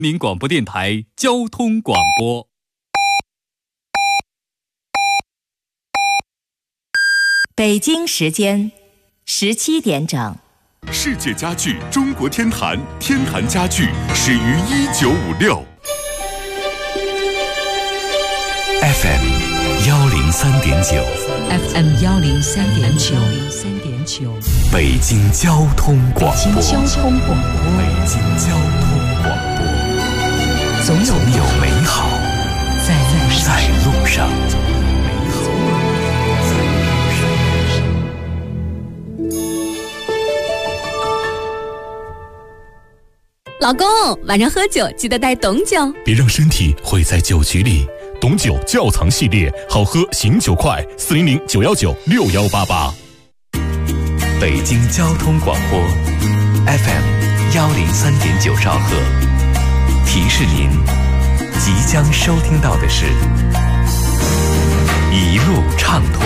民广播电台交通广播。 北京时间17点整。 世界家具中国天坛，天坛家具始于1956。 FM 103.9 FM 103.9 北京交通广播。 北京交通广播。 北京交通广播。总有美好在路上。 老公，晚上喝酒记得带董酒， 别让身体毁在酒局里。董酒窖藏系列，好喝醒酒快，400-919-6188。 北京交通广播 FM 103.9兆赫，提示您即将收听到的是一路畅通。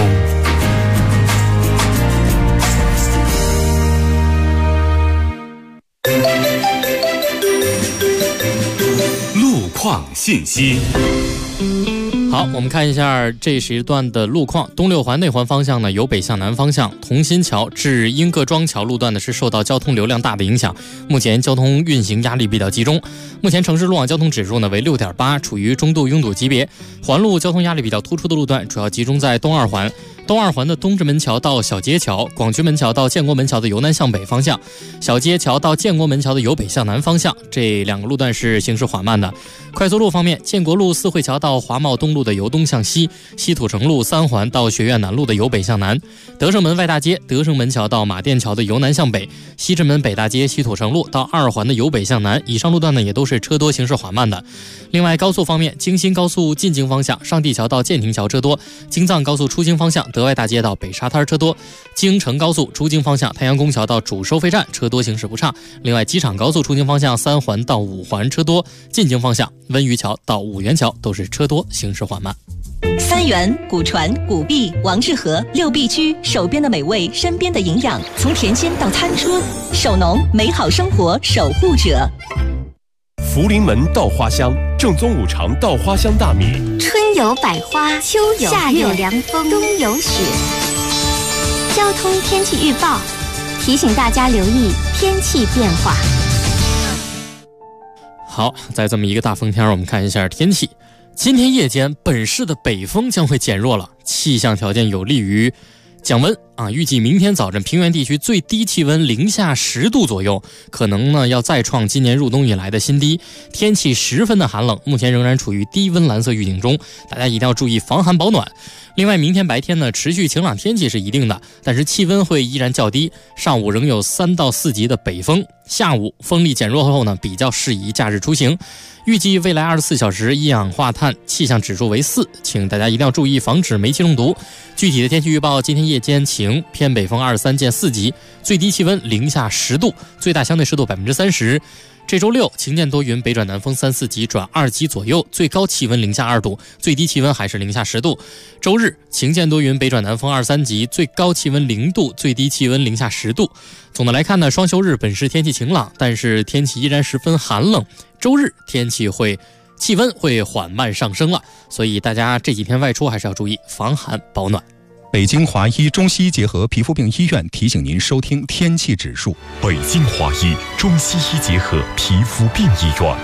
路况信息。 好，我们看一下这时段的路况。东六环内环方向呢，由北向南方向，同心桥至英各庄桥路段呢是受到交通流量大的影响，目前交通运行压力比较集中。目前城市路网交通指数呢为 6.8， 处于中度拥堵级别。环路交通压力比较突出的路段主要集中在东二环。东二环的东直门桥到小街桥、广渠门桥到建国门桥的由南向北方向，小街桥到建国门桥的由北向南方向，这两个路段是行驶缓慢的。快速路方面，建国路四惠桥到华贸东路的由东向西，西土城路三环到学院南路的由北向南，德胜门外大街德胜门桥到马甸桥的由南向北，西直门北大街西土城路到二环的由北向南，以上路段呢也都是车多行驶缓慢的。另外高速方面，京新高速进京方向上地桥到建亭桥车多，京藏高速出京方向德外大街到北沙滩车多，京承高速出京方向太阳宫桥到主收费站车多行驶不畅。另外机场高速出京方向三环到五环车多，进京方向温榆桥到五元桥都是车多行驶缓慢。 三元、古传、古碧、王致和六必居，手边的美味，身边的营养，从田间到餐桌，手农美好生活守护者。 福临门稻花香，正宗五常稻花香大米。 春有百花，秋有夏有凉风，冬有雪。交通天气预报提醒大家留意天气变化。 好，在这么一个大风天，我们看一下天气。今天夜间本市的北风将会减弱了，气象条件有利于降温啊，预计明天早晨平原地区最低气温零下10度左右，可能呢要再创今年入冬以来的新低，天气十分的寒冷，目前仍然处于低温蓝色预警中，大家一定要注意防寒保暖。另外明天白天呢持续晴朗天气是一定的，但是气温会依然较低，上午仍有3到4级的北风，下午风力减弱后呢比较适宜假日出行。预计未来24小时一氧化碳气象指数为4，请大家一定要注意防止煤气中毒。具体的天气预报，今天夜间晴，偏北风23见4级，最低气温零下10度，最大相对湿度30%。这周六晴见多云，北转南风3、4级转2级左右，最高气温零下2度，最低气温还是零下10度。周日晴见多云，北转南风2、3级，最高气温0度，最低气温零下10度。总的来看呢，双休日本市天气晴朗，但是天气依然十分寒冷。周日气温会缓慢上升了，所以大家这几天外出还是要注意防寒保暖。 北京华医中西医结合皮肤病医院提醒您收听天气指数。 北京华医中西医结合皮肤病医院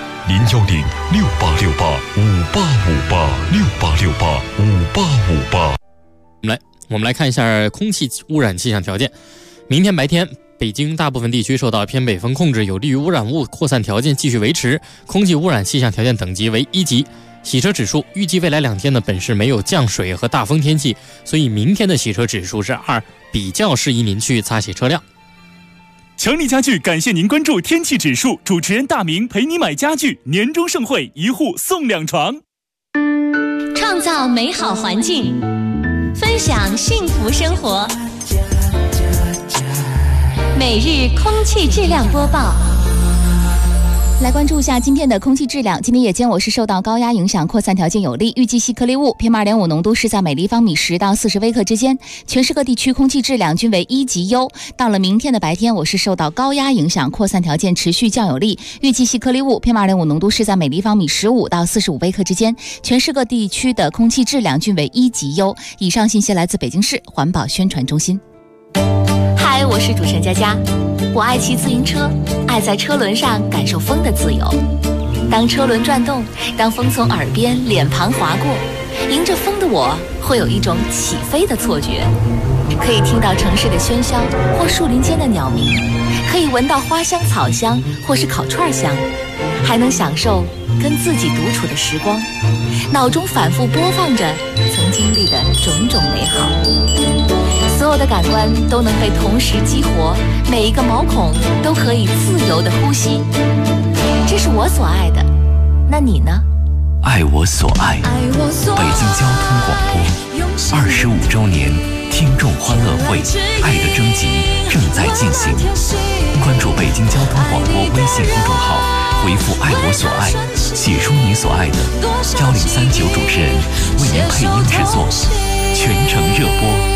，010-6868-5858，6868-5858。 我们来看一下空气污染气象条件。明天白天，北京大部分地区受到偏北风控制，有利于污染物扩散条件继续维持，空气污染气象条件等级为1级。洗车指数预计未来2天呢，本市没有降水和大风天气，所以明天的洗车指数是2，比较适宜您去擦洗车辆。 强力家具感谢您关注天气指数，主持人大明陪你买家具，年终盛会1户送2床。 创造美好环境，分享幸福生活。每日空气质量播报。 来关注一下今天的空气质量。今天夜间我市受到高压影响，扩散条件有利，预计细颗粒物 PM2.5 浓度是在每立方米10到40微克之间，全市各地区空气质量均为1级优。到了明天的白天，我市受到高压影响，扩散条件持续较有利，预计细颗粒物 PM2.5 浓度是在每立方米15到45微克之间，全市各地区的空气质量均为1级优。以上信息来自北京市环保宣传中心。 嗨，我是主持人佳佳。我爱骑自行车，爱在车轮上感受风的自由。当车轮转动，当风从耳边、脸庞划过，迎着风的我会有一种起飞的错觉。可以听到城市的喧嚣或树林间的鸟鸣，可以闻到花香草香或是烤串香，还能享受跟自己独处的时光，脑中反复播放着曾经历的种种美好。所有的感官都能被同时激活，每一个毛孔都可以自由地呼吸。这是我所爱的，那你呢？ 爱我所爱，北京交通广播25周年听众欢乐会爱的征集正在进行，关注北京交通广播微信公众号，回复爱我所爱，写出你所爱的，1039主持人为您配音制作，全程热播。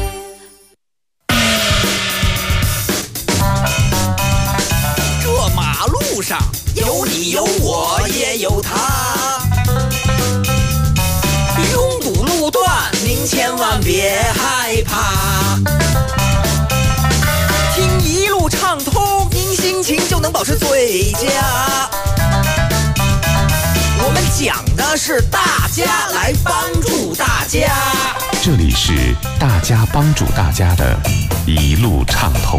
路上有你有我也有他，拥堵路段您千万别害怕，听一路畅通，您心情就能保持最佳。我们讲的是大家来帮助大家， 这里是大家帮助大家的一路畅通。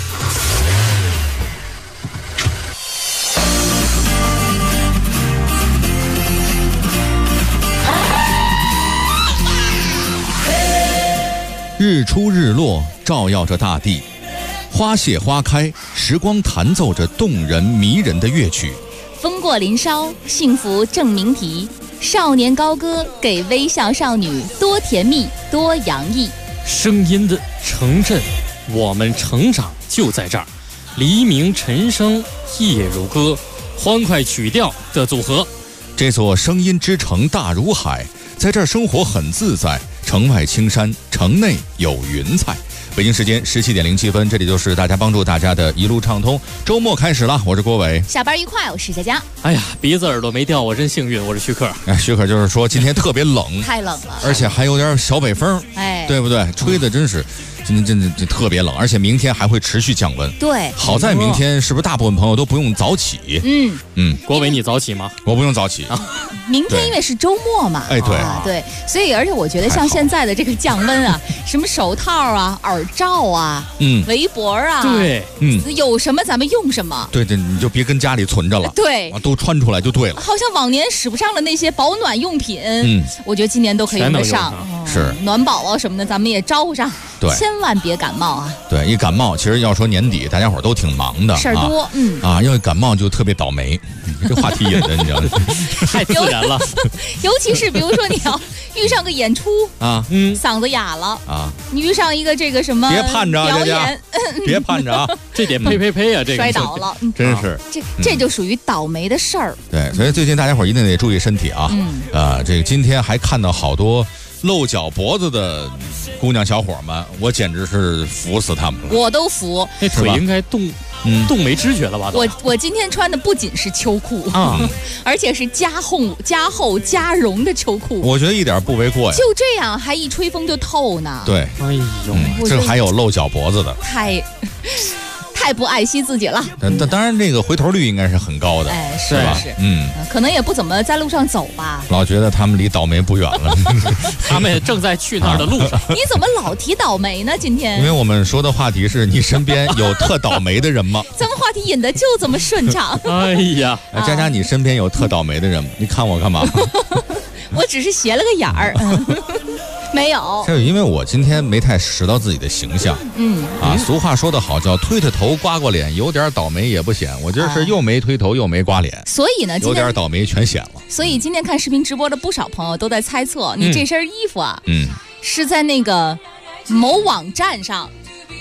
日出日落照耀着大地，花谢花开，时光弹奏着动人迷人的乐曲。 风过林梢，幸福正鸣啼，少年高歌给微笑少女，多甜蜜多洋溢。 声音的城镇，我们成长就在这儿。黎明晨声夜如歌，欢快曲调的组合。 这座声音之城大如海，在这儿生活很自在，城外青山，城内有云彩。北京时间17点07分，这里就是大家帮助大家的一路畅通。周末开始了，我是郭伟。 下班愉快，我是佳佳。 哎呀，鼻子耳朵没掉，我真幸运。我是徐克。 徐克就是说今天特别冷， 太冷了， 而且还有点小北风，对不对？吹的真是。真的特别冷，而且明天还会持续降温。 对， 好在明天是不是大部分朋友都不用早起？ 郭伟你早起吗？ 我不用早起啊。 明天因为是周末嘛，对，所以而且我觉得像现在的这个降温啊，什么手套啊、耳罩啊、围脖啊， 对， 有什么咱们用什么。 对，你就别跟家里存着了， 对， 都穿出来就对了。 好像往年使不上的那些保暖用品，我觉得今年都可以用得上。 是暖宝啊什么的，咱们也招上。 对， 千万别感冒啊！ 对，一感冒，其实要说年底大家伙都挺忙的， 事儿多， 要一感冒就特别倒霉。这话题引的，你知道吗？ 太自然了。 尤其是比如说你要遇上个演出啊， 嗓子哑了啊，你遇上一个这个什么别盼着表演， 别盼着啊， 这得呸啊，这个摔倒了， 真是这就属于倒霉的事儿。 对，所以最近大家伙一定得注意身体啊。这个今天还看到好多露脚脖子的姑娘小伙们，我简直是服死他们了。 我都服， 那腿应该动没知觉了吧？ 我今天穿的不仅是秋裤啊，而且是加厚加绒的秋裤。 我觉得一点不为过呀。 就这样，还一吹风就透呢。 对， 哎呦， 这还有露脚脖子的， 太不爱惜自己了。 当然，这个回头率应该是很高的， 是吧？可能也不怎么在路上走吧。 老觉得他们离倒霉不远了， 他们也正在去那儿的路上。 你怎么老提倒霉呢？今天， 因为我们说的话题是你身边有特倒霉的人吗？ 咱们话题引的就这么顺畅。 哎呀， 佳佳，你身边有特倒霉的人吗？你看我干嘛？ 我只是斜了个眼儿。没有， 这因为我今天没太拾到自己的形象。俗话说得好，叫推推头刮过脸，有点倒霉也不显。我今儿是又没推头又没刮脸， 所以呢， 有点倒霉全显了。 所以今天看视频直播的不少朋友都在猜测，你这身衣服啊，是在那个某网站上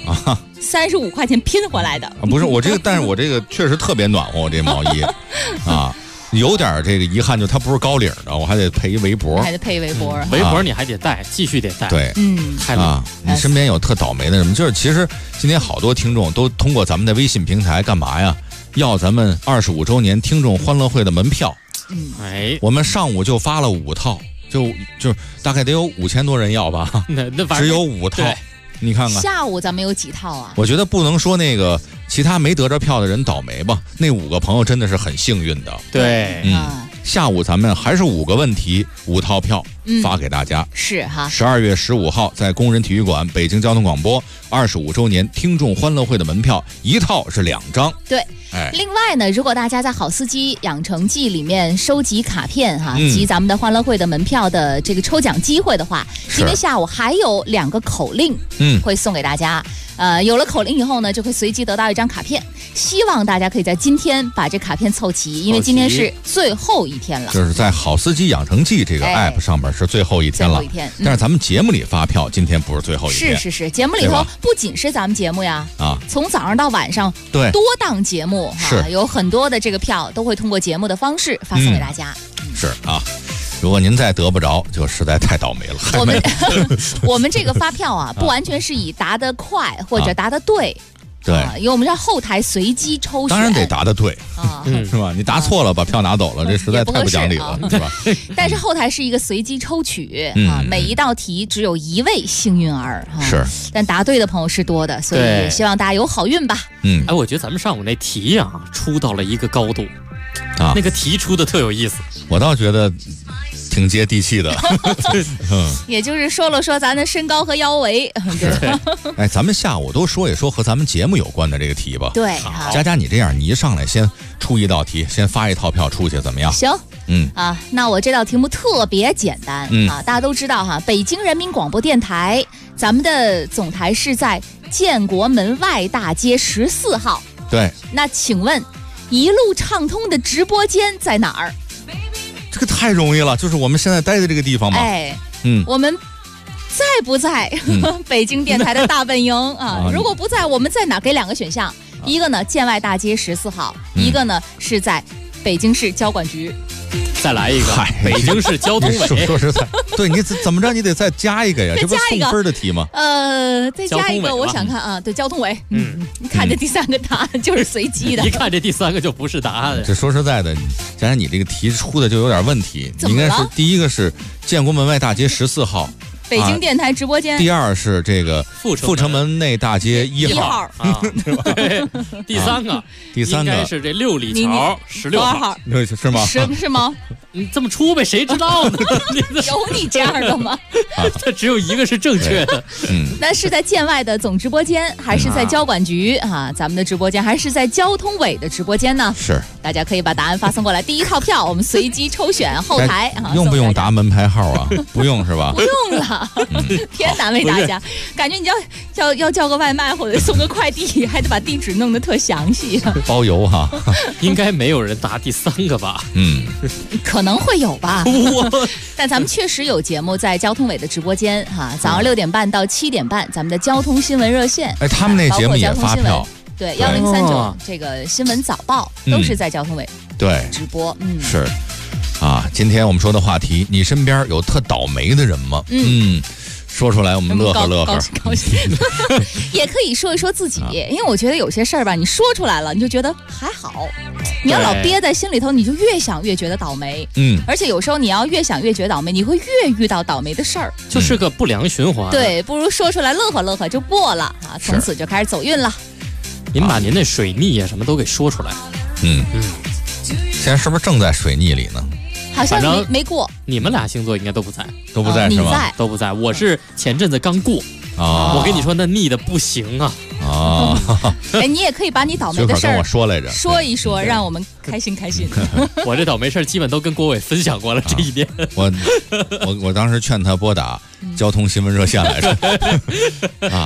啊，35块钱拼回来的。 不是我这个，但是我这个确实特别暖和，我这毛衣啊。有点这个遗憾，就它不是高领的，我还得配一围脖， 还得配围脖， 围脖你还得戴，继续得戴。 对， 太冷。 你身边有特倒霉的人吗？就是其实今天好多听众都通过咱们的微信平台干嘛呀？要咱们25周年听众欢乐会的门票。我们上午就发了5套，就大概得有5000多人要吧？ 那只有5套。你看看下午咱们有几套啊？ 我觉得不能说那个其他没得着票的人倒霉吧，那5个朋友真的是很幸运的。 对， 下午咱们还是5个问题，5套票发给大家。 是哈 ，12月15号在工人体育馆北京交通广播25周年听众欢乐会的门票1套是2张。 对。另外呢，如果大家在好司机养成记里面收集卡片哈，及咱们的欢乐会的门票的这个抽奖机会的话，今天下午还有2个口令，会送给大家。有了口令以后呢，就会随机得到1张卡片。希望大家可以在今天把这卡片凑齐，因为今天是最后一天了。 就是在好司机养成记这个 app 上面是最后一天了。但是咱们节目里发票今天不是最后一天。 是，节目里头不仅是咱们节目呀，从早上到晚上， 对， 多档节目有很多的这个票都会通过节目的方式发送给大家。 是啊。如果您再得不着，就实在太倒霉了。 我们这个发票啊，不完全是以答得快或者答得对，因为我们是后台随机抽选， 当然得答得对是吧？你答错了，把票拿走了，这实在太不讲理了，是吧？ 但是后台是一个随机抽取每一道题只有1位幸运儿是， 但答对的朋友是多的，所以希望大家有好运吧。 我觉得咱们上午那题啊，出到了一个高度那个题出的特有意思， 我倒觉得挺接地气的。 也就是说了说咱的身高和腰围。 对，咱们下午都说一说和咱们节目有关的这个题吧。 对， 佳佳，你这样，你一上来先出1道题，先发1套票出去，怎么样？ 行。那我这道题目特别简单大家都知道哈，北京人民广播电台，咱们的总台是在建国门外大街14号。 对。 那请问，一路畅通的直播间在哪儿？ 这个太容易了，就是我们现在待的这个地方嘛。 我们在不在北京电台的大本营如果不在，我们在哪？给2个选项，一个呢建外大街14号，一个呢是在北京市交管局。 再来一个，北京市交通委。 说实在，对你怎么着，你得再加一个呀，这不是送分的题吗？ 再加一个，我想看对，交通委。你看这第3个答案就是随机的， 一看这第3个就不是答案。 这说实在的，佳佳，你这个题出的就有点问题。 怎么了？ 应该是第一个是建国门外大街14号。 北京电台直播间。 第2是这个阜成门内大街1号对，第3个应该是这6里桥16号， 是吗？ 是吗？ 你这么出呗，谁知道呢？ 有你这样的吗？ 它只有一个是正确的。 那是在建外的总直播间，还是在交管局咱们的直播间，还是在交通委的直播间呢？ 是， 大家可以把答案发送过来。第1套票我们随机抽选，后台用不用答门牌号啊？不用是吧？ 不用了。偏难为大家，感觉你要叫个外卖或者送个快递，还得把地址弄得特详细。 包邮哈， 应该没有人答第3个吧？ 可能会有吧。但咱们确实有节目在交通委的直播间早上6点半到7点半，咱们的交通新闻热线。 他们那节目也发票。 对，1039这个新闻早报都是在交通委直播。 是。今天我们说的话题，你身边有特倒霉的人吗？说出来我们乐呵。 高兴。也可以说一说自己，因为我觉得有些事儿吧，你说出来了，你就觉得还好；你要老憋在心里头，你就越想越觉得倒霉。而且有时候你要越想越觉得倒霉，你会越遇到倒霉的事儿， 就是个不良循环。 对，不如说出来乐呵就过了从此就开始走运了。 您把您那水逆什么都给说出来。 现在是不是正在水逆里呢？ 好像没过。 你们俩星座应该都不在， 是吗？ 都不在。我是前阵子刚过我跟你说那逆的不行啊。 你也可以把你倒霉的事儿跟我说来着， 说一说，让我们开心开心。 我这倒霉事儿基本都跟郭伟分享过了这一点。 我当时劝他拨打交通新闻热线来着。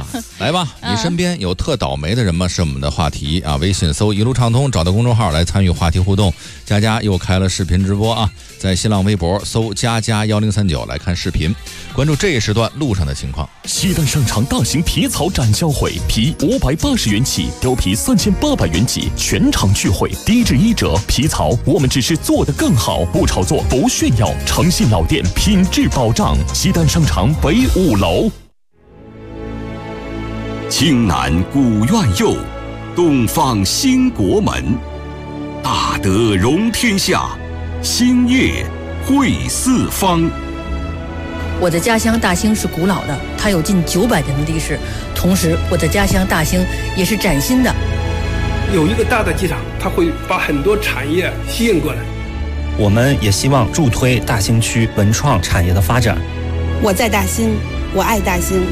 来吧，你身边有特倒霉的人吗？是我们的话题啊！微信搜一路畅通，找到公众号来参与话题互动。佳佳又开了视频直播啊，在新浪微博搜佳佳1039来看视频，关注这一时段路上的情况。 西单商场大型皮草展销会，皮580元起，貂皮3800元起，全场聚会，低至1折。皮草我们只是做得更好，不炒作，不炫耀，诚信老店，品质保障。西单商场北5楼。 青南古院右，东方兴国门。大德容天下，兴业惠四方。 我的家乡大兴是古老的，它有近900年的历史。同时，我的家乡大兴也是崭新的。 有一个大的机场，它会把很多产业吸引过来。 我们也希望助推大兴区文创产业的发展。 我在大兴，我爱大兴。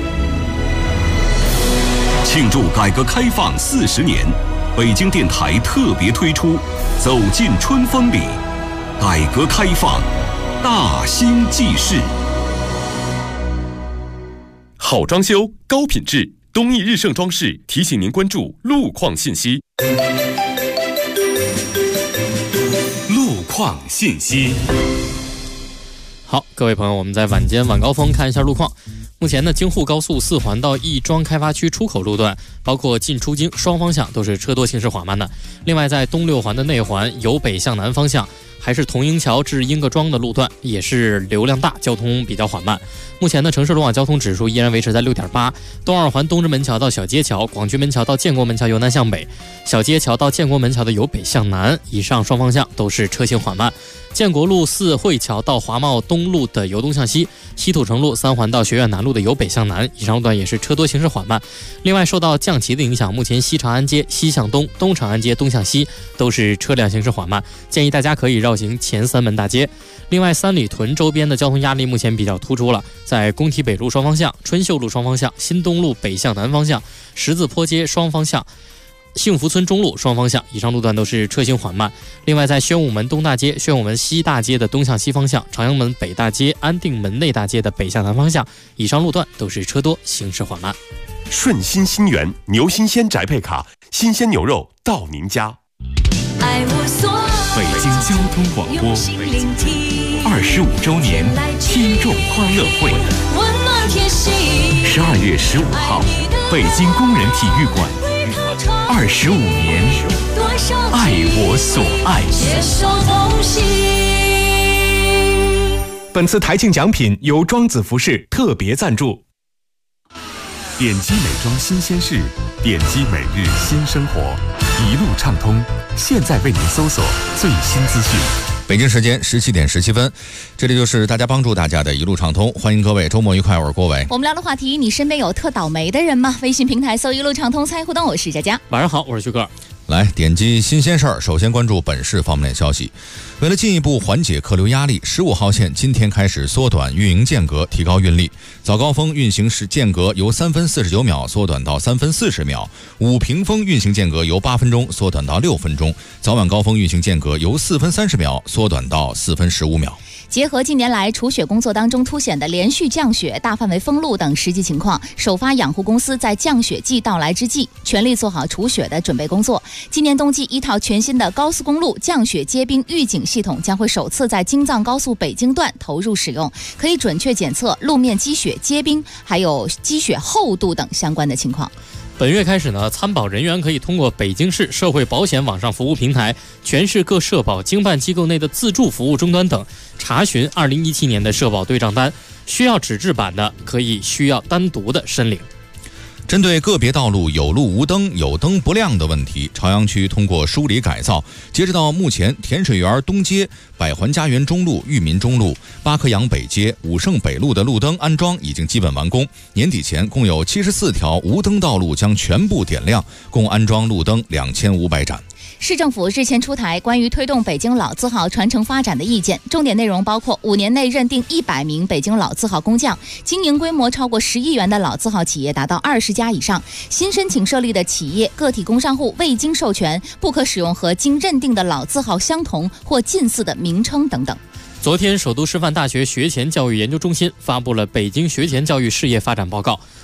庆祝改革开放40年，北京电台特别推出《走进春风里》，改革开放大兴记事。 好装修，高品质，东义日盛装饰提醒您关注路况信息。 路况信息。 好，各位朋友，我们在晚间晚高峰看一下路况。目前呢，京沪高速4环到亦庄开发区出口路段，包括进出京双方向都是车多行驶缓慢的。另外，在东6环的内环由北向南方向，还是同营桥至英各庄的路段，也是流量大，交通比较缓慢。目前呢，城市路网交通指数依然维持在6.8。东2环东直门桥到小街桥、广渠门桥到建国门桥由南向北，小街桥到建国门桥的由北向南，以上双方向都是车行缓慢。建国路4惠桥到华贸东路的由东向西，西土城路3环到学院南路的由北向南，以上路段也是车多行驶缓慢。另外，受到降旗的影响，目前西长安街西向东、东长安街东向西都是车辆行驶缓慢，建议大家可以绕行前3门大街。另外，三里屯周边的交通压力目前比较突出了，在工体北路双方向、春秀路双方向、新东路北向南方向、十字坡街双方向、幸福村中路双方向，以上路段都是车行缓慢。另外，在宣武门东大街、宣武门西大街的东向西方向、朝阳门北大街、安定门内大街的北向南方向，以上路段都是车多，行驶缓慢。 顺心新源牛新鲜宅配卡，新鲜牛肉到您家。 北京交通广播25周年听众欢乐会，12月15号，北京工人体育馆，25年，爱我所爱。 本次台庆奖品由庄子服饰特别赞助。 点击美妆新鲜事，点击每日新生活，一路畅通。现在为您搜索最新资讯。 北京时间17点17分，这里就是大家帮助大家的一路畅通，欢迎各位周末愉快，我是郭伟。 我们聊的话题，你身边有特倒霉的人吗？微信平台搜一路畅通参与互动，我是佳佳。 晚上好，我是徐哥。 来点击新鲜事儿，首先关注本市方面的消息。为了进一步缓解客流压力，15号线今天开始缩短运营间隔，提高运力。早高峰运行时间隔由3分49秒缩短到3分40秒，午平峰运行间隔由8分钟缩短到6分钟，早晚高峰运行间隔由4分30秒缩短到4分15秒。 结合近年来除雪工作当中凸显的连续降雪、大范围封路等实际情况，首发养护公司在降雪季到来之际，全力做好除雪的准备工作。今年冬季，一套全新的高速公路降雪结冰预警系统将会首次在京藏高速北京段投入使用，可以准确检测路面积雪、结冰，还有积雪厚度等相关的情况。 本月开始呢，参保人员可以通过北京市社会保险网上服务平台、全市各社保经办机构内的自助服务终端等查询2017年的社保对账单，需要纸质版的需要单独的申领。 针对个别道路有路无灯、有灯不亮的问题，朝阳区通过梳理改造，截止到目前，甜水园东街、百环家园中路、裕民中路、巴克洋北街、武胜北路的路灯安装已经基本完工。年底前，共有74条无灯道路将全部点亮，共安装路灯2500盏。 市政府日前出台关于推动北京老字号传承发展的意见，重点内容包括5年内认定100名北京老字号工匠，经营规模超过10亿元的老字号企业达到20家以上，新申请设立的企业、个体工商户未经授权不可使用和经认定的老字号相同或近似的名称等等。 昨天，首都师范大学学前教育研究中心发布了《北京学前教育事业发展报告》，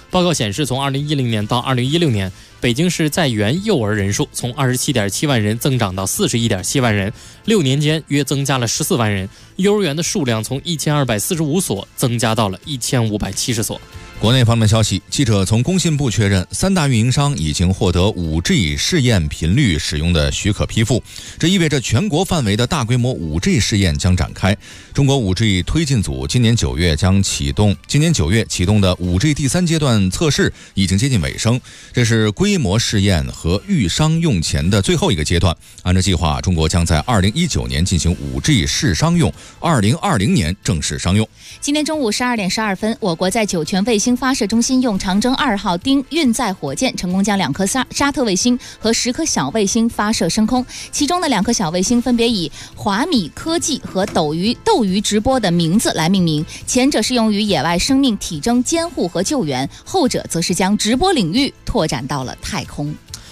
报告显示，从2010年到2016年，北京市在园幼儿人数从27.7万人增长到41.7万人，6年间约增加了14万人。幼儿园的数量从1245所增加到了1570所。 国内方面消息，记者从工信部确认，3大运营商已经获得 5G 试验频率使用的许可批复，这意味着全国范围的大规模 5G 试验将展开。中国 5G 推进组今年9月启动的 5G 第3阶段测试已经接近尾声，这是规模试验和预商用前的最后一个阶段。按照计划，中国将在2019年进行 5G 试商用，2020年正式商用。 今天中午12点12分，我国在酒泉卫星发射中心用长征2号丁运载火箭成功将2颗沙特卫星和10颗小卫星发射升空，其中的2颗小卫星分别以华米科技和斗鱼直播的名字来命名，前者是用于野外生命体征监护和救援，后者则是将直播领域拓展到了太空。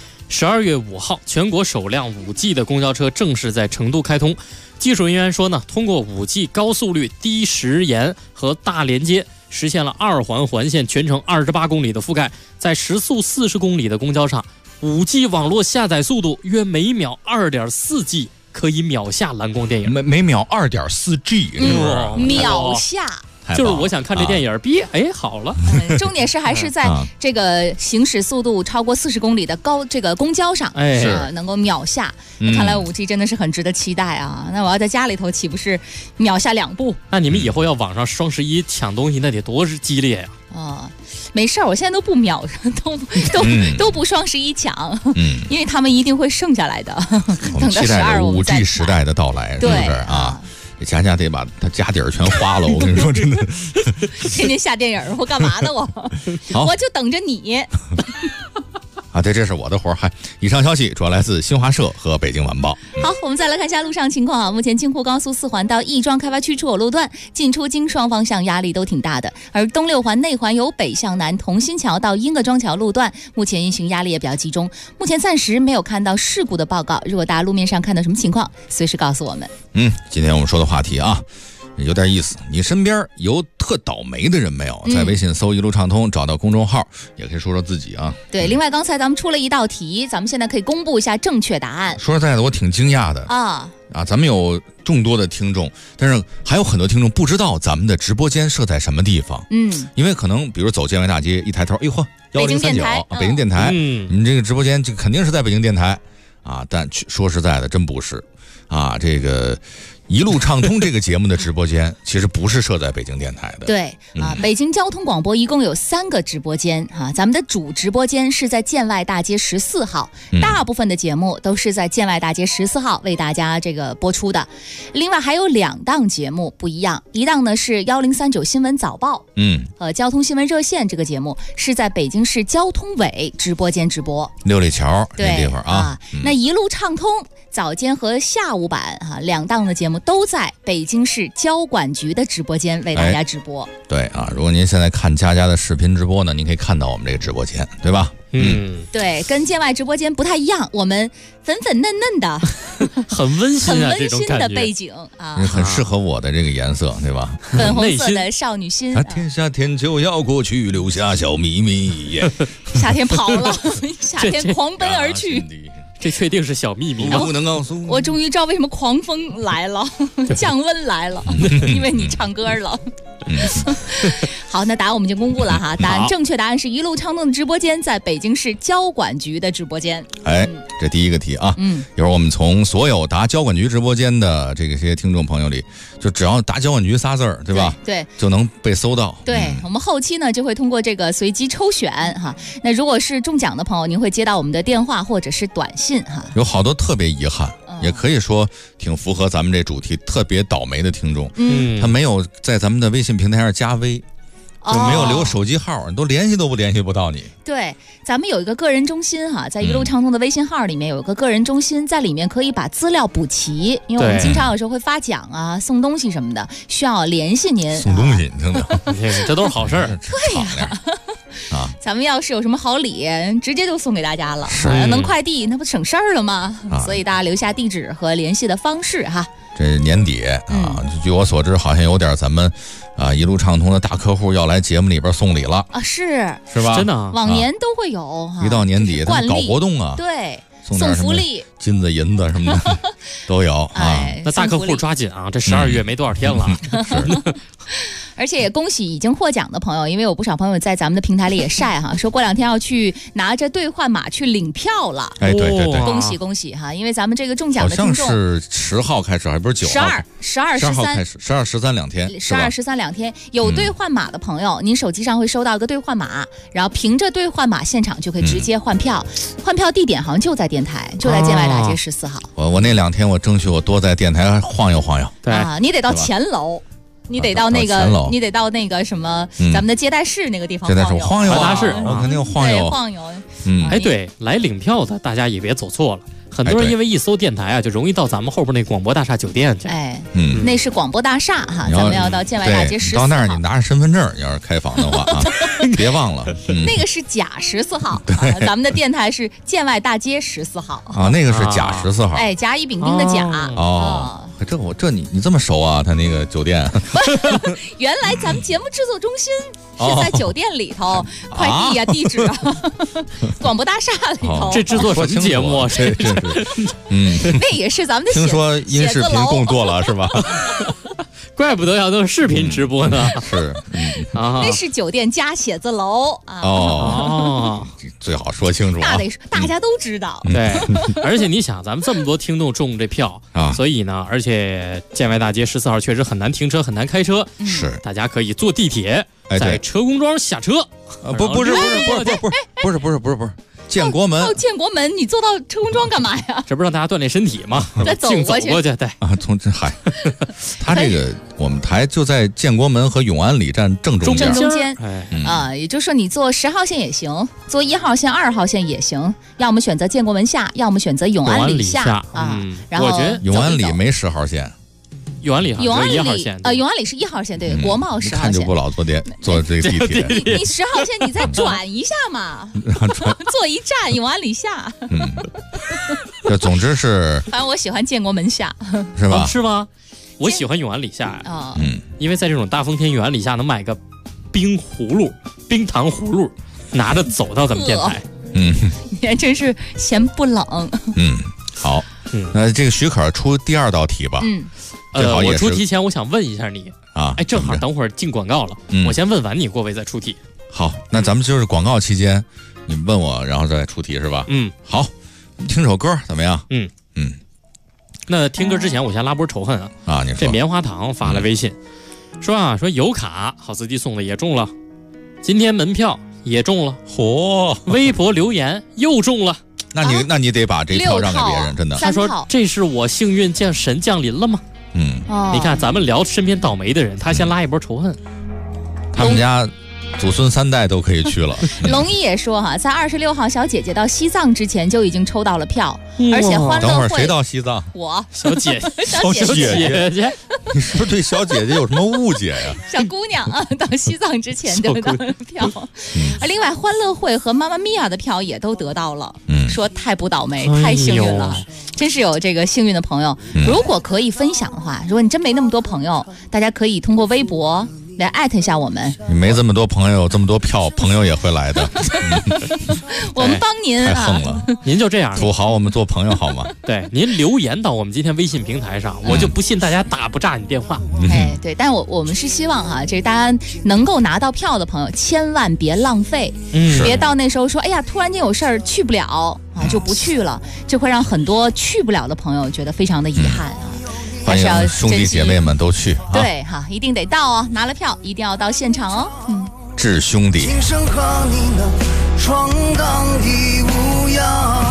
12月5号，全国首辆 5G 的公交车正式在成都开通。技术人员说呢，通过 5G 高速率低时延和大连接，实现了2环环线全程28公里的覆盖，在时速40公里的公交上，5G 网络下载速度约每秒 2.4G， 可以秒下蓝光电影。 每秒 2.4G， 秒下。 就是我想看这电影，好了。 重点是还是在这个行驶速度超过40公里的这个公交上，能够秒下。看来 5G 真的是很值得期待啊！那我要在家里头，岂不是秒下2步？ 那你们以后要网上双11抢东西，那得多激烈呀！ 没事儿，我现在都不秒，都不双11抢，因为他们一定会剩下来的。 我们期待着 5G 时代的到来，是不是啊？这家得把他家底儿全花了，我跟你说，真的。 天天下电影，我干嘛呢？我就等着你。 对，这是我的活儿。以上消息主要来自新华社和北京晚报。 好，我们再来看一下路上情况啊。目前京沪高速4环到亦庄开发区出口路段进出京双方向压力都挺大的，而东6环内环由北向南同心桥到英格庄桥路段，目前运行压力也比较集中。目前暂时没有看到事故的报告，如果大家路面上看到什么情况，随时告诉我们。 今天我们说的话题啊，有点意思。你身边有特倒霉的人没有？在微信搜一路畅通，找到公众号，也可以说说自己啊。 对，另外刚才咱们出了一道题，咱们现在可以公布一下正确答案。 说实在的，我挺惊讶的啊！咱们有众多的听众，但是还有很多听众不知道咱们的直播间设在什么地方。因为可能比如走建外大街，一抬头，1039，北京电台，你们这个直播间就肯定是在北京电台啊。但说实在的，真不是啊，这个。一路畅通这个节目的直播间其实不是设在北京电台的。 对北京交通广播一共有3个直播间咱们的主直播间是在建外大街14号，大部分的节目都是在建外大街14号为大家这个播出的。另外还有2档节目不一样，一档呢是1039新闻早报，交通新闻热线这个节目是在北京市交通委直播间直播， 六里桥那地方啊。 那一路畅通早间和下午版2档的节目都在北京市交管局的直播间为大家直播。 对如果您现在看佳佳的视频直播呢，您可以看到我们这个直播间，对吧？ 对，跟建外直播间不太一样，我们粉粉嫩嫩的， 很温馨啊， 很温馨的背景很适合我的这个颜色，对吧？ 粉红色的少女心。 夏天就要过去，留下小秘密。 夏天跑了，夏天狂奔而去。 这确定是小秘密吗？ 不能告诉我终于知道为什么狂风来了，降温来了，因为你唱歌了。好，那答案我们就公布了哈。正确答案是一路畅通的直播间在北京市交管局的直播间。 这第一个题啊。一会儿我们从所有答交管局直播间的这些听众朋友里，就只要答交管局仨字儿，对吧？ 对， 就能被搜到。 对，我们后期呢就会通过这个随机抽选哈。那如果是中奖的朋友，您会接到我们的电话或者是短信哈。 有好多特别遗憾。也可以说挺符合咱们这主题，特别倒霉的听众，他没有在咱们的微信平台上加微，就没有留手机号，都联系不到你。 对，咱们有一个个人中心在一路畅通的微信号里面有一个个人中心，在里面可以把资料补齐，因为我们经常有时候会发奖啊、送东西什么的，需要联系您。 送东西，真的， 这都是好事儿。 对呀。咱们要是有什么好礼，直接就送给大家了。能快递，那不省事儿了吗？所以大家留下地址和联系的方式哈。 这年底啊，据我所知，好像有点咱们一路畅通的大客户要来节目里边送礼了啊，是吧？ 真的， 往年都会有。 一到年底，他们搞活动啊， 对， 送福利，金子、银子什么的都有啊。 那大客户抓紧啊，这12月没多少天了。 是。 而且也恭喜已经获奖的朋友，因为有不少朋友在咱们的平台里也晒哈，说过2天要去拿着兑换码去领票了。 哎，对， 恭喜哈！因为咱们这个中奖的听众好像是10号开始，还不是9号 ？12 号开始，12、13两天 ，12、13两天有兑换码的朋友，您手机上会收到一个兑换码，然后凭着兑换码现场就可以直接换票。换票地点好像就在电台，就在建外大街14号。 我那2天我争取我多在电台晃悠晃悠。 对啊，你得到前楼。你得到那个什么，咱们的接待室那个地方晃悠， 大室， 我肯定晃悠。 哎，对，来领票的大家也别走错了。很多人因为一搜电台啊，就容易到咱们后边那广播大厦酒店去。 哎，那是广播大厦哈，咱们要到建外大街14号。 到那儿你拿着身份证，要是开房的话啊，别忘了。 那个是甲14号，咱们的电台是建外大街14号。 啊，那个是甲14号。 哎，甲乙丙丁的甲。 哦。这你这么熟啊？他那个酒店， 原来咱们节目制作中心是在酒店里头，快递呀、地址啊，广播大厦里头。 这制作什么节目啊？ 这是， 那也是咱们的。 听说音视频共做了是吧？ 怪不得要弄视频直播呢。 是， 那是酒店加写字楼啊。 哦，最好说清楚。 大家都知道。 对，而且你想，咱们这么多听众中这票啊，所以呢，而且建外大街14号确实很难停车，很难开车。 是， 大家可以坐地铁，在车公庄下车。 不是。建国门， 建国门，你坐到车公庄干嘛呀？ 这不让大家锻炼身体吗？ 再走过去， 对啊，从这海，他这个我们台就在建国门和永安里站正中间啊，也就是说你坐10号线也行，坐1号线、2号线也行，要么选择建国门下，要么选择永安里下啊。然后我觉得永安里没10号线。 永安里1号线， 永安里是1号线，对，国贸10号线。 看就不老坐这个地铁。 你10号线你再转一下嘛，坐一站永安里下。 这总之是， 反正我喜欢建国门下， 是吧？ 是吗？我喜欢永安里下啊，因为在这种大风天，永安里下能买个冰糖葫芦，拿着走到咱们电台。 你还真是嫌不冷。 好，那这个许可出第2道题吧。 我出题前我想问一下你啊， 哎，正好等会儿进广告了，我先问完你，郭伟再出题。 好，那咱们就是广告期间，你问我，然后再出题是吧？好，听首歌怎么样？ 那听歌之前，我先拉波仇恨啊！ 你说这棉花糖发了微信，说有卡，好司机送的也中了，今天门票也中了，微博留言又中了。 那你得把这票让给别人，真的。 他说这是我幸运见神降临了吗？你看咱们聊身边倒霉的人，他先拉一波仇恨。 他们家祖孙3代都可以去了。 龙一也说哈，在26号小姐姐到西藏之前就已经抽到了票，而且欢乐会。 等会儿谁到西藏？ 我小姐姐， 你是不是对小姐姐有什么误解呀？ 小姑娘啊，到西藏之前就得到了票。另外，欢乐会和妈妈咪呀的票也都得到了。说太不倒霉，太幸运了，真是有这个幸运的朋友。如果可以分享的话，如果你真没那么多朋友，大家可以通过微博来艾特一下我们。 你没这么多朋友，这么多票，朋友也会来的。 我们帮您太横了， 您就这样土豪，我们做朋友好吗？ 对，您留言到我们今天微信平台上，我就不信大家打不炸你电话。 对，但我们是希望这大家能够拿到票的朋友，千万别浪费，别到那时候说，哎呀，突然间有事儿去不了就不去了，这会让很多去不了的朋友觉得非常的遗憾啊。 欢迎兄弟姐妹们都去， 对哈，一定得到哦，拿了票一定要到现场哦。 致兄弟。今生和你能闯荡一无恙，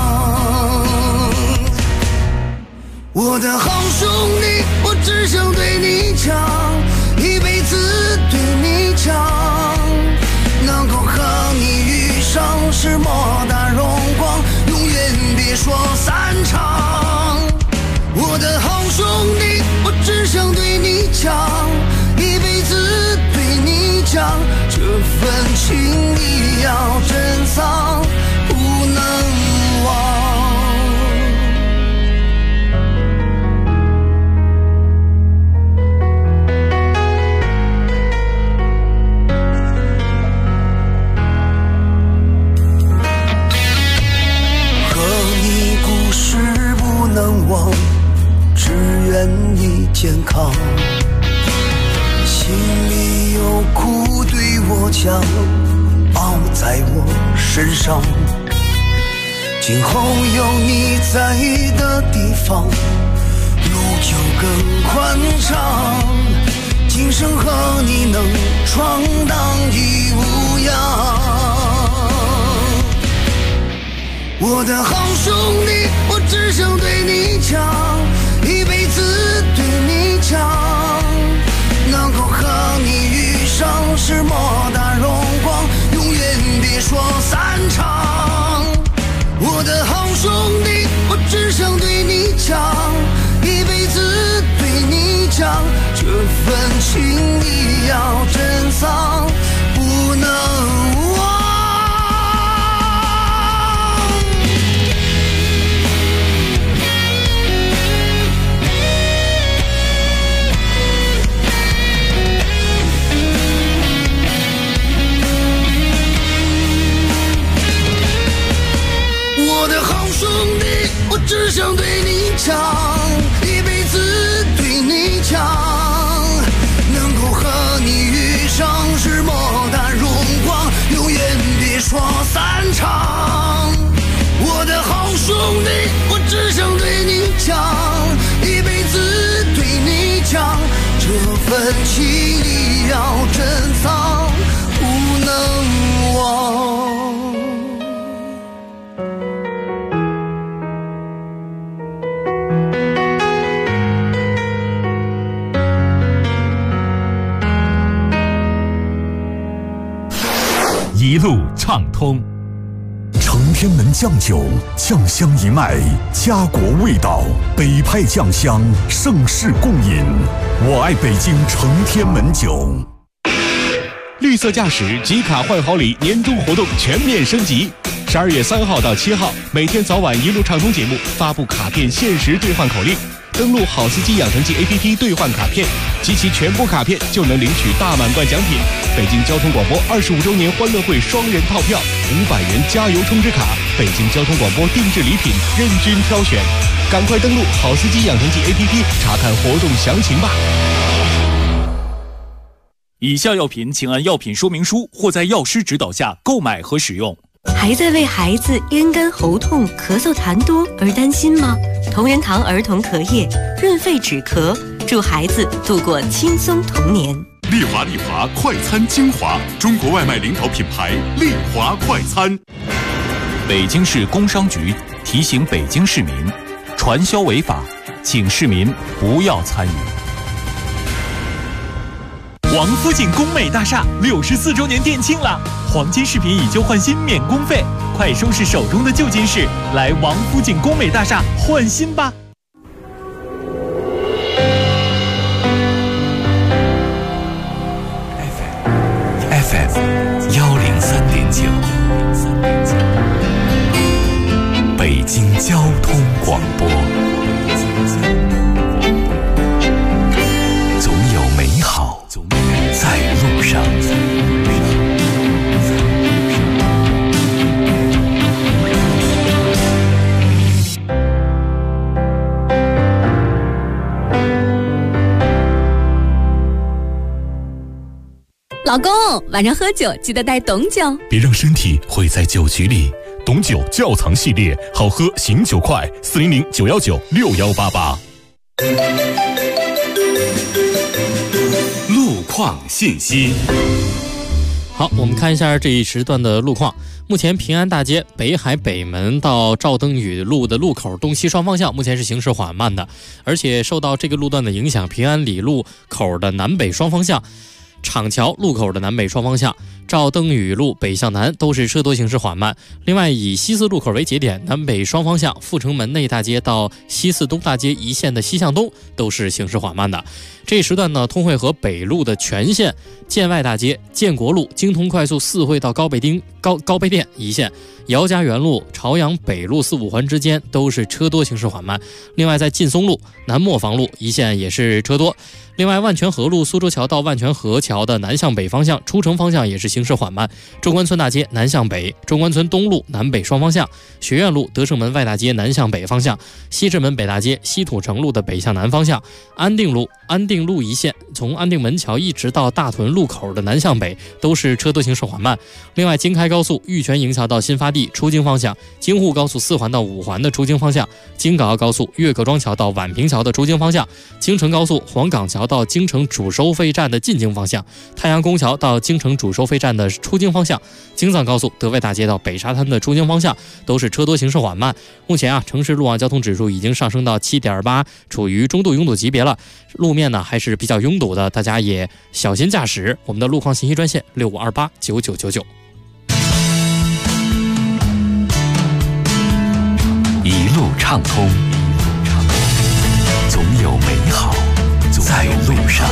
我的好兄弟，我只想对你讲，一辈子对你讲，能够和你遇上是莫大荣光，永远别说散场。我的好兄弟，我只想对你讲，一辈子对你讲，这份情谊要珍藏，不能忘。 心里有苦对我讲，包在我身上。今后有你在的地方，路就更宽敞。今生和你能闯荡亦无恙。我的好兄弟，我只想对你讲，一辈子对你讲，能够和你遇上是莫大荣光，永远别说散场。我的好兄弟，我只想对你讲，一辈子对你讲，这份情谊要珍藏，不能忘。我的好兄弟，我只想对你讲，一辈子对你讲，能够和你遇上是莫大荣光，永远别说散场。我的好兄弟，我只想对你讲，一辈子对你讲，这份情谊要珍藏，不能忘。 一路畅通，承天门酱酒，酱香一脉，家国味道，北派酱香，盛世共饮。我爱北京承天门酒。 绿色驾驶集卡换好礼年终活动全面升级，12月3号到7号，每天早晚一路畅通节目发布卡片限时兑换口令。登录好司机养成记 APP 兑换卡片，集齐全部卡片就能领取大满贯奖品。北京交通广播25周年欢乐会双人套票，500元加油充值卡，北京交通广播定制礼品任君挑选。赶快登录好司机养成记 APP 查看活动详情吧。以下药品请按药品说明书或在药师指导下购买和使用。 还在为孩子咽干喉痛、咳嗽痰多而担心吗？同仁堂儿童咳液润肺止咳，助孩子度过轻松童年。 丽华快餐精华，中国外卖领导品牌丽华快餐。 北京市工商局提醒北京市民，传销违法，请市民不要参与。王府井工美大厦64周年店庆了，黄金饰品以旧换新免工费，快收拾手中的旧金饰，来王府井工美大厦换新吧。 FM 103.9，北京交通广播。总有美好在路上。 老公，晚上喝酒记得带董酒， 别让身体毁在酒局里。董酒窖藏系列，好喝醒酒快，400-919-6188。 路况信息。 好，我们看一下这一时段的路况。目前平安大街北海北门到赵登禹路的路口东西双方向目前是行驶缓慢的，而且受到这个路段的影响，平安里路口的南北双方向、厂桥路口的南北双方向、赵登禹路北向南都是车多行驶缓慢。另外，以西四路口为节点，南北双方向阜成门内大街到西四东大街一线的西向东都是行驶缓慢的。这一时段呢，通惠河北路的全线、建外大街、建国路、京通快速四惠到高碑店一线、姚家园路、朝阳北路4、5环之间都是车多行驶缓慢。另外，在劲松路、南磨坊路一线也是车多。另外，万泉河路苏州桥到万泉河桥的南向北方向出城方向也是行驶缓慢。中关村大街南向北，中关村东路南北双方向，学院路德胜门外大街南向北方向，西直门北大街西土城路的北向南方向，安定路一线从安定门桥一直到大屯路口的南向北都是车多行驶缓慢。另外，京开高速玉泉营桥到新发地出京方向，京沪高速4环到5环的出京方向，京港澳高速岳各庄桥到宛平桥的出京方向，京承高速黄岗桥到京承主收费站的进京方向，太阳宫桥到京承主收费站的出京方向，京藏高速德外大街到北沙滩的出京方向都是车多行驶缓慢。目前城市路网交通指数已经上升到7.8，处于中度拥堵级别了。路面呢还是比较拥堵的，大家也小心驾驶。我们的路况信息专线65289999。 一路畅通，总有美好在路上。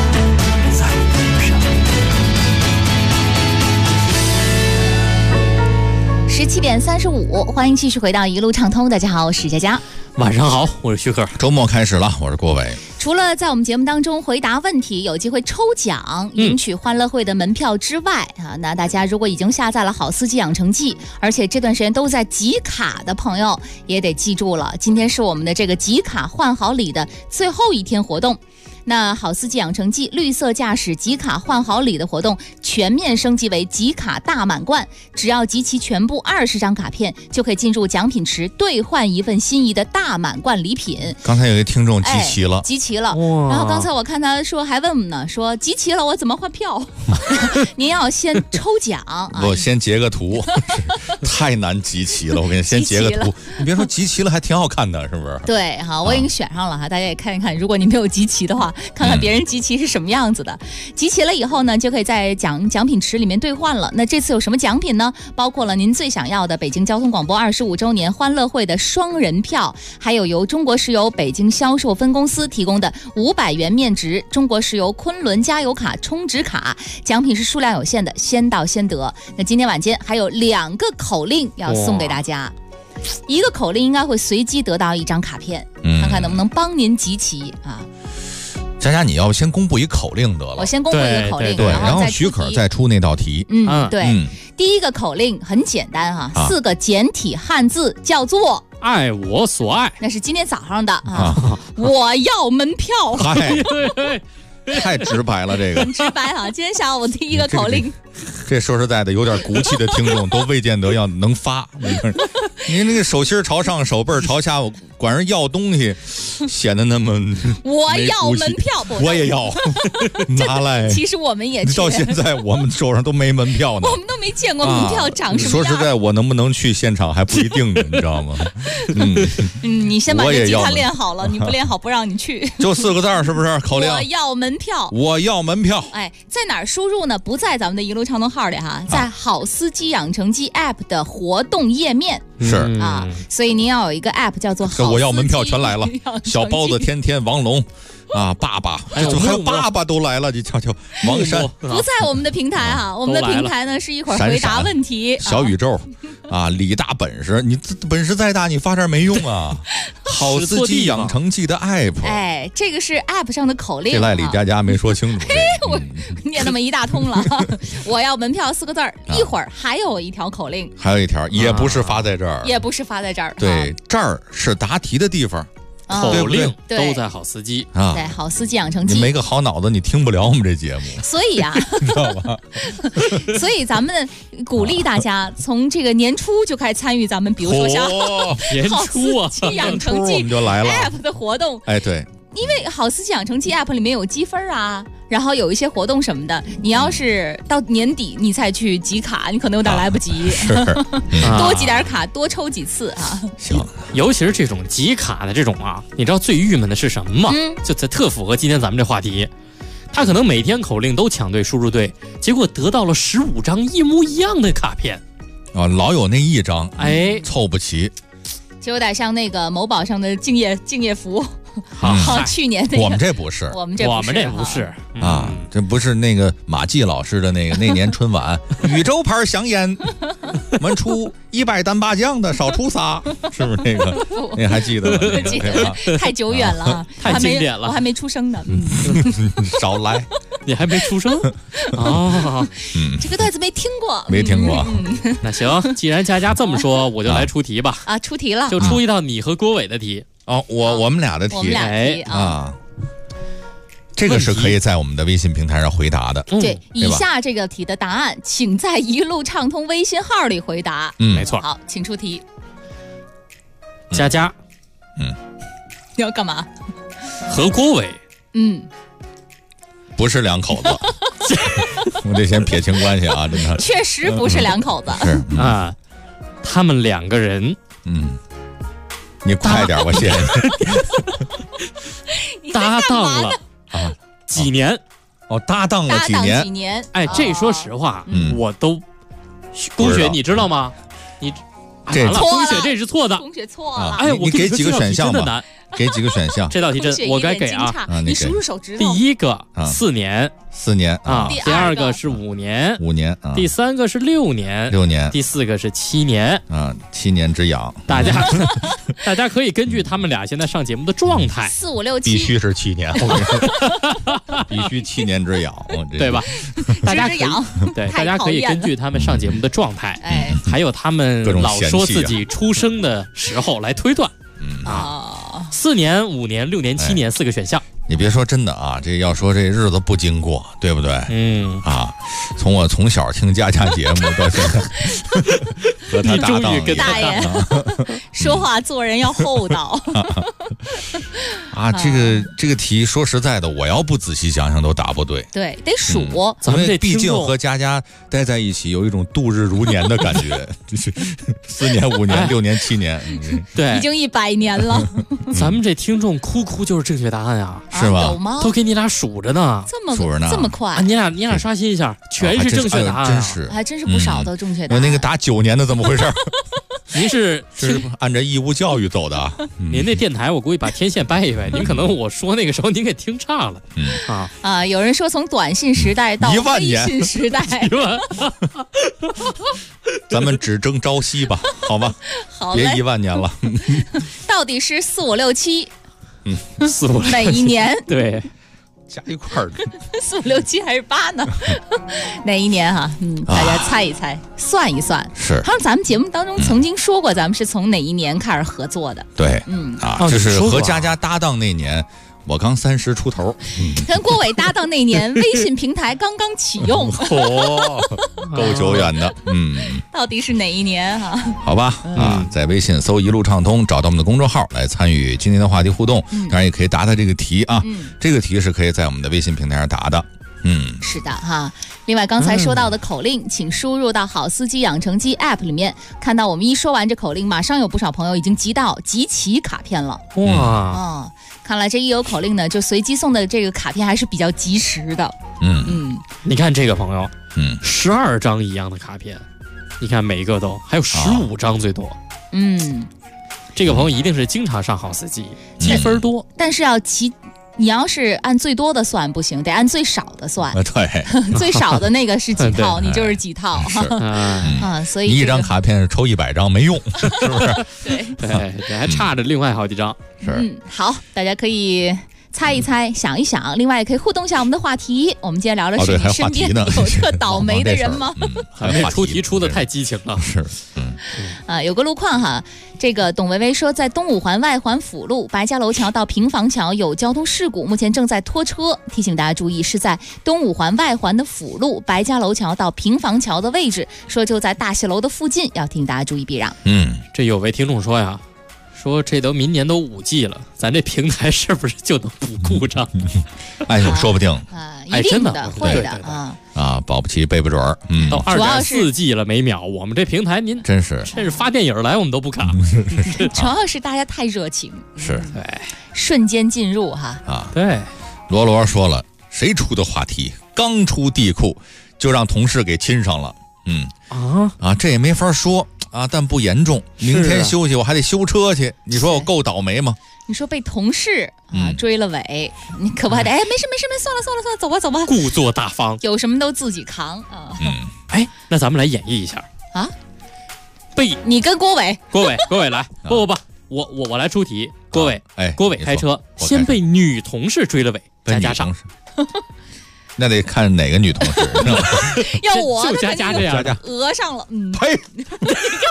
17:35，欢迎继续回到一路畅通。大家好，我是佳佳。 晚上好，我是徐克。 周末开始了，我是郭伟。 除了在我们节目当中回答问题，有机会抽奖赢取欢乐会的门票之外那大家如果已经下载了好司机养成记，而且这段时间都在集卡的朋友也得记住了，今天是我们的这个集卡换好礼的最后一天活动。那好司机养成记绿色驾驶集卡换好礼的活动全面升级为集卡大满贯，只要集齐全部20张卡片，就可以进入奖品池兑换一份心仪的大满贯礼品。 刚才有一个听众集齐了， 集齐了。然后刚才我看他说还问我们呢，说集齐了我怎么换票？您要先抽奖我先截个图，太难集齐了。我给你先截个图，你别说集齐了，还挺好看的，是不是？ 对哈，我已经选上了哈，大家也看一看。如果你没有集齐的话，看看别人集齐是什么样子的。集齐了以后呢，就可以在奖品池里面兑换了。那这次有什么奖品呢？包括了您最想要的北京交通广播25周年欢乐会的双人票，还有由中国石油北京销售分公司提供的500元面值中国石油昆仑加油卡充值卡。奖品是数量有限的，先到先得。那今天晚间还有2个口令要送给大家，一个口令应该会随机得到1张卡片，看看能不能帮您集齐啊。 佳佳，你要不先公布一口令得了？ 我先公布一个口令， 对，然后许可再出那道题。 对，第一个口令很简单4个简体汉字，叫做“ 爱我所爱”， 那是今天早上的我要门票。 太直白了，这个很直白今天下午第一个口令。 这说实在的，有点骨气的听众都未见得要能发。您那个手心朝上，手背朝下，管人要东西，显得那么我要门票， 我也要拿来。 其实我们也到现在我们手上都没门票呢， 我们都没见过门票长什么样。 说实在，我能不能去现场还不一定呢，你知道吗？ 你先把这吉他练好了，你不练好不让你去。 就4个字是不是？口令： 我要门票， 我要门票。 在哪儿输入呢？不在咱们的一路畅通号里在好司机养成记 App 的活动页面。 是所以您要有一个 App 叫做好司机。 我要门票全来了，小包子、天天、王龙。爸爸，还有爸爸都来了，你瞧瞧，王山不在我们的平台我们的平台呢是一会儿回答问题。 小宇宙李大本事，你本事再大，你发这没用啊。好司机养成记的 App， 这个是 App 上的口令。 这赖李佳佳没说清楚， 我念那么一大通了。我要门票4个字一会儿还有一条口令， 还有一条也不是发在这儿， 也不是发在这儿， 对，这儿是答题的地方。 口令都在好司机对，好司机养成记。 你没个好脑子，你听不了我们这节目。 所以你知道吧？ 所以咱们鼓励大家从这个年初就开始参与咱们，比如说像好司机养成记 App 的活动。 对。 因为好司机养成记 App 里面有积分然后有一些活动什么的，你要是到年底你才去集卡，你可能有点来不及。多集点卡，多抽几次行， 尤其是这种集卡的这种你知道最郁闷的是什么吗？就特符合今天咱们这话题。他可能每天口令都抢对输入对，结果得到了15张一模一样的卡片老有那1张凑不齐， 就有点像那个某宝上的敬业福。去年我们这不是， 我们这不是这不是那个马季老师的那年春晚，宇宙牌香烟，我们出100单八酱的，少出仨，是不是那个？你还记得吗？ 记得，太久远了， 太经典了， 我还没出生呢。 少来。 你还没出生哦。 这个段子没听过， 没听过。 那行，既然佳佳这么说，我就来出题吧。 啊，出题了， 就出一道你和郭伟的题。 哦，我们俩的题， 我们俩题啊。这个是可以在我们的微信平台上回答的。 对，以下这个题的答案，请在一路畅通微信号里回答。 没错。 好，请出题。 佳佳， 你要干嘛？ 和郭伟， 不是两口子。我得先撇清关系啊，真的。 确实不是两口子。 是啊，他们两个人， 你快点，我谢谢你。 搭档了啊， 几年？ 哦，搭档了几年？ 哎，这说实话，我都，龚雪，你知道吗？你这龚雪这是错的， 龚雪错了。 哎，我给几个选项吧。给几个选项， 这道题真我该给啊！ 你数数手指头。 第一个4年啊， 第二个是5年啊， 第三个是6年，第四个是7年啊，7年之痒。 大家可以根据他们俩现在上节目的状态 ，4、5、6、7， 必须是7年，必须7年之痒， 对吧？大家可以根据他们上节目的状态，还有他们老说自己出生的时候来推断。4年、5年、6年、7年4个选项。 你别说真的啊，这要说这日子不经过，对不对？从我从小听佳佳节目到现在，和他搭档跟大爷说话做人要厚道啊！这个题说实在的，我要不仔细想想都答不对。 对，得数。 咱们这毕竟和佳佳待在一起，有一种度日如年的感觉。就是4年、5年、6年、7年， 对， 已经100年了。 咱们这听众哭就是正确答案啊！ 是吗？ 有吗？ 都给你俩数着呢， 数着呢， 这么快啊！你俩刷新一下，全是正确答案， 还真是不少都正确答案。 那个答9年的怎么回事？ 您是按照义务教育走的。 您那电台我估计把天线掰一掰，您可能我说那个时候您给听岔了。 有人说从短信时代到微信时代， 咱们只争朝夕吧，好吧？ 好， 别1万年了。 到底是4、5、6、7。 4、5 哪一年？ 对， 加一块儿的。 4、5、6、7还是8呢？哪一年哈？大家猜一猜，算一算。 是。 好像咱们节目当中曾经说过，咱们是从哪一年开始合作的？ 对，就是和佳佳搭档那年，我刚30出头。 跟郭伟搭档那年，微信平台刚刚启用。 够久远的。 到底是哪一年哈？ 好吧，在微信搜“一路畅通”，找到我们的公众号来参与今天的话题互动。当然也可以答这个题啊。这个题是可以在我们的微信平台上答的。 是的哈。另外，刚才说到的口令，请输入到好司机养成记 App 里面，看到我们一说完这口令，马上有不少朋友已经集齐卡片了。 哇！ 看来这一有口令呢，就随机送的这个卡片还是比较及时的。 你看这个朋友，12张一样的卡片，你看每一个都还有15张最多。这个朋友一定是经常上好司机，积分多。 但是你要是按最多的算不行，得按最少的算。 对， 最少的那个是几套，你就是几套。所以你一张卡片抽100张没用，是不是？ 对， 这还差着另外好几张。 是。 好，大家可以猜一猜，想一想，另外也可以互动一下我们的话题。我们今天聊的是你身边有特倒霉的人吗？ 咱们出题出的太激情了。 是。 有个路况哈，这个董维维说，在东五环外环辅路白家楼桥到平房桥有交通事故，目前正在拖车，提醒大家注意，是在东五环外环的辅路白家楼桥到平房桥的位置，说就在大戏楼的附近，要提醒大家注意避让。 这有位听众说呀，说这都明年都5G 了，咱这平台是不是就能不故障？ 哎，说不定一定的会的保不齐背不准儿。 到2.4G 了每秒，我们这平台您真是发电影来我们都不卡。 主要是大家太热情， 是对， 瞬间进入哈对。 罗说了，谁出的话题？刚出地库就让同事给亲上了。这也没法说啊，但不严重。明天休息我还得修车去，你说我够倒霉吗？ 你说被同事追了尾，你可不还得没事，算了，走吧， 故作大方， 有什么都自己扛啊。 那咱们来演绎一下啊。你跟郭伟来，不，我来出题。郭伟开车，先被女同事追了尾，再加上那得看哪个女同事。 要我就佳佳这样， 讹上了。 呸！ 你看，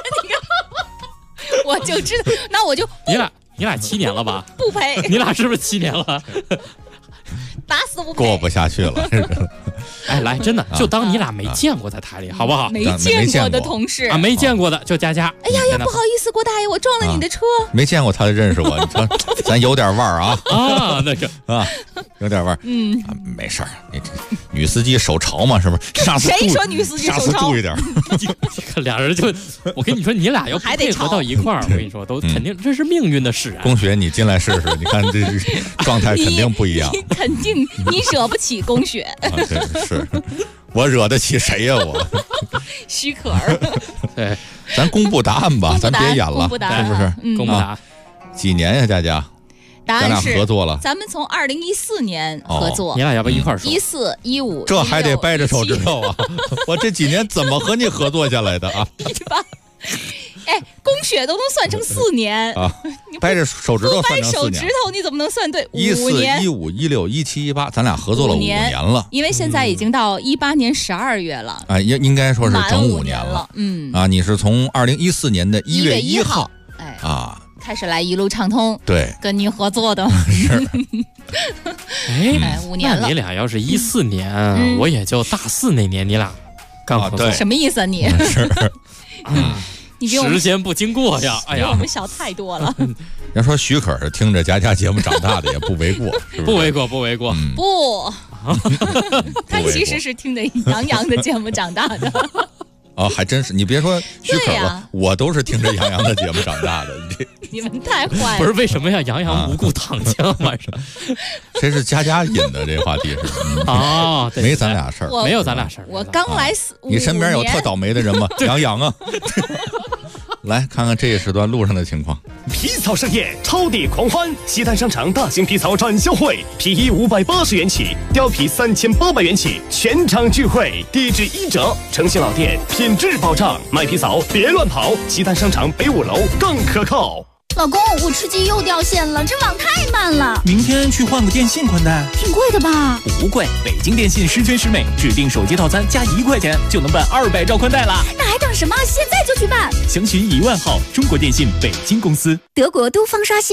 我就知道，那我就你俩7年了吧？ 不赔。 你俩是不是7年了？ 打死不赔。 过不下去了。 哎，来，真的就当你俩没见过在台里，好不好？ 没见过的同事啊，没见过的就佳佳。 哎呀，不好意思，郭大爷，我撞了你的车。 没见过他认识我，你说咱有点腕儿啊。 啊，那个啊，有点腕儿。没事儿，你女司机手潮嘛，是不是？ 谁说女司机手潮？ 下次注意点。 俩人就，我跟你说，你俩要配合到一块儿，我跟你说，都肯定这是命运的使然。 龚雪，你进来试试，你看这状态肯定不一样。 肯定你惹不起龚雪。 对，是我惹得起谁呀？我许可儿。 对，咱公布答案吧，咱别演了，是不是？ 公布答案。 几年呀，佳佳？ 答案是咱俩合作了。 咱们从2014年合作， 你俩要不一块儿说 ？14、15， 这还得掰着手指头啊！我这几年怎么和你合作下来的啊？ 哎，龚雪都能算成4年啊！掰着手指头算成4年， 手指头你怎么能算对 ？14、 年、 15、16、17、18，咱俩合作了5年了。 因为现在已经到18年12月了啊，应该说是整5年了。啊，你是从2014年的1月1号， 哎啊， 开始来一路畅通， 对， 跟你合作的。 是。 哎 ，5年了。 那你俩要是14年，我也就大4那年，你俩刚合作， 什么意思啊你？ 是。 你比我们时间不经过呀，哎呀， 比我们小太多了。 要说许可是听着佳佳节目长大的，也不为过，是不是？ 不为过，不为过。 不，他其实是听着杨洋的节目长大的。 哦，还真是，你别说许可了，我都是听着杨洋的节目长大的。 你们太坏了。 不是为什么呀？杨洋无故躺枪晚上， 这是佳佳引的这话题是？ 哦， 没咱俩事儿， 没有咱俩事儿。 我刚来你身边有特倒霉的人吗？杨洋啊。来看看这一时段路上的情况。 皮草盛宴，超地狂欢！西单商场大型皮草展销会，皮衣580元起，貂皮3800元起，全场聚会，低至1折，诚信老店，品质保障。买皮草别乱跑，西单商场北5楼更可靠。 老公，我吃鸡又掉线了，这网太慢了。 明天去换个电信宽带， 挺贵的吧？ 不贵，北京电信10全10美，指定手机套餐加1块钱就能办200兆宽带了。 那还等什么？现在就去办！ 详询1万号中国电信北京公司。 德国都方刷新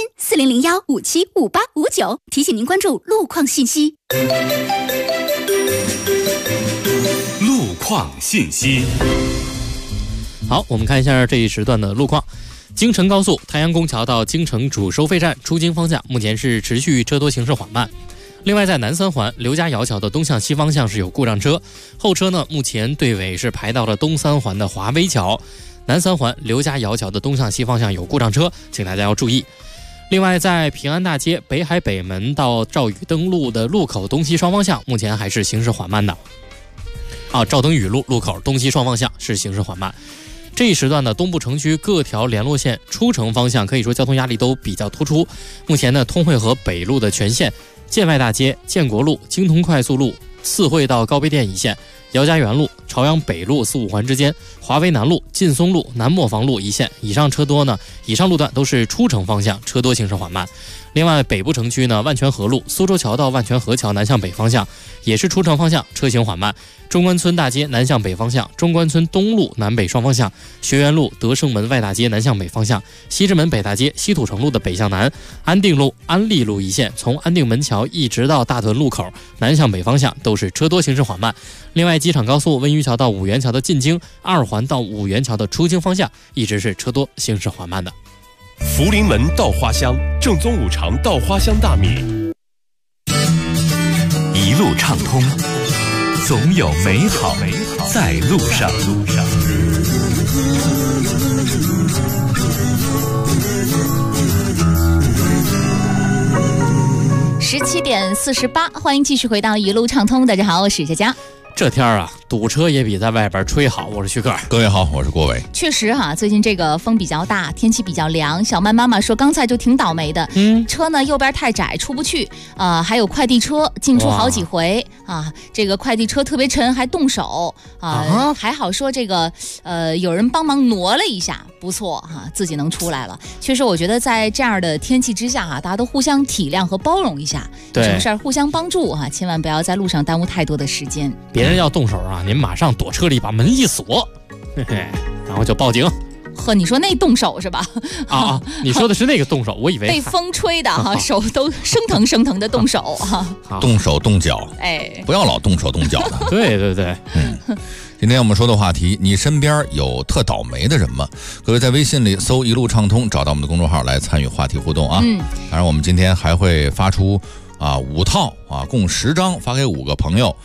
4001575859，提醒您关注路况信息。 路况信息。 好，我们看一下这一时段的路况。京承高速太阳宫桥到京承主收费站出京方向，目前是持续车多，行驶缓慢。另外，在南三环刘家窑桥的东向西方向是有故障车，后车呢目前队尾是排到了东三环的华威桥。南三环刘家窑桥的东向西方向有故障车，请大家要注意。另外，在平安大街北海北门到赵宇登路的路口东西双方向，目前还是行驶缓慢的。赵登宇路路口东西双方向是行驶缓慢。这一时段的东部城区各条联络线出城方向可以说交通压力都比较突出。目前呢，通惠河北路的全线、建外大街、建国路、京通快速路、四惠到高碑店一线、姚家园路、朝阳北路4、5环之间、华威南路、劲松路、南磨坊路一线以上车多呢，以上路段都是出城方向，车多，行驶缓慢。另外，北部城区呢，万泉河路、苏州桥到万泉河桥南向北方向也是出城方向，车行缓慢。中关村大街南向北方向，中关村东路南北双方向，学园路、德胜门外大街南向北方向，西直门北大街西土城路的北向南，安定路、安利路一线从安定门桥一直到大屯路口南向北方向都是车多，行驶缓慢。另外，机场高速温榆桥到五原桥的进京，2环到五原桥的出京方向一直是车多，行驶缓慢的。 福临门稻花香，正宗五常稻花香大米， 一路畅通，总有美好在路上。 17点48，欢迎继续回到一路畅通。大家好，我是佳佳。 这天啊， 堵车也比在外边吹好。我是徐克， 各位好，我是郭伟。 确实哈，最近这个风比较大，天气比较凉。小曼妈妈说刚才就挺倒霉的，车呢右边太窄出不去，还有快递车进出好几回啊，这个快递车特别沉，还动手啊，还好说这个有人帮忙挪了一下，不错哈，自己能出来了。确实，我觉得在这样的天气之下哈，大家都互相体谅和包容一下，什么事儿互相帮助哈，千万不要在路上耽误太多的时间。 别人要动手啊，您马上躲车里把门一锁，嘿嘿，然后就报警。 呵，你说那动手是吧？ 啊，你说的是那个动手，我以为被风吹的哈，手都生疼的动手哈， 动手动脚， 哎， 不要老动手动脚的。 对， 今天我们说的话题，你身边有特倒霉的人吗？各位在微信里搜一路畅通，找到我们的公众号来参与话题互动啊。当然，我们今天还会发出5套共10张发给5个朋友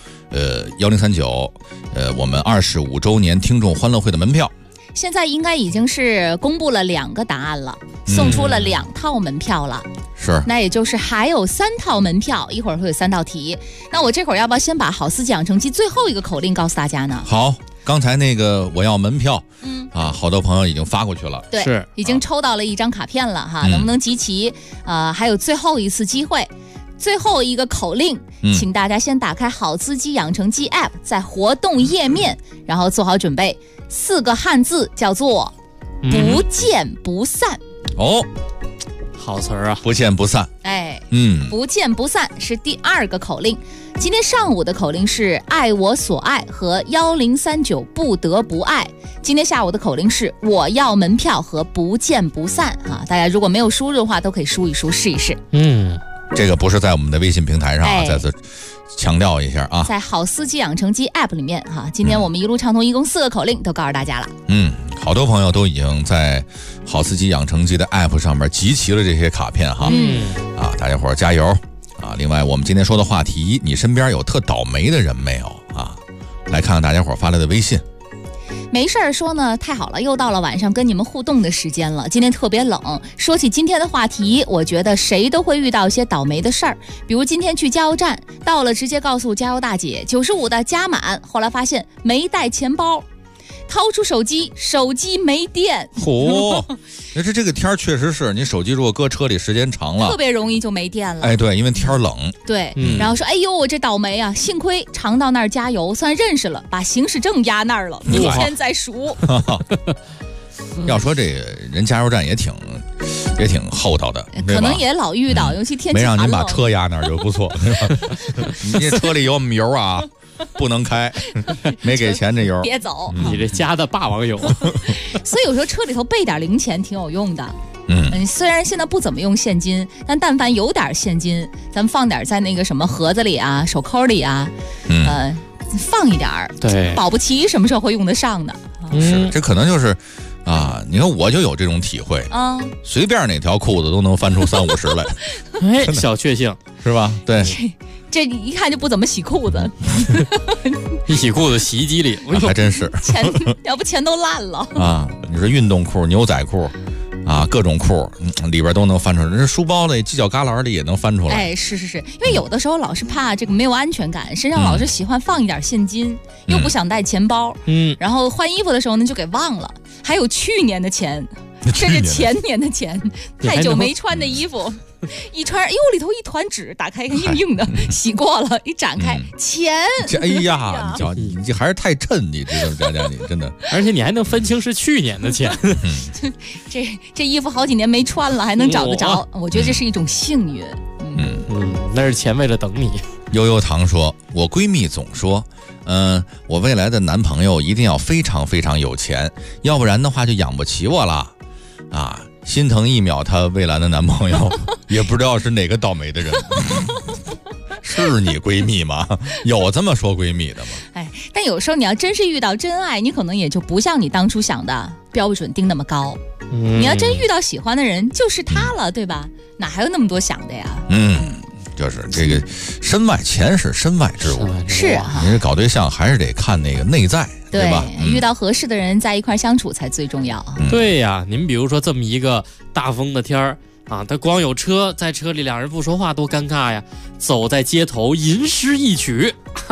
，1039我们25周年听众欢乐会的门票。 现在应该已经是公布了2个答案了，送出了2套门票了。 是， 那也就是还有3套门票，一会儿会有3道题。那我这会儿要不要先把好司机养成记最后一个口令告诉大家呢？ 好，刚才那个我要门票，好多朋友已经发过去了， 对， 是已经抽到了1张卡片了哈，能不能集齐？还有最后一次机会。最后一个口令，请大家先打开好司机养成记 App， 在活动页面，然后做好准备，4个汉字叫做不见不散。 哦， 好词儿啊， 不见不散。 哎，不见不散是第2个口令。今天上午的口令是爱我所爱和1039不得不爱。今天下午的口令是我要门票和不见不散啊！大家如果没有输入的话，都可以输一输，试一试。 这个不是在我们的微信平台上再次强调一下啊， 在好司机养成记 App 里面哈，今天我们一路畅通一共4个口令都告诉大家了。 好多朋友都已经在好司机养成记的 App 上面集齐了这些卡片哈，大家伙儿加油啊！另外，我们今天说的话题，你身边有特倒霉的人没有啊？来看看大家伙儿发来的微信。 没事儿说呢，太好了，又到了晚上跟你们互动的时间了。今天特别冷，说起今天的话题，我觉得谁都会遇到一些倒霉的事儿。比如今天去加油站，到了直接告诉加油大姐95的加满，后来发现没带钱包，掏出手机没电。 这个天确实是，你手机如果搁车里时间长了， 特别容易就没电了。 哎，对，因为天冷。 对，然后说，哎呦，我这倒霉啊！幸亏常到那儿加油，算认识了，把行驶证压那儿了，明天再赎。 要说这个人加油站也挺厚道的， 可能也老遇到，尤其天气没让您把车压那儿就不错，对吧？你这车里有我们油啊，不能开，没给钱这油别走， 你这加的霸王油。 所以有时候车里头备点零钱挺有用的。虽然现在不怎么用现金，但凡有点现金，咱们放点在那个什么盒子里啊、手扣里啊，放一点儿， 对， 保不齐什么时候会用得上呢。 是，这可能就是你看我就有这种体会啊，随便哪条裤子都能翻出30-50来， 哎，小确幸是吧？对， 这一看就不怎么洗裤子， 一洗裤子洗衣机里， 还真是要不钱都烂了啊！你说运动裤、牛仔裤。各种裤里边都能翻出来，这书包的犄角旮旯里也能翻出来。 哎，是，因为有的时候老是怕这个没有安全感，身上老是喜欢放一点现金，又不想带钱包，然后换衣服的时候呢就给忘了，还有去年的钱，甚至前年的钱，太久没穿的衣服。一穿，哎呦，里头一团纸，打开一看硬硬的，洗过了，一展开，钱。 哎呀，你这还是太趁，你知道佳佳，你真的， 而且你还能分清是去年的钱。 这衣服好几年没穿了，还能找得着，我觉得这是一种幸运。 那是钱为了等你。 悠悠糖说，我闺蜜总说，我未来的男朋友一定要非常非常有钱，要不然的话就养不起我了啊。心疼一秒她未来的男朋友，也不知道是哪个倒霉的人。是你闺蜜吗？有这么说闺蜜的吗？ 哎，但有时候你要真是遇到真爱，你可能也就不像你当初想的标准定那么高。你要真遇到喜欢的人，就是他了，对吧？哪还有那么多想的呀？ 就是这个身外钱是身外之物， 是啊， 你搞对象还是得看那个内在，对吧？ 遇到合适的人在一块相处才最重要。 对呀，您比如说这么一个大风的天儿啊，他光有车，在车里两人不说话多尴尬呀。走在街头吟诗一曲，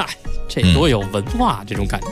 这多有文化这种感觉。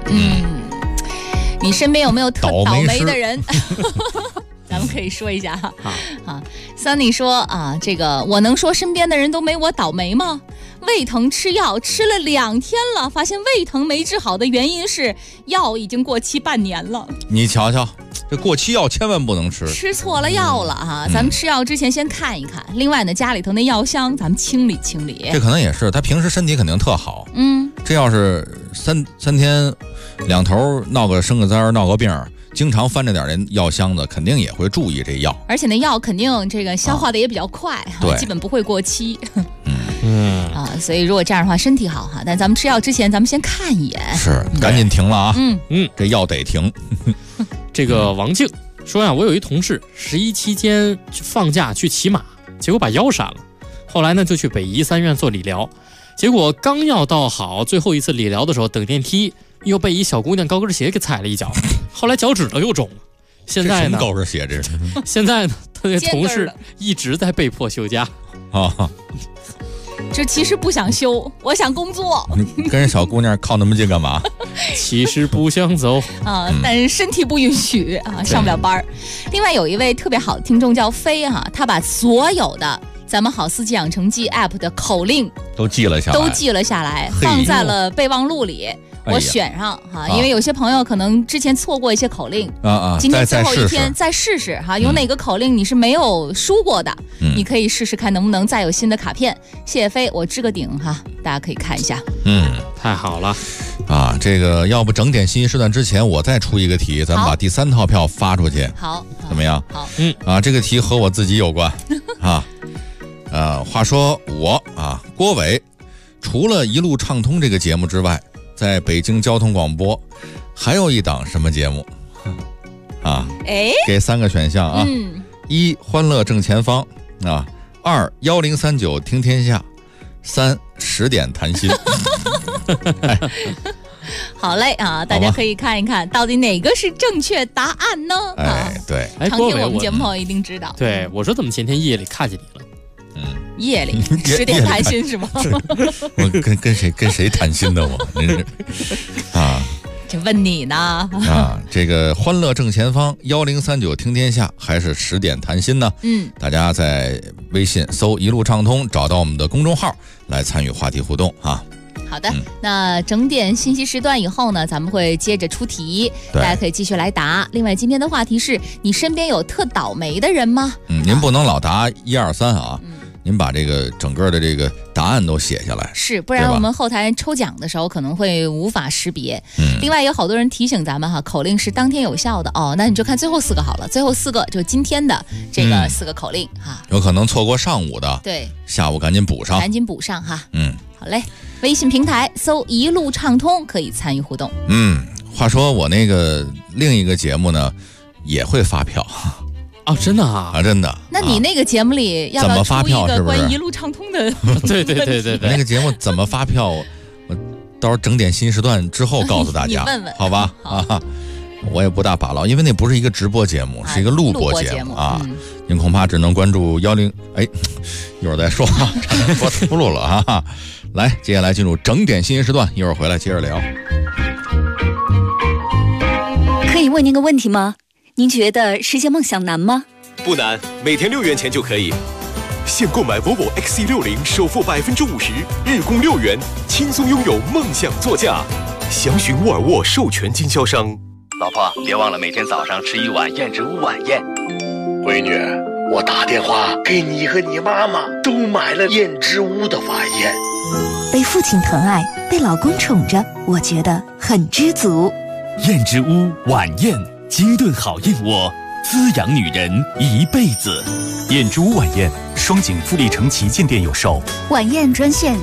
你身边有没有特倒霉的人？咱们可以说一下哈。啊，Sunny 说啊，这个我能说身边的人都没我倒霉吗？胃疼吃药吃了2天了，发现胃疼没治好的原因是药已经过期半年了。 你瞧瞧，这过期药千万不能吃， 吃错了药了哈。咱们吃药之前先看一看。另外呢，家里头那药箱咱们清理清理。 这可能也是他平时身体肯定特好，这要是三天两头闹个生个灾闹个病，经常翻着点那药箱子，肯定也会注意这药。 而且那药肯定这个消化的也比较快， 对， 基本不会过期。所以如果这样的话，身体好哈。但咱们吃药之前，咱们先看一眼， 是赶紧停了啊！这药得停。 这个王静说呀，我有一同事11期间放假去骑马，结果把腰闪了。后来呢，就去北医3院做理疗，结果刚要到好最后一次理疗的时候，等电梯又被一小姑娘高跟鞋给踩了一脚，后来脚趾头又肿了。现在呢， 高跟鞋这是。 现在呢，他的同事一直在被迫休假。 这其实不想休，我想工作。 你跟人小姑娘靠那么近干嘛？ 其实不想走但是身体不允许上不了班。另外有一位特别好的听众叫飞他把所有的咱们好司机养成记 app 的口令都记了下来， 放在了备忘录里。我选上因为有些朋友可能之前错过一些口令今天最后一天再试试有哪个口令你是没有输过的，你可以试试看能不能再有新的卡片。谢谢飞，我置个顶大家可以看一下。 太好了这个要不整点信息时段之前我再出一个题，咱们把第3套票发出去， 好， 怎么样？ 好， 这个题和我自己有关话说我郭伟除了一路畅通这个节目之外，在北京交通广播还有一档什么节目给3个选项1欢乐正前方21039听天下3 10点谈心。 好嘞大家可以看一看到底哪个是正确答案呢？ 对， 常听我们节目朋友一定知道。 对，我说怎么前天夜里看见你了？ 夜里10点谈心是吗？ 我跟谁谈心的我真是这问你呢这个欢乐正前方1039听天下还是10点谈心呢？大家在微信搜一路畅通，找到我们的公众号来参与话题互动好的，那整点信息时段以后呢，咱们会接着出题，大家可以继续来答。另外今天的话题是你身边有特倒霉的人吗？ 您不能老答1、2、3您把这个整个的这个答案都写下来， 是，不然我们后台抽奖的时候可能会无法识别。另外有好多人提醒咱们口令是当天有效的那你就看最后4个好了，最后4个就今天的这个4个口令有可能错过上午的， 对， 下午赶紧补上好嘞，微信平台搜一路畅通可以参与互动。 话说我那个另一个节目呢也会发票真的真的。 那你那个节目里要不要出一个关于一路畅通的？ 对， 那个节目怎么发票？我到时候整点新时段之后告诉大家， 你问问好吧？我也不大把牢，因为那不是一个直播节目，是一个录播节目您恐怕只能关注10，一会儿再说说秃噜了来，接下来进入整点新时段，一会儿回来接着聊。 可以问您个问题吗？您觉得实现梦想难吗？ 不难，每天6元钱就可以。现购买 Volvo XC60首付50%，日供6元，轻松拥有梦想座驾。详询沃尔沃授权经销商。 老婆，别忘了每天早上吃一碗燕之屋晚宴。 闺女，我打电话给你和你妈妈都买了燕之屋的晚宴。 被父亲疼爱，被老公宠着，我觉得很知足。 燕之屋晚宴，精炖好燕窝，滋养女人一辈子。 燕之屋晚宴，双井富力城旗舰店有售。 晚宴专线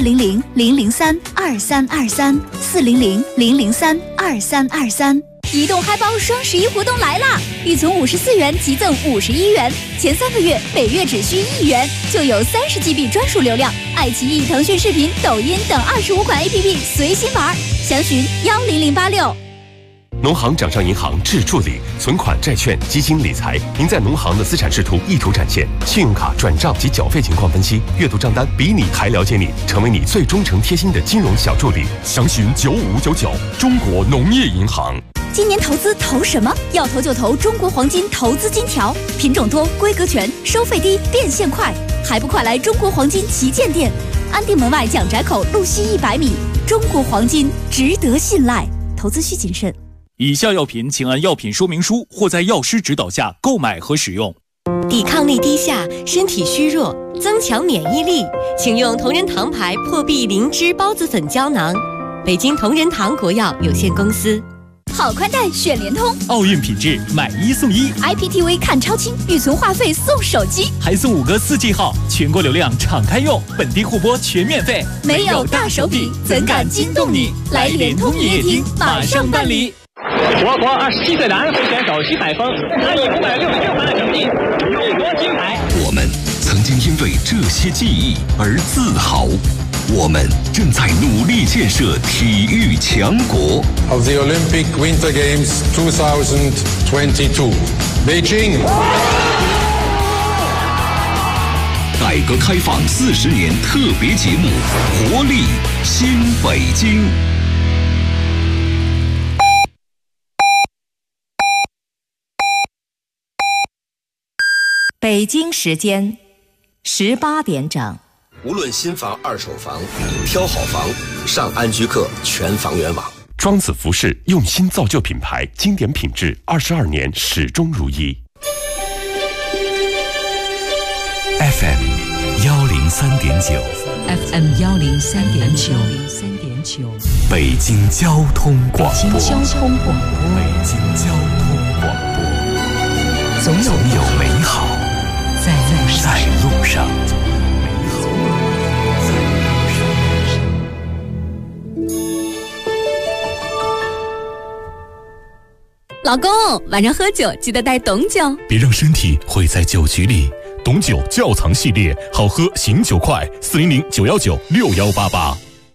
400-003-2323，400-003-2323。 移动嗨包双11活动来啦！预存54元即赠51元，前3个月每月只需1元，就有30 GB 专属流量。爱奇艺、腾讯视频、抖音等25款 APP 随心玩，详询10086。 农行掌上银行智助理，存款、债券、基金、理财，您在农行的资产视图一图展现，信用卡转账及缴费情况分析，阅读账单比你还了解你，成为你最忠诚贴心的金融小助理。详询9599，中国农业银行。 今年投资投什么？要投就投中国黄金投资金条，品种多，规格全，收费低，变现快，还不快来中国黄金旗舰店，安定门外蒋宅口路西100米。中国黄金值得信赖，投资需谨慎。 以下药品请按药品说明书或在药师指导下购买和使用。 抵抗力低下，身体虚弱，增强免疫力，请用同仁堂牌破壁灵芝孢子粉胶囊。北京同仁堂国药有限公司。 好宽带选联通， 奥运品质买1送1 ，IPTV 看超清，预存话费送手机， 还送5个4G 号，全国流量敞开用，本地互播全免费。 没有大手笔，怎敢惊动你？来联通营业厅马上办理。 我国27岁男会选手徐海峰，他以566分的成绩勇夺金牌。 我们曾经因为这些记忆而自豪。我们正在努力建设体育强国。 Of the Olympic Winter Games 2022, Beijing. 改革开放40年特别节目《活力新北京》。 北京时间18点整。 无论新房、二手房，挑好房，上安居客全房源网。 庄子服饰用心造就品牌，经典品质，22年始终如一。 FM 103.9 FM 103.9 北京交通广播。 北京交通广播。 北京交通广播。 总有美好在路上。 老公，晚上喝酒记得带董酒， 别让身体毁在酒局里。董酒窖藏系列，好喝醒酒快，400-919-6188。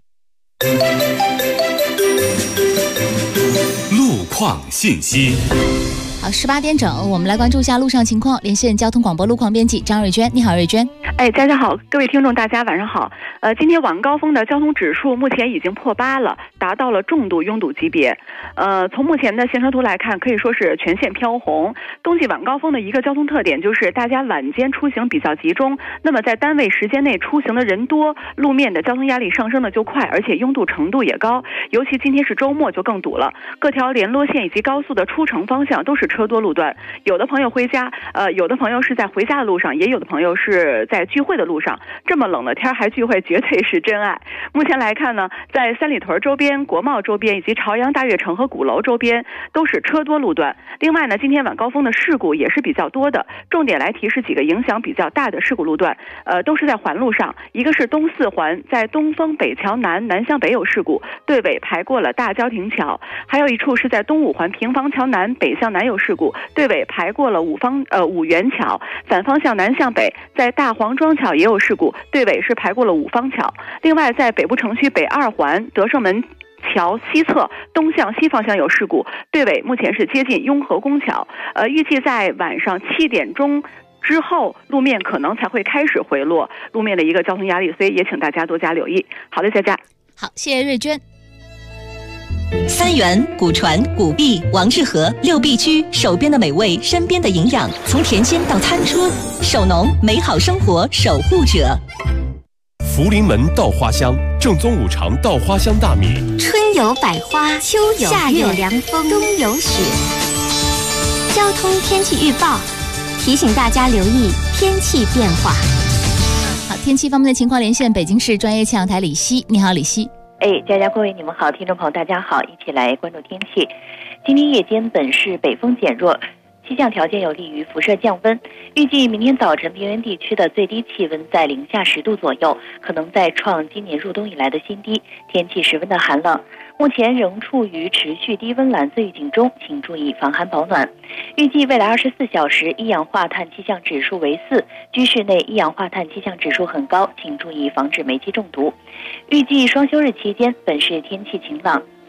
路况信息。 好，18点整，我们来关注一下路上情况。连线交通广播路况编辑张瑞娟，你好，瑞娟。 大家好，各位听众，大家晚上好。今天晚高峰的交通指数目前已经破8了，达到了重度拥堵级别。从目前的行车图来看，可以说是全线飘红。冬季晚高峰的一个交通特点就是大家晚间出行比较集中，那么在单位时间内出行的人多，路面的交通压力上升的就快，而且拥堵程度也高。尤其今天是周末就更堵了，各条联络线以及高速的出城方向都是车多路段。有的朋友回家，有的朋友是在回家的路上，也有的朋友是在聚会的路上。这么冷的天还聚会，绝对是真爱。目前来看呢，在三里屯周边、国贸周边以及朝阳大悦城和鼓楼周边都是车多路段。另外呢，今天晚高峰的事故也是比较多的，重点来提示几个影响比较大的事故路段，都是在环路上。一个是东四环，在东风北桥南南向北有事故，队尾排过了大郊亭桥；还有一处是在东五环平房桥南北向南有事故，队尾排过了五元桥；反方向南向北，在大黄庄桥也有事故，队尾是排过了五方桥。另外，在北部城区北2环德胜门桥西侧东向西方向有事故，队尾目前是接近雍和宫桥。预计在晚上7点钟之后，路面可能才会开始回落路面的一个交通压力，所以也请大家多加留意。好的，佳佳。 好，谢谢瑞娟。 三元、古传、古碧、王致和6必居，手边的美味，身边的营养，从甜心到餐桌，手农美好生活守护者。 福临门稻花香，正宗五常稻花香大米。 春有百花，秋有夏有凉风，冬有雪。交通天气预报提醒大家留意天气变化。 好，天气方面的情况，连线北京市专业气象台李希。你好，李希。 佳佳各位你们好，听众朋友大家好，一起来关注天气。今天夜间本市北风减弱，气象条件有利于辐射降温，预计明天早晨平原地区的最低气温在零下10度左右，可能再创今年入冬以来的新低，天气十分的寒冷。目前仍处于持续低温蓝色预警中，请注意防寒保暖。预计未来24小时一氧化碳气象指数为4，居室内一氧化碳气象指数很高，请注意防止煤气中毒。预计双休日期间，本市天气晴朗，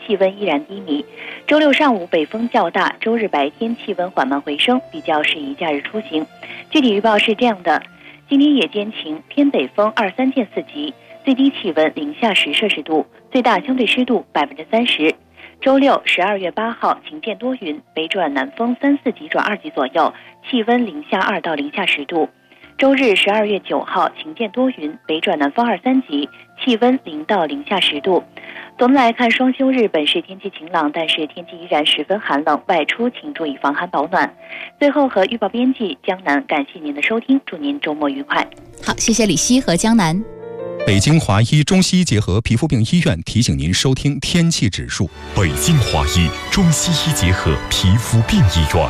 气温依然低迷。周六上午北风较大，周日白天气温缓慢回升，比较适宜假日出行。具体预报是这样的：今天夜间晴，偏北风23见4级，最低气温零下10摄氏度，最大相对湿度30%。周六12月8号晴见多云，北转南风3、4级转2级左右，气温零下2到零下10度。周日12月9号晴见多云，北转南风2、3级，气温0到零下10度。总的来看，双休日本市天气晴朗，但是天气依然十分寒冷，外出请注意防寒保暖。最后和预报编辑江南感谢您的收听，祝您周末愉快。 好，谢谢李希和江南。 北京华医中西医结合皮肤病医院提醒您收听天气指数。 北京华医中西医结合皮肤病医院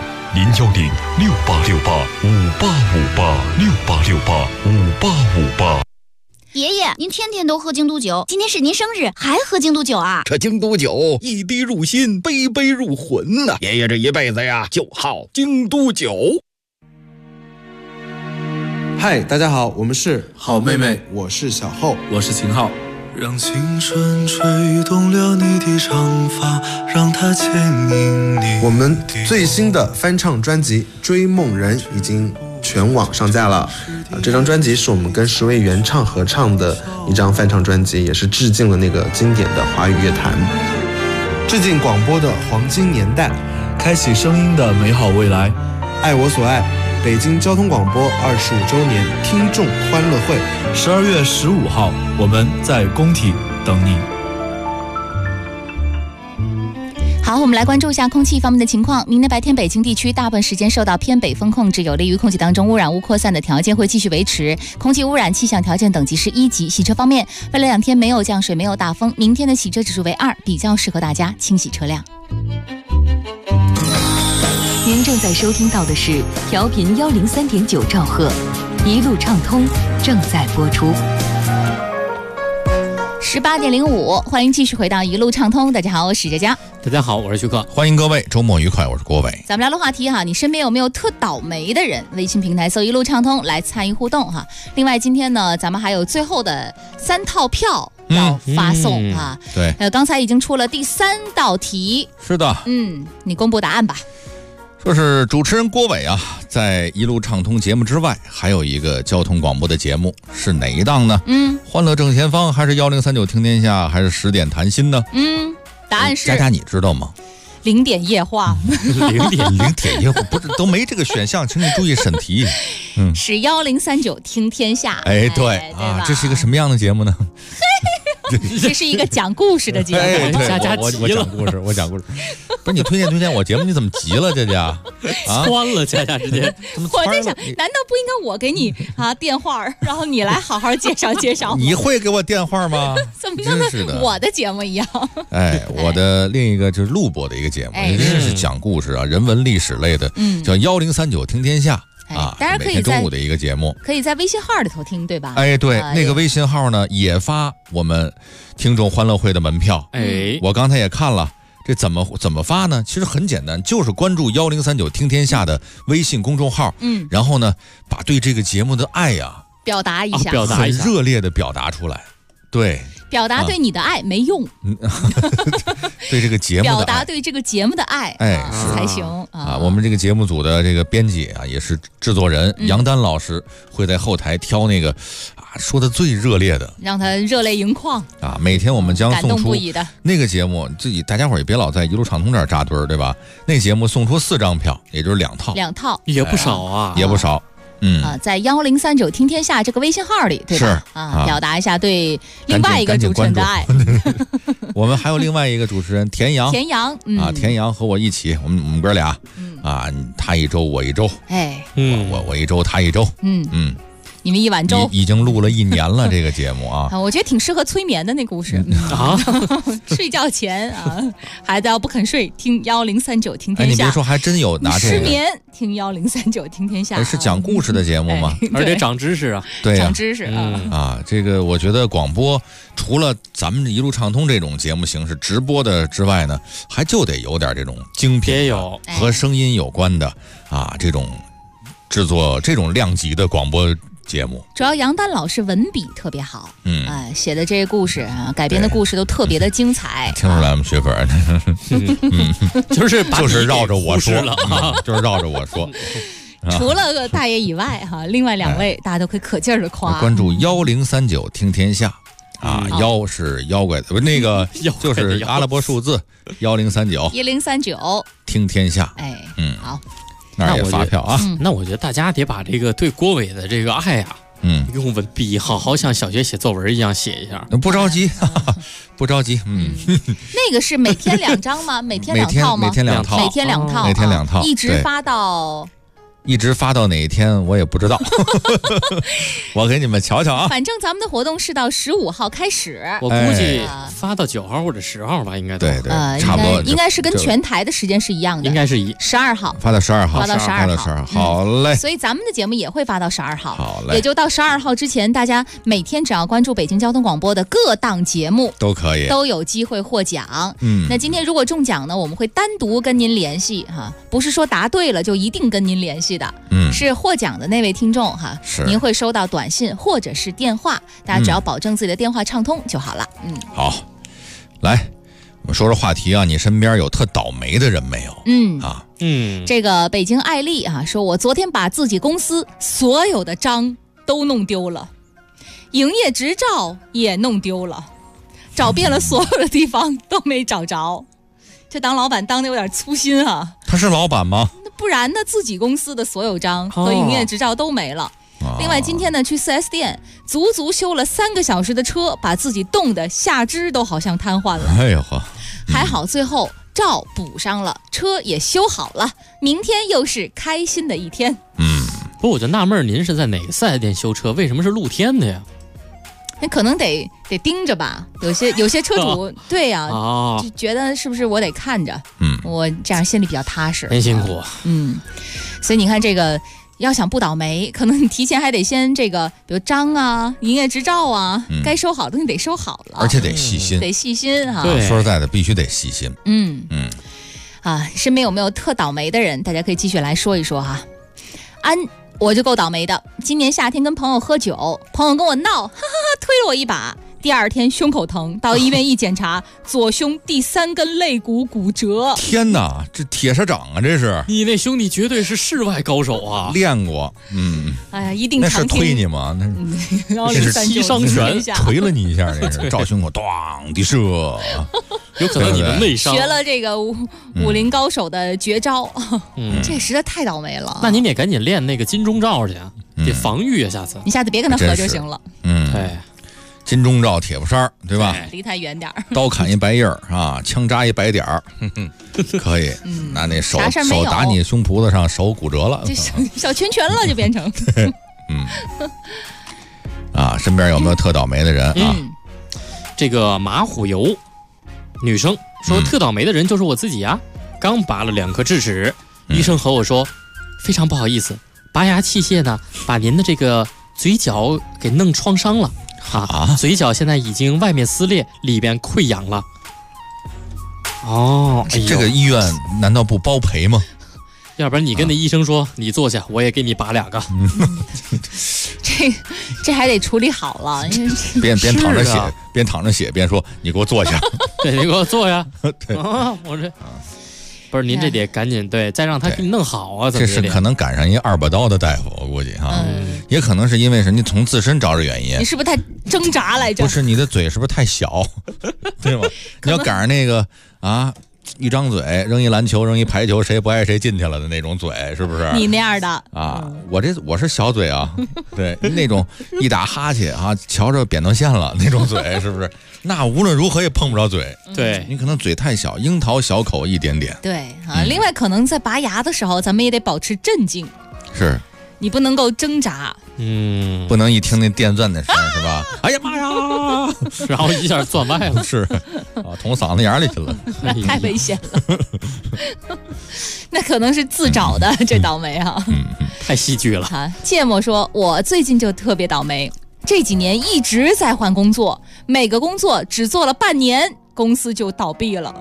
，010-6868-5858，6868-5858。 爷爷，您天天都喝京都酒，今天是您生日，还喝京都酒啊？ 这京都酒一滴入心，杯杯入魂呐！爷爷这一辈子呀，就好京都酒。 嗨，大家好，我们是好妹妹， 我是小厚， 我是秦昊。 让青春吹动了你的长发，让它牵引你。 我们最新的翻唱专辑《追梦人》已经全网上架了。这张专辑是我们跟10位原唱合唱的一张翻唱专辑，也是致敬了那个经典的华语乐坛，致敬广播的黄金年代， 开启声音的美好未来。 爱我所爱。北京交通广播25周年听众欢乐会 ，12月15号，我们在工体等你。 好，我们来关注一下空气方面的情况。明天白天北京地区大部分时间受到偏北风控制，有利于空气当中污染物扩散的条件会继续维持。空气污染气象条件等级是1级。洗车方面，未来2天没有降水，没有大风，明天的洗车指数为2，比较适合大家清洗车辆。 您正在收听到的是调频103.9兆赫，一路畅通正在播出。 18点05，欢迎继续回到一路畅通。大家好，我是佳佳。 大家好，我是徐克。 欢迎各位，周末愉快，我是郭伟。 咱们聊的话题哈，你身边有没有特倒霉的人？微信平台搜一路畅通来参与互动哈。另外今天呢，咱们还有最后的3套票要发送哈。 对， 刚才已经出了第3道题。 是的。 你公布答案吧。 说是主持人郭伟啊，在一路畅通节目之外，还有一个交通广播的节目，是哪一档呢？欢乐正前方，还是1039听天下，还是10点谈心呢？ 答案是佳佳，你知道吗 ？0点夜话。 0点夜话不是都没这个选项，请你注意审题。 是1039听天下。 哎，对啊，这是一个什么样的节目呢？ 这是一一个讲故事的节目。 佳佳我讲故事，不是你推荐我节目，你怎么急了，佳佳？啊， 穿了，佳佳直接。 我在想，难道不应该我给你电话，然后你来好好介绍介绍？ 你会给我电话吗？ 怎么像我的节目一样？ 哎，我的另一个就是录播的一个节目，也是讲故事啊，人文历史类的，叫1039听天下。 当然可以每天中午的一个节目， 可以在微信号里头听，对吧？ 哎，对，那个微信号呢也发我们听众欢乐会的门票。 哎， 我刚才也看了，这怎么发呢？其实很简单，就是关注1039听天下的微信公众号，然后呢，把对这个节目的爱呀表达一下， 很热烈的表达出来。对， 表达对你的爱没用， 对这个节目的爱， 表达对这个节目的爱，才行啊。 我们这个节目组的这个编辑啊，也是制作人杨丹老师，会在后台挑那个说的最热烈的， 让他热泪盈眶啊。每天我们将送出那个节目，自己大家伙也别老在一路畅通这儿扎堆儿，对吧？那节目送出4张票，也就是2套， 也不少啊， 也不少。 在1039听天下这个微信号里，对吧？表达一下对另外一个主持人的爱。 我们还有另外一个主持人田阳， 田阳和我一起，我们哥俩，他一周我一周，我一周他一周， 你们一碗粥已经录了1年了，这个节目啊， 我觉得挺适合催眠的那故事啊。睡觉前孩子要不肯睡，听1039听天下。 你别说，还真有拿这个失眠听1039听天下， 是讲故事的节目吗？ 而且长知识啊， 对， 长知识这个我觉得广播除了咱们一路畅通这种节目形式直播的之外呢，还就得有点这种精品和声音有关的这种制作这种量级的广播节目。 主要杨丹老师文笔特别好，写的这些故事啊，改编的故事都特别的精彩。 听出来我们学本就是绕着我说了，就是绕着我说。 除了大爷以外哈，另外2位大家都可以可劲儿的夸。 关注1039听天下啊，妖是妖怪的，不是那个就是阿拉伯数字1039听天下。 好， 那儿也发票啊。 那我觉得大家得把这个对郭伟的这个爱啊，用文笔好好像小学写作文一样写一下。 不着急，不着急。 那个是每天2章吗？每天2套吗？ 每天2套， 每天2套，一直发到哪一天我也不知道，我给你们瞧瞧啊。 反正咱们的活动是到15号开始， 我估计发到9号或者10号吧，应该对，差不多， 应该是跟全台的时间是一样的， 应该是 12号发到12号， 发到12号， 好嘞。 所以咱们的节目也会发到12号， 好嘞。 也就到12号之前，大家每天只要关注北京交通广播的各档节目都可以， 都有机会获奖。那今天如果中奖呢，我们会单独跟您联系哈，不是说答对了就一定跟您联系的。是获奖的那位听众哈，您会收到短信或者是电话，大家只要保证自己的电话畅通就好了。 好，来，我们说说话题啊，你身边有特倒霉的人没有？ 这个北京爱丽啊，说我昨天把自己公司所有的章都弄丢了，营业执照也弄丢了，找遍了所有的地方都没找着。这当老板当的有点粗心啊。 他是老板吗？ 不然呢，自己公司的所有章和营业执照都没了。另外今天呢，去 4S 店足修了3个小时的车，把自己冻得下肢都好像瘫痪了。 哎呦呵， 还好最后照补上了，车也修好了，明天又是开心的一天。 不过我就纳闷，您是在哪个4S店修车？为什么是露天的呀？ 那可能得盯着吧，有些车主对呀，就觉得是不是我得看着，我这样心里比较踏实。 真辛苦。 所以你看这个，要想不倒霉，可能你提前还得先这个，比如章啊、营业执照啊，该收好的你得收好了， 而且得细心， 得细心哈。 说实在的，必须得细心。 身边有没有特倒霉的人？大家可以继续来说一说哈。我就够倒霉的，今年夏天跟朋友喝酒，朋友跟我闹，哈哈哈，推了我一把，第2天胸口疼，到医院一检查，左胸第3根肋骨骨折。 天哪，这铁砂掌啊，这是！ 你那兄弟绝对是世外高手啊， 练过。 哎呀，一定那是推你吗？那是七伤拳， 推了你一下，那是照胸口咣地射。 有可能你的内伤。 学了这个武林高手的绝招，这实在太倒霉了。 那您得赶紧练那个金钟罩去，得防御啊！下次你下次别跟他合就行了。 对， 金钟罩铁布衫，对吧？ 离他远点儿。 刀砍一白印儿啊，枪扎一白点儿，可以。那手打你胸脯子上，手骨折了， 这小拳了就变成。 身边有没有特倒霉的人啊？ 这个马虎油女生说，特倒霉的人就是我自己啊！刚拔了2颗智齿，医生和我说，非常不好意思，拔牙器械呢把您的这个嘴角给弄创伤了嘴角现在已经外面撕裂，里边溃疡了。 这个医院难道不包赔吗？ 要不然你跟那医生说，你坐下，我也给你拔2个。 这还得处理好了， 边躺着写，边说你给我坐下。 对，你给我坐下。对，我这不是您这得赶紧再让他给你弄好啊。 这是可能赶上一2把刀的大夫，我估计也可能是因为是你从自身找着原因。 你是不是太挣扎来着？ 不是，你的嘴是不是太小，对吗？你要赶上那个一张嘴扔一篮球扔一排球，谁不爱谁进去了的那种嘴，是不是？ 你那样的我是小嘴啊，对，那种一打哈欠瞧着扁桃腺了那种嘴，是不是？那无论如何也碰不着嘴。 对， 你可能嘴太小，樱桃小口一点点。 对另外可能在拔牙的时候，咱们也得保持镇静。 是。 你不能够挣扎， 不能一听那电钻的声是吧？哎呀妈呀！ 然后一下钻歪了， 是捅嗓子眼里去了， 那太危险了。那可能是自找的，这倒霉啊！ 太戏剧了。 芥末说，我最近就特别倒霉，这几年一直在换工作，每个工作只做了半年，公司就倒闭了。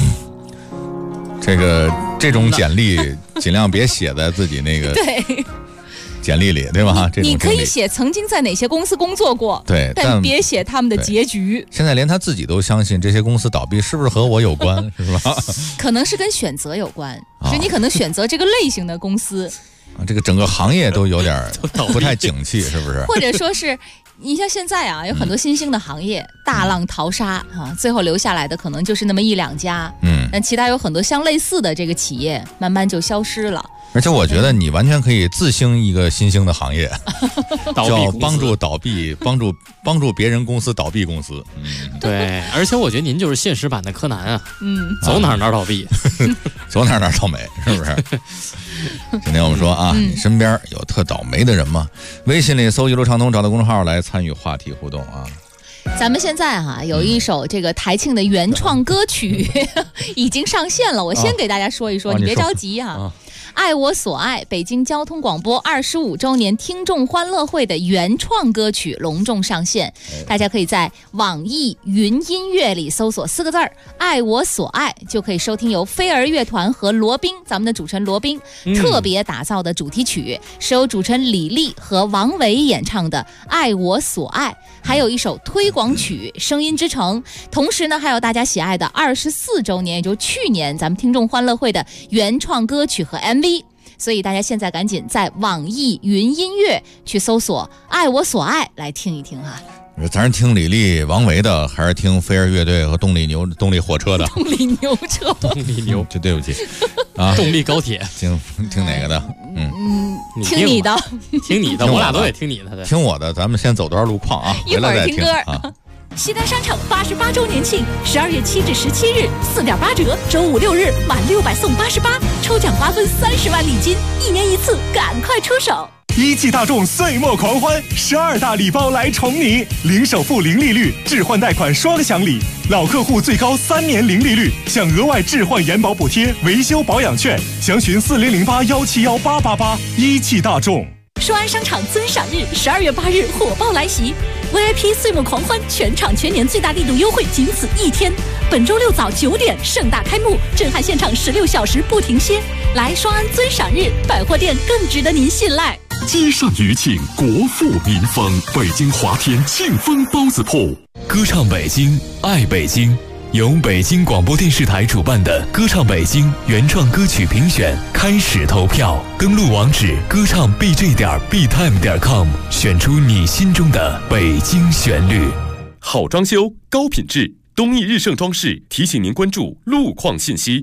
这种简历尽量别写在自己那个对简历里，对吧？ 你可以写曾经在哪些公司工作过， 对， 但别写他们的结局。 现在连他自己都相信这些公司倒闭是不是和我有关，是吧？ 可能是跟选择有关，所以你可能选择这个类型的公司。 这个整个行业都有点不太景气，是不是？ 或者说是，你像现在啊，有很多新兴的行业大浪淘沙啊，最后留下来的可能就是那么1-2家，但其他有很多相类似的这个企业，慢慢就消失了。 而且我觉得你完全可以自兴一个新兴的行业，叫帮助倒闭，帮助别人公司倒闭公司。 对，而且我觉得您就是现实版的柯南啊，走哪倒闭， 走哪倒霉，是不是？今天我们说啊，你身边有特倒霉的人吗？微信里搜一路畅通，找到公众号来参与话题互动啊。 咱们现在有一首这个台庆的原创歌曲已经上线了，我先给大家说一说，你别着急啊。爱我所爱，北京交通广播25周年听众欢乐会的原创歌曲隆重上线，大家可以在网易云音乐里搜索4个字爱我所爱，就可以收听由飞儿乐团和罗宾，咱们的主持人罗宾特别打造的主题曲，是由主持人李丽和王维演唱的爱我所爱，还有一首推广曲声音之城，同时呢还有大家喜爱的24周年，也就是去年咱们听众欢乐会的原创歌曲和 MV，所以大家现在赶紧在网易云音乐去搜索爱我所爱来听一听啊。 咱是听李丽、王维的，还是听飞儿乐队和动力火车的？ 动力牛车， 动力牛， 这对不起啊！ 动力高铁， 听哪个的？ 听你的， 听你的，我俩都得听你的。 听我的，咱们先走段路况啊， 一会儿听歌啊。 西单商场88周年庆，12月7至17日4.8折，周5、6日满600送88，抽奖瓜分30万礼金，1年1次，赶快出手！ 一汽大众岁末狂欢，12大礼包来宠你，零首付、零利率，置换贷款双享礼，老客户最高3年零利率，享额外置换延保补贴、维修保养券，详询4008171888。一汽大众。 双安商场尊赏日12月8日火爆来袭 ，VIP 岁末狂欢，全场全年最大力度优惠仅此1天。本周6早9点盛大开幕，震撼现场16小时不停歇。来双安尊赏日，百货店更值得您信赖。 积善余庆，国富民丰。北京华天庆丰包子铺， 歌唱北京，爱北京。由北京广播电视台主办的歌唱北京原创歌曲评选开始投票，登录网址歌唱 bj.btime.com， 选出你心中的北京旋律。 好装修，高品质，东义日盛装饰提醒您关注路况信息。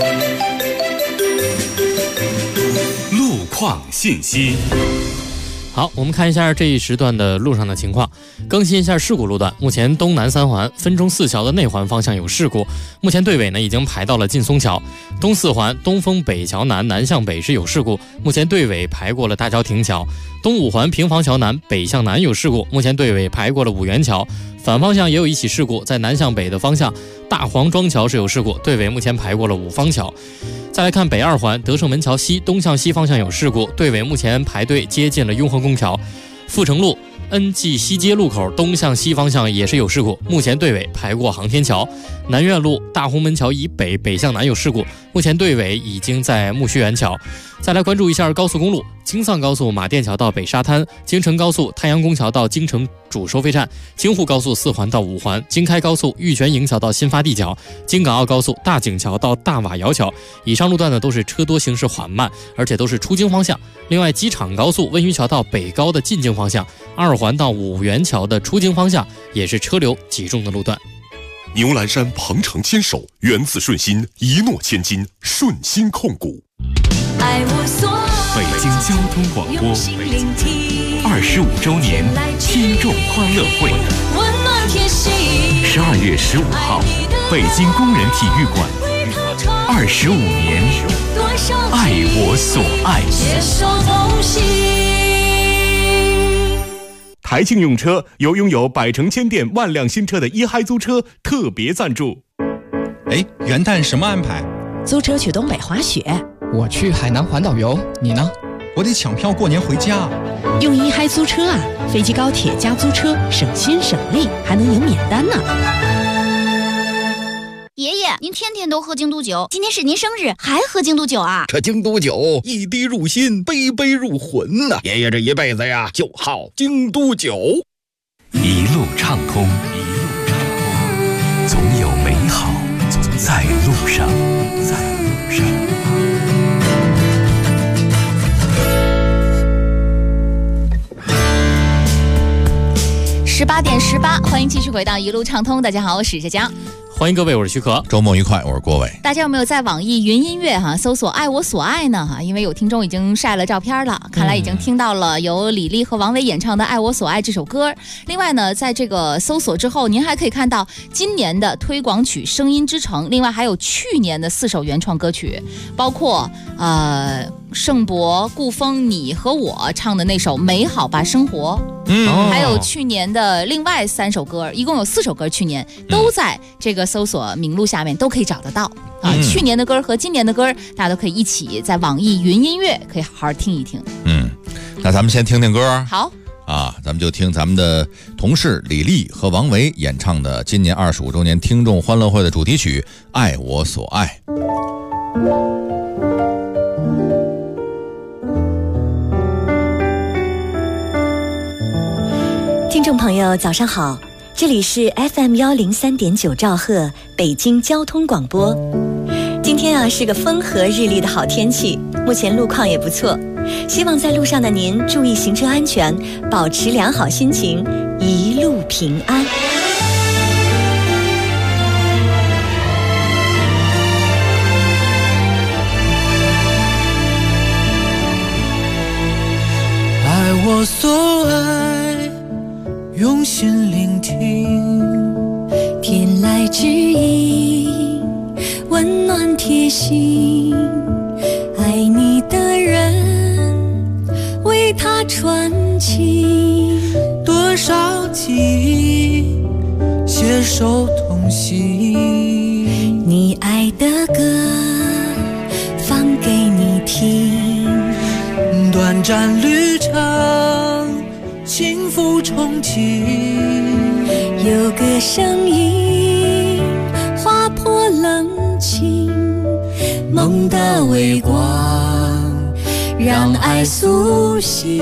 路况信息。 好，我们看一下这一时段的路上的情况，更新一下事故路段。目前东南3环分钟4桥的内环方向有事故，目前队尾呢已经排到了劲松桥。东4环东风北桥南南向北是有事故，目前队尾排过了大桥亭桥。东5环平房桥南北向南有事故，目前队尾排过了五元桥。反方向也有一起事故，在南向北的方向大黄庄桥是有事故，队尾目前排过了五方桥。再来看北2环德胜门桥西东向西方向有事故，队尾目前排队接近了雍和宫桥。阜成路恩济西街路口东向西方向也是有事故，目前队尾排过航天桥。南苑路大红门桥以北北向南有事故，目前队尾已经在木樨园桥。再来关注一下高速公路，京藏高速马甸桥到北沙滩，京承高速太阳宫桥到京承主收费站，京沪高速4环到5环，京开高速玉泉营桥到新发地桥，京港澳高速大井桥到大瓦窑桥。以上路段呢都是车多行驶缓慢，而且都是出京方向。另外机场高速温榆桥到北高的进京方向，2环到五元桥的出京方向也是车流集中的路段。 牛栏山鹏程牵手，源自顺心，一诺千金，顺心控股。 北京交通广播25周年听众欢乐会，12月15号，北京工人体育馆，25年，爱我所爱。 台庆用车由拥有百城千店万辆新车的一嗨租车特别赞助。 元旦什么安排？ 租车去东北滑雪。 我去海南环岛游，你呢？ 我得抢票过年回家。 用一嗨租车啊，飞机高铁加租车，省心省力，还能赢免单呢。 爷爷， 您天天都喝京都酒，今天是您生日还喝京都酒啊？ 这京都酒一滴入心，杯杯入魂呐！爷爷这一辈子呀，就好京都酒。 一路畅通，总有美好在路上。 18点18，欢迎继续回到一路畅通。大家好，我是佳佳。 欢迎各位，我是徐可。 周末愉快，我是郭伟。 大家有没有在网易云音乐搜索爱我所爱呢？因为有听众已经晒了照片了，看来已经听到了由李丽和王维演唱的爱我所爱这首歌。另外呢，在这个搜索之后，您还可以看到今年的推广曲声音之城，另外还有去年的4首原创歌曲，包括盛博、顾风、你和我唱的那首美好吧生活，还有去年的另外3首歌，一共有4首歌，去年都在这个搜索名录下面都可以找得到去年的歌和今年的歌，大家都可以一起在网易云音乐可以好好听一听。 那咱们先听听歌。 好咱们就听咱们的同事李丽和王维演唱的今年25周年听众欢乐会的主题曲《爱我所爱》。 听众朋友早上好，这里是 FM103.9兆赫北京交通广播。今天是个风和日丽的好天气，目前路况也不错，希望在路上的您注意行车安全，保持良好心情，一路平安。 爱我所爱，用心聆听， 天籁之音，温暖贴心。爱你的人，为他传情。 多少记忆，携手同行。 你爱的歌，放给你听。 短暂旅程，幸福憧憬。 有个声音划破冷清，梦的微光让爱苏醒。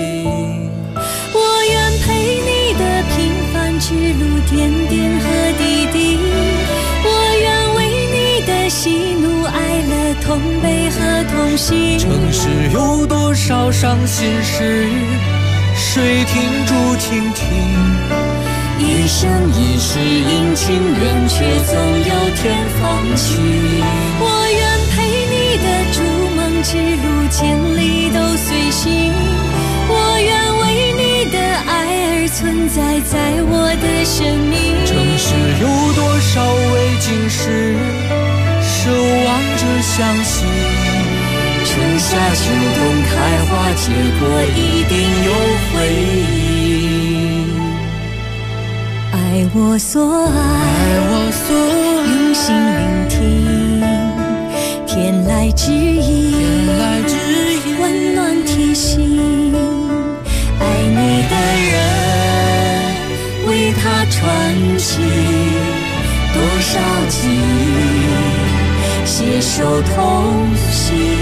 我愿陪你的平凡之路，点点和滴滴。我愿为你的喜怒哀乐同悲和同行。 城市有多少伤心事，谁停住倾听？ 一生一世阴晴圆缺，总有天放晴。我愿陪你的逐梦之路，千里都随行。我愿为你的爱而存在，在我的生命。 城市有多少未经事，守望着相信。 春夏秋冬开花结果，一定有回应。爱我所爱，用心聆听，天籁之音，温暖贴心。爱你的人，为他传情。多少记忆，携手同行。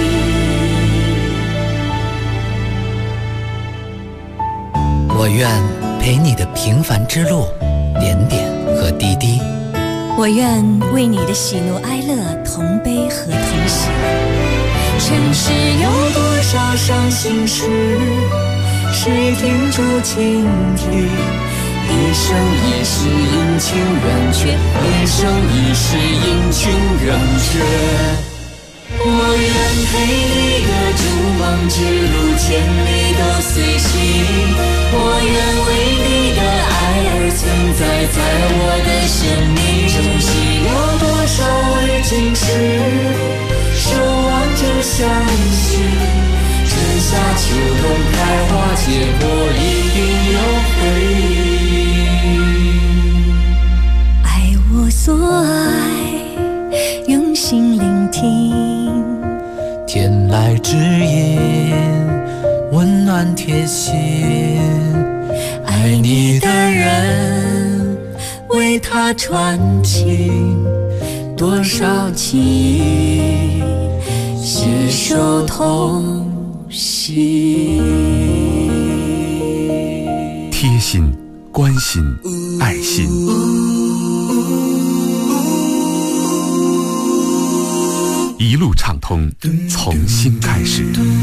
我愿陪你的平凡之路，点点和滴滴。 我愿为你的喜怒哀乐同悲和同喜。尘世有多少伤心事，谁停住倾听？一生一世阴晴圆缺，一生一世阴晴圆缺。我愿陪你的逐梦之路，千里都随行。我愿为你的爱而存在，在我的生命。城市有多少未经事，守望着相信。春夏秋冬开花结果，一定有回应。爱我所爱，用心聆听。 天籁之音，温暖贴心。爱你的人，为他传情。多多少情，携手同行。 贴心、关心、爱心。一路畅通，从新开始。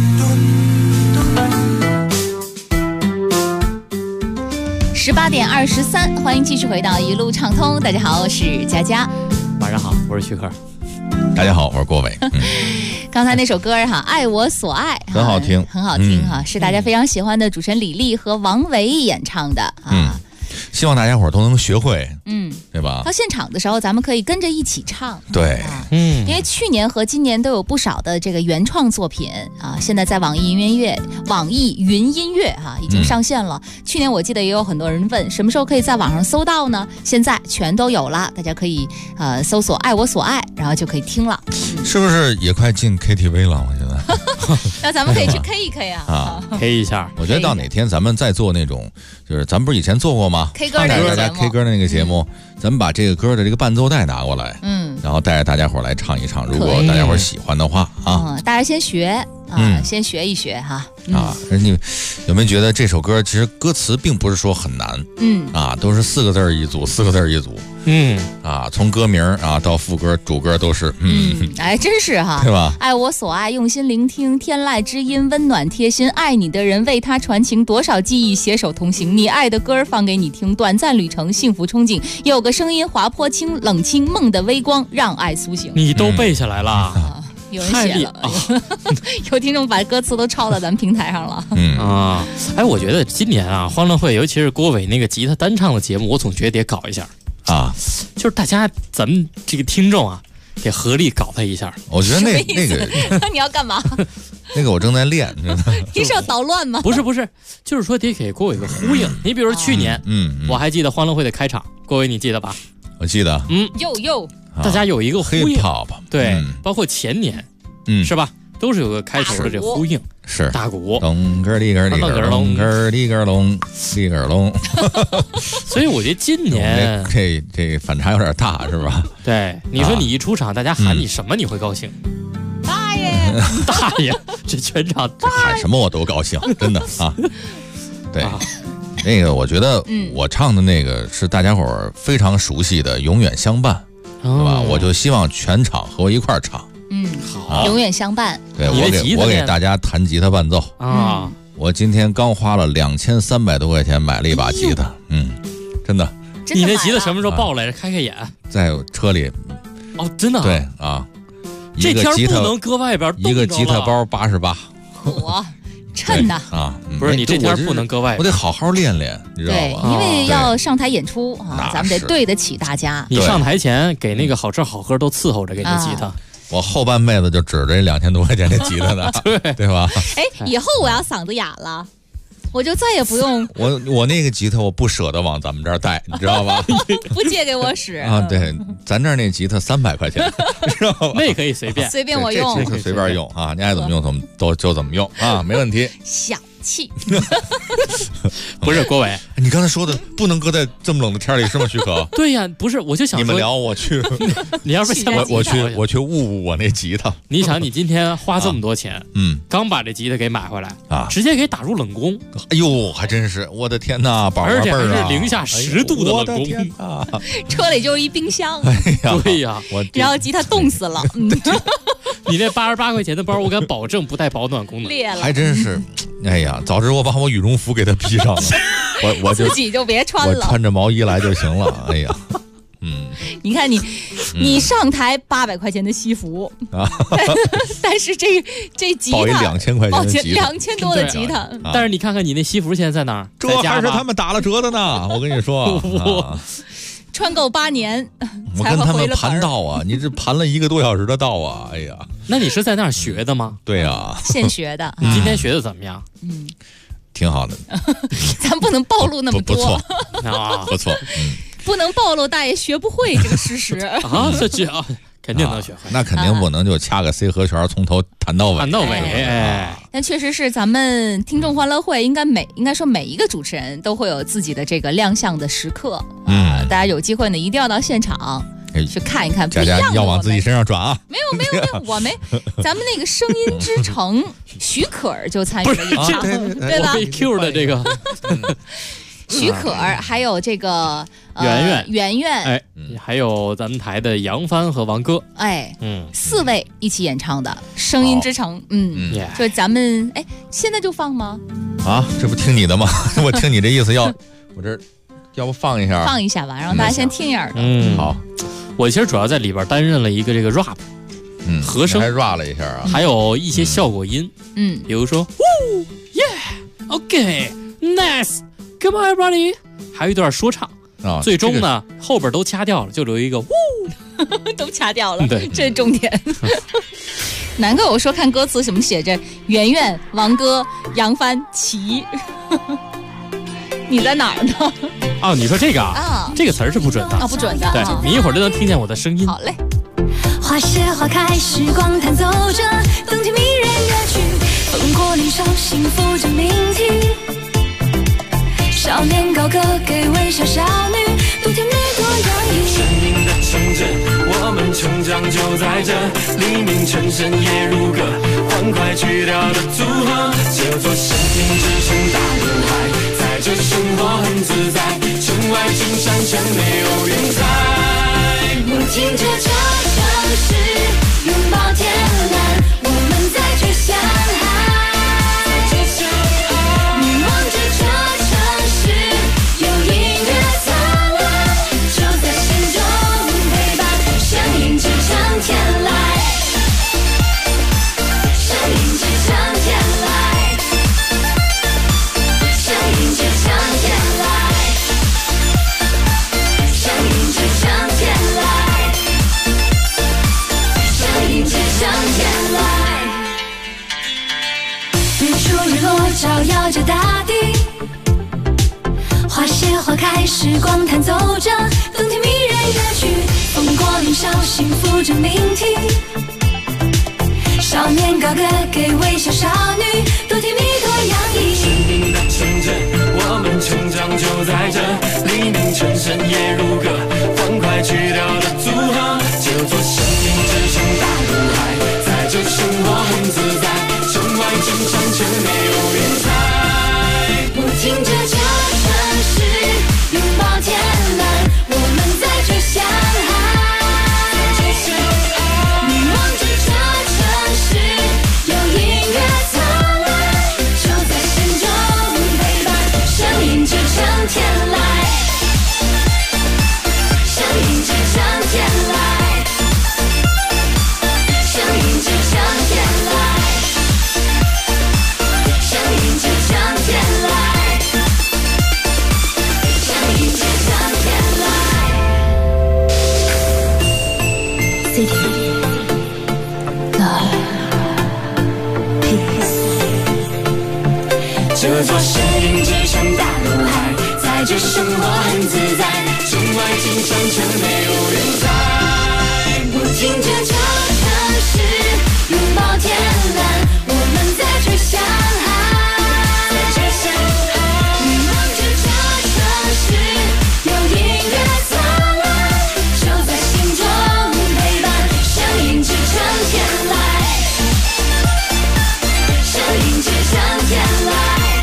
18:23，欢迎继续回到一路畅通。大家好，我是佳佳。 晚上好，我是徐克。 大家好，我是郭伟。 刚才那首歌哈，《爱我所爱》 很好听， 很好听哈，是大家非常喜欢的主持人李丽和王维演唱的啊。 希望大家伙都能学会，对吧？ 到现场的时候，咱们可以跟着一起唱。 对， 因为去年和今年都有不少的这个原创作品啊，现在在网易云音乐哈已经上线了。去年我记得也有很多人问，什么时候可以在网上搜到呢？现在全都有了，大家可以搜索“爱我所爱”，然后就可以听了。 是不是也快进 KTV 了？我觉得， 那咱们可以去 K 一 K 啊 ，K 一下。 我觉得到哪天咱们再做那种，就是咱们不是以前做过吗？ K 歌的那个节目， 大家 K 歌的那个节目，咱们把这个歌的这个伴奏带拿过来，然后带着大家伙来唱一唱。如果大家伙喜欢的话啊， 大家先学先学一学哈。 你有没有觉得这首歌其实歌词并不是说很难？都是4个字一组，4个字一组。从歌名到副歌、主歌都是。 哎，真是哈， 对吧？ 爱我所爱，用心聆听，天籁之音，温暖贴心，爱你的人为他传情，多少记忆携手同行。你爱的歌放给你听，短暂旅程，幸福憧憬。有个声音滑坡清冷清，梦的微光，让爱苏醒。 你都背下来了。 有人写了，有听众把歌词都抄到咱们平台上了。 哎，我觉得今年啊，欢乐会，尤其是郭伟那个吉他单唱的节目，我总觉得得搞一下啊， 就是大家咱们这个听众啊，得合力搞他一下。 我觉得那个， 你要干嘛？ 那个我正在练， 你是要捣乱吗？ 不是，就是说得给郭伟一个呼应。你比如说去年，我还记得欢乐会的开场，郭伟你记得吧？ 我记得。 哟。 大家有一个呼应，对，包括前年，是吧？都是有个开头的这呼应， 是大鼓， 咚个哩个哩个隆个哩个隆哩个隆。 所以我觉得今年这反差有点大，是吧？ 对，你说你一出场，大家喊你什么你会高兴？ 大爷， 大爷，这全场喊什么我都高兴，真的啊。对。那个，我觉得我唱的那个是大家伙非常熟悉的《永远相伴》，对吧？我就希望全场和我一块儿唱。 好，永远相伴。 对，我给大家弹吉他伴奏啊！我今天刚花了2300多块钱买了一把吉他，真的。 你那吉他什么时候报来着？开眼。 在车里。 哦，真的。 对啊， 这天不能搁外边， 一个吉他包88。 我。趁的啊， 不是你这天不能搁外， 我得好好练练，你知道吧？ 对，因为要上台演出啊，咱们得对得起大家。 你上台前给那个好吃好喝都伺候着，给你吉他。 我后半辈子就指着这2000多块钱的吉他的，对吧？ 哎，以后我要嗓子哑了，我就再也不用我那个吉他我不舍得往咱们这儿带，你知道吧？ 不借给我使啊？对，咱这儿那吉他300块钱，知道吧？ 那可以随便我用， 这可随便用啊！你爱怎么用就怎么用啊，没问题。 小气， 不是郭伟， 你刚才说的不能搁在这么冷的天里是吗？许可？ 对呀，不是，我就想你们聊，我去， 你要不先我去捂我那吉他。 你想，你今天花这么多钱，刚把这吉他给买回来啊，直接给打入冷宫。 哎呦，还真是，我的天哪，宝贝儿啊！ 而且还是零下10度的冷宫啊！ 车里就是一冰箱。 哎呀， 对呀， 然后吉他冻死了。 你那88块钱的包，我敢保证不带保暖功能。 裂了， 还真是。哎呀，早知我把我羽绒服给他披上了，我自己就别穿了， 我穿着毛衣来就行了。哎呀， 你看你上台800块钱的西服啊，但是这吉他报一2000块钱的吉他 ，2000多的吉他。 但是你看看你那西服现在在哪儿？ 这还是他们打了折的呢。我跟你说， 穿够8年， 我跟他们盘道啊，你这盘了1个多小时的道啊！哎呀， 那你是在那儿学的吗？ 对呀， 现学的。 你今天学的怎么样？ 挺好的。 咱不能暴露那么多， 不错啊，不错。 不能暴露大爷学不会这个事实啊！这啊，肯定能学会。 那肯定不能就掐个 C 和弦，从头弹到尾。 弹到尾，哎。 但确实是咱们听众欢乐会，应该说每一个主持人都会有自己的这个亮相的时刻。大家有机会呢，一定要到现场。 去看一看。 大家要往自己身上转啊！ 没有，我没。咱们那个声音之城，许可儿就参与了演唱，对吧？ 被 Q 的这个许可儿，还有这个圆圆， 哎，还有咱们台的杨帆和王歌， 哎，4位一起演唱的《声音之城》。就咱们现在就放吗？ 啊，这不听你的吗？我听你这意思我这要不放一下？ 放一下吧，让大家先听一耳朵。 好， 我其实主要在里边担任了一个这个 rap， 和声还 rap 了一下啊， 还有一些效果音，比如说，yeah，OK，nice。Come on, everybody！ 还有一段说唱最终呢，后边都掐掉了，就留一个都掐掉了， 对， 这是重点。难怪我说看歌词什么写着圆圆、王歌、杨帆、齐，你在哪儿呢？ 哦，你说这个这个词儿是不准的不准的。 对，你一会儿就能听见我的声音。 好嘞。 花谢花开，时光弹奏着动听迷人乐曲，风过林梢，幸福着鸣啼。少年高歌给微笑少女，多甜美多洋溢。 生命的城镇，我们成长就在这，黎明晨深夜如歌，欢快曲调的组合，这座生命之城大如海，在这生活很自在，城外青山城内有云彩。 我听着这城市拥抱天蓝，我们在这相爱。照耀着大地，花谢花开，时光弹奏着动听迷人乐曲，风过林梢，幸福着鸣啼。少年高歌给微笑少女，多甜蜜多洋溢。 生命的城镇，我们成长就在这，黎明晨深夜如歌，欢快曲调的组合，这座生命之城大如海，在这生活很自在，城外青山城内有云彩。 我听着这城市拥抱天蓝，我们在这相爱。你望着这城市有音乐灿烂，就在心中陪伴，声音之城天籁，声音之城天籁，声音之城天籁，声音之城天籁。 这座声音之城大如海，在这生活很自在，城外青山城内有云彩。 我听着这城市拥抱天蓝，我们在这相爱。你望着这城市有音乐灿烂，就在心中陪伴，声音之城天籁，声音之城天籁。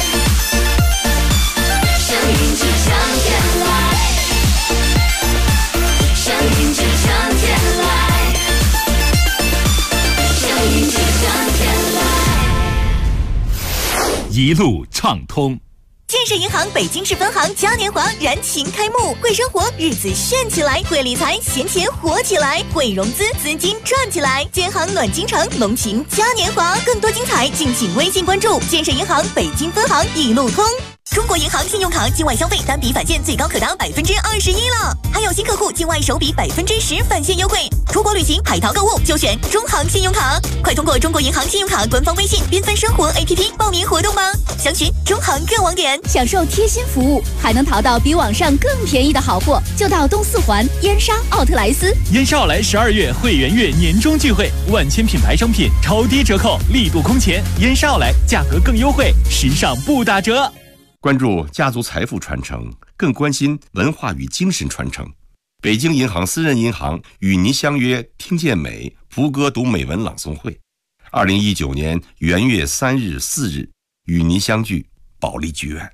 一路畅通。 建设银行北京市分行嘉年华燃情开幕，会生活日子炫起来，会理财闲钱活起来，会融资资金赚起来。建行暖京城隆平嘉年华，更多精彩敬请微信关注建设银行北京分行一路通。中国银行信用卡境外消费单笔返现最高可达21%了，还有新客户境外首笔10%返现优惠。出国旅行、海淘购物就选中行信用卡，快通过中国银行信用卡官方微信缤纷生活 APP 报名活动吧，详询中行各网点。 享受贴心服务，还能淘到比网上更便宜的好货，就到东四环燕莎奥特莱斯。 燕莎奥莱12月会员月年终聚会，万千品牌商品超低折扣，力度空前。燕莎奥莱价格更优惠，时尚不打折。 关注家族财富传承，更关心文化与精神传承。 北京银行私人银行与您相约听见美福歌读美文朗诵会，2019年元月3日、4日与您相聚保利剧院。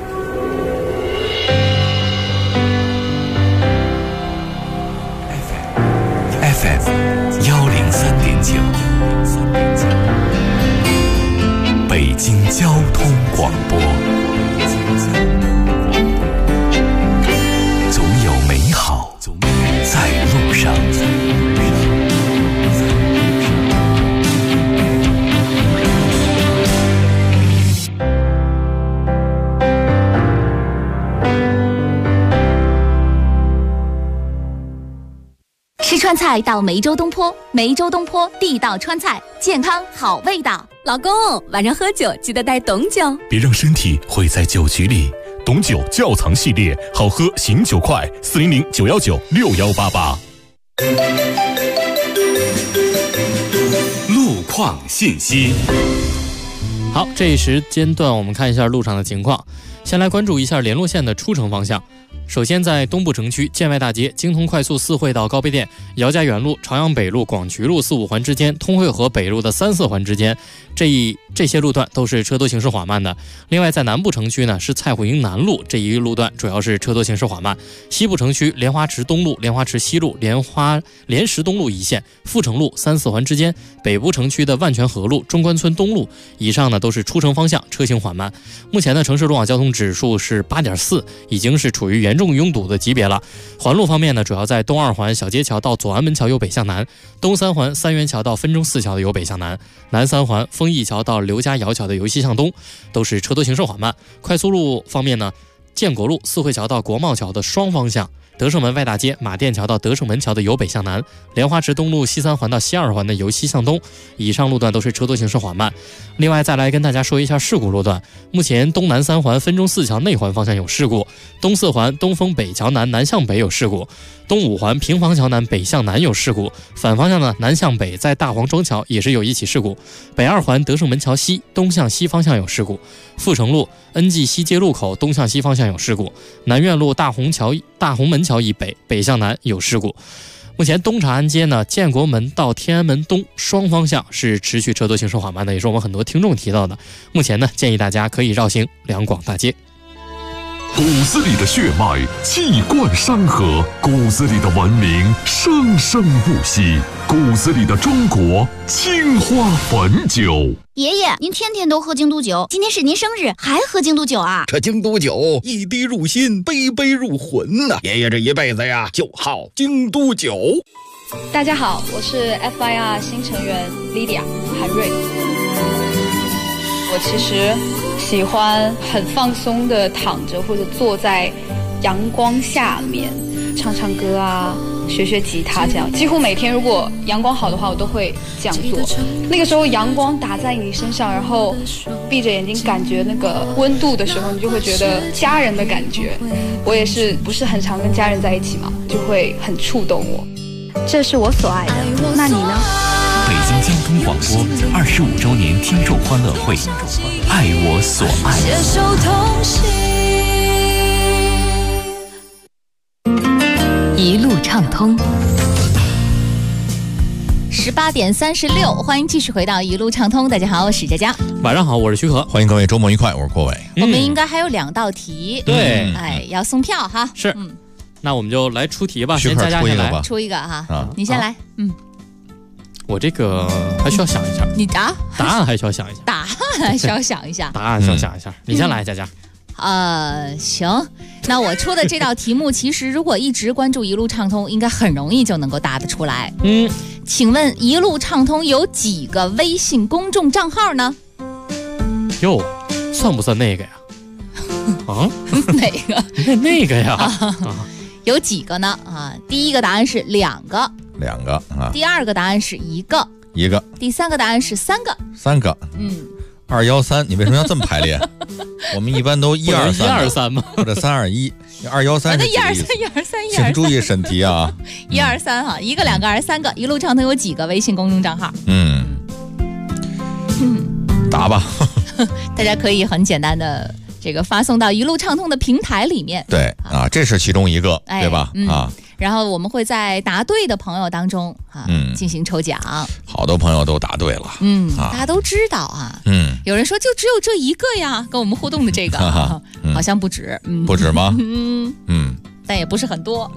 FM 103.9，北京交通广播。总有美好在路上。 吃川菜到梅州东坡，梅州东坡地道川菜，健康好味道。 老公，晚上喝酒记得带董酒， 别让身体毁在酒局里。董酒窖藏系列，好喝醒酒快，400-919-6188。 路况信息。 好，这一时间段我们看一下路上的情况。先来关注一下联络线的出城方向。首先在东部城区建外大街、京通快速4惠到高碑店、姚家园路、朝阳北路、广渠路4、5环之间，通惠河北路的3、4环之间，这些路段都是车多行驶缓慢的。另外在南部城区呢，是蔡虎营南路这一路段主要是车多行驶缓慢。西部城区莲花池东路、莲花池西路、莲石东路一线、阜成路3、4环之间，北部城区的万泉河路、中关村东路以上呢都是出城方向车行缓慢。目前呢城市路网交通指数是8.4，已经是处于严重拥堵的级别了。环路方面呢，主要在东2环小街桥到左安门桥由北向南，东3环三元桥到分钟寺桥的由北向南，南3环丰益桥到刘家窑桥的由西向东，都是车多行驶缓慢。快速路方面呢，建国路4惠桥到国贸桥的双方向，德胜门外大街马甸桥到德胜门桥的由北向南，莲花池东路西3环到西2环的由西向东，以上路段都是车多行驶缓慢。另外再来跟大家说一下事故路段，目前东南3环分钟寺桥内环方向有事故，东4环东风北桥南南向北有事故，东5环平房桥南北向南有事故，反方向呢南向北在大黄庄桥也是有一起事故，北2环德胜门桥西东向西方向有事故，阜成路恩济西街路口东向西方向有事故，南苑路大红门桥以北北向南有事故。目前东长安街呢，建国门到天安门东双方向是持续车多行驶缓慢的，也是我们很多听众提到的。目前呢，建议大家可以绕行两广大街。 骨子里的血脉气贯山河，骨子里的文明生生不息，骨子里的中国青花汾酒。 爷爷，您天天都喝京都酒，今天是您生日还喝京都酒啊？ 这京都酒一滴入心，杯杯入魂呐！爷爷这一辈子呀，就好京都酒。 大家好，我是 FIR 新成员 Lydia 韩瑞。我其实喜欢很放松的躺着或者坐在阳光下面唱唱歌啊，学学吉他，这样几乎每天如果阳光好的话我都会这样做。那个时候阳光打在你身上，然后闭着眼睛感觉那个温度的时候，你就会觉得家人的感觉。我也是不是很常跟家人在一起嘛，就会很触动我。这是我所爱的，那你呢？ 北京交通广播25周年听众欢乐会，爱我所爱。 携手同行， 一路畅通。18点36，欢迎继续回到一路畅通。大家好，我是佳佳。 晚上好，我是徐和。 欢迎各位周末愉快，我是郭伟。 我们应该还有2道题， 对， 要送票哈。 是，那我们就来出题吧。 先佳佳先来， 出一个哈，你先来。 我这个还需要想一下。 你答案还需要想一下。 答案还需要想一下。 答案需要想一下。你先来，佳佳。 行，那我出的这道题目，其实如果一直关注一路畅通，应该很容易就能够答得出来。请问一路畅通有几个微信公众账号呢？ 哟，算不算那个呀？啊？ 哪个？ 那个呀？ 有几个呢？第一个答案是2个。 2个啊。 第2个答案是1个。 1个。 第3个答案是3个。 3个。213，你为什么要这么排列？我们一般都123 嘛， 或者321。213是 123， 请注意审题啊。 123哈，1个、2个、2、3个，一路畅通有几个微信公众账号？ 答吧。 大家可以很简单的这个发送到一路畅通的平台里面。 对啊，这是其中一个，对吧？ 然后我们会在答对的朋友当中进行抽奖。 好多朋友都答对了， 大家都知道啊。有人说就只有这一个呀，跟我们互动的这个，好像不止， 不止吗？ 但也不是很多。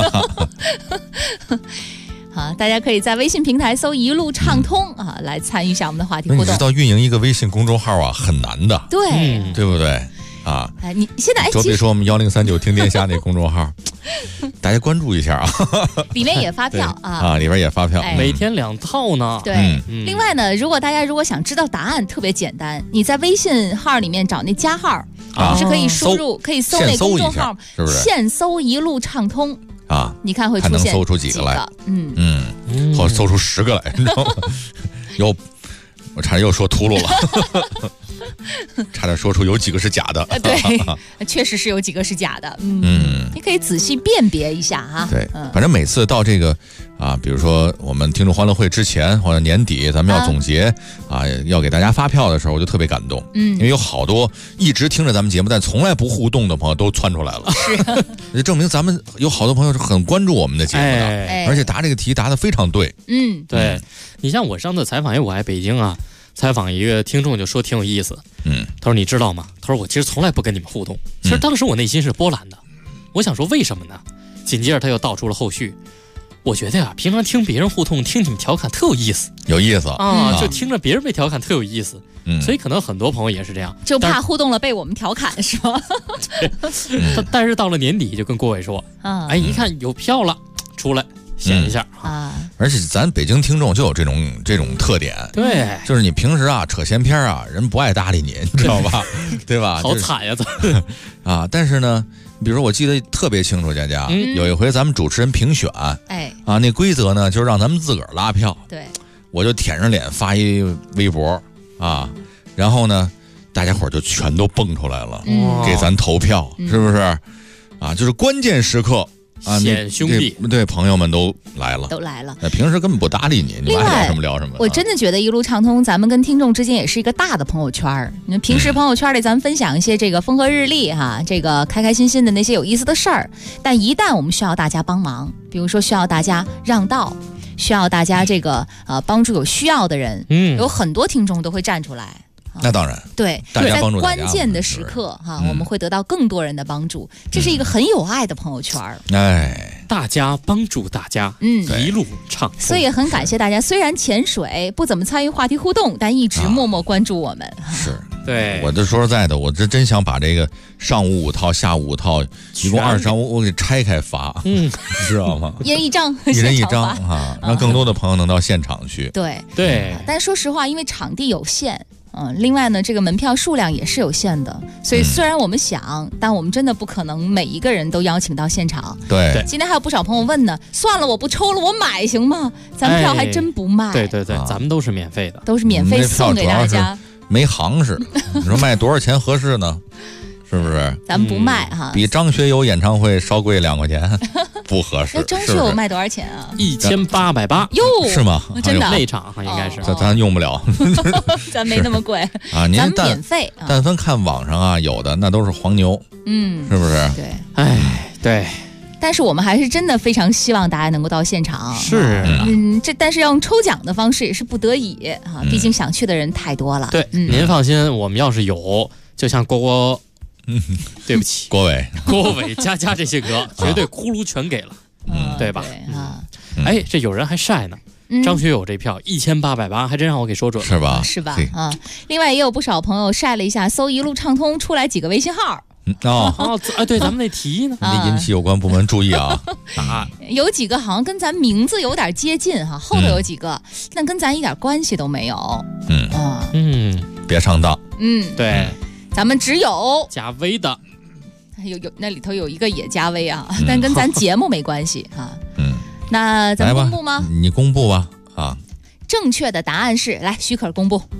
好，大家可以在微信平台搜一路畅通来参与一下我们的话题互动。 你知道运营一个微信公众号啊很难的， 对， 对不对啊？ 你现在就比如说我们1039听天下那公众号，大家关注一下啊， 里面也发票里边也发票， 每天2套呢。 对，另外呢，大家如果想知道答案，特别简单，你在微信号里面找那加号，是可以输入，可以搜那公众号， 是不是？ 现搜一路畅通。你看会出现还能搜出几个来？或搜出10个来，你知道吗？我差点又说秃噜了，差点说出有几个是假的。 对，确实是有几个是假的。你可以仔细辨别一下哈。 对，反正每次到这个比如说我们听众欢乐会之前或者年底，咱们要总结要给大家发票的时候，我就特别感动。因为有好多一直听着咱们节目但从来不互动的朋友都窜出来了， 是， 也证明咱们有好多朋友是很关注我们的节目的，而且答这个题答得非常对。 对，你像我上次采访我来北京采访一个听众就说挺有意思。他说你知道吗？他说我其实从来不跟你们互动。其实当时我内心是波澜的，我想说为什么呢？紧接着他又道出了后续。我觉得平常听别人互动，听你们调侃特有意思，就听着别人被调侃特有意思。所以可能很多朋友也是这样， 就怕互动了被我们调侃是吗？ 但是到了年底就跟郭伟说，一看有票了，出来显一下而且咱北京听众就有这种特点， 对， 就是你平时扯闲篇人不爱搭理你知道吧？对吧？ 好惨呀， 但是呢，比如说我记得特别清楚，佳佳有一回咱们主持人评选，那规则呢就是让咱们自个儿拉票， 对， 我就舔着脸发一微博然后呢，大家伙就全都蹦出来了，给咱投票，是不是？就是关键时刻。 显兄弟， 对，朋友们都来了。平时根本不搭理你，你爱聊什么聊什么。 我真的觉得一路畅通，咱们跟听众之间也是一个大的朋友圈。你们平时朋友圈里，咱们分享一些这个风和日丽这个开开心心的那些有意思的事儿。但一旦我们需要大家帮忙，比如说需要大家让道，需要大家这个帮助有需要的人，有很多听众都会站出来。 那当然， 对，在关键的时刻我们会得到更多人的帮助，这是一个很有爱的朋友圈。 大家帮助大家，一路畅通。 所以很感谢大家，虽然潜水不怎么参与话题互动，但一直默默关注我们。 是， 对， 我这说实在的，我这真想把这个上午5套、下午5套，一共20张，我给拆开发，知道吗？ 一人一张， 一人一张让更多的朋友能到现场去。 对，但说实话，因为场地有限。另外呢，这个门票数量也是有限的，所以虽然我们想，但我们真的不可能每一个人都邀请到现场。 对， 今天还有不少朋友问呢，算了，我不抽了，我买行吗？咱们票还真不卖。 对，咱们都是免费的， 都是免费送给大家。 没行市，你说卖多少钱合适呢？是不是？ 咱们不卖比张学友演唱会稍贵2块钱，不合适。 张学友卖多少钱啊 ？1880 哟， 是吗？ 真的， 内场应该是， 咱用不了， 咱没那么贵您咱们免费。 但凡看网上有的那都是黄牛，是不是？ 对， 对。 但是我们还是真的非常希望大家能够到现场。 是， 但是要用抽奖的方式也是不得已毕竟想去的人太多了。 对，您放心，我们要是有，就像郭。对不起， 郭伟、佳佳这些歌绝对骷髅全给了，对吧？这有人还晒呢，张学友这票1880，还真让我给说准了， 是吧？ 另外也有不少朋友晒了一下，搜一路畅通出来几个微信号。 对，咱们那题呢？ 得引起有关部门注意啊！ 有几个好像跟咱名字有点接近后头有几个，但跟咱一点关系都没有。 别上当。 对。 咱们只有加微的， 有那里头有一个也加微但跟咱节目没关系那咱们公布吗？ 你公布吧正确的答案是，来，许可公布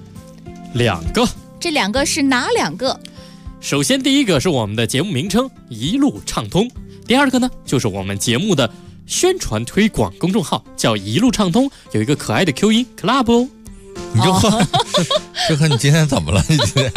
2个。 这2个是哪2个？ 首先第一个是我们的节目名称一路畅通，第二个呢就是我们节目的宣传推广公众号叫一路畅通，有一个可爱的 Q 音 Club 你就喝，就看你今天怎么了？你今天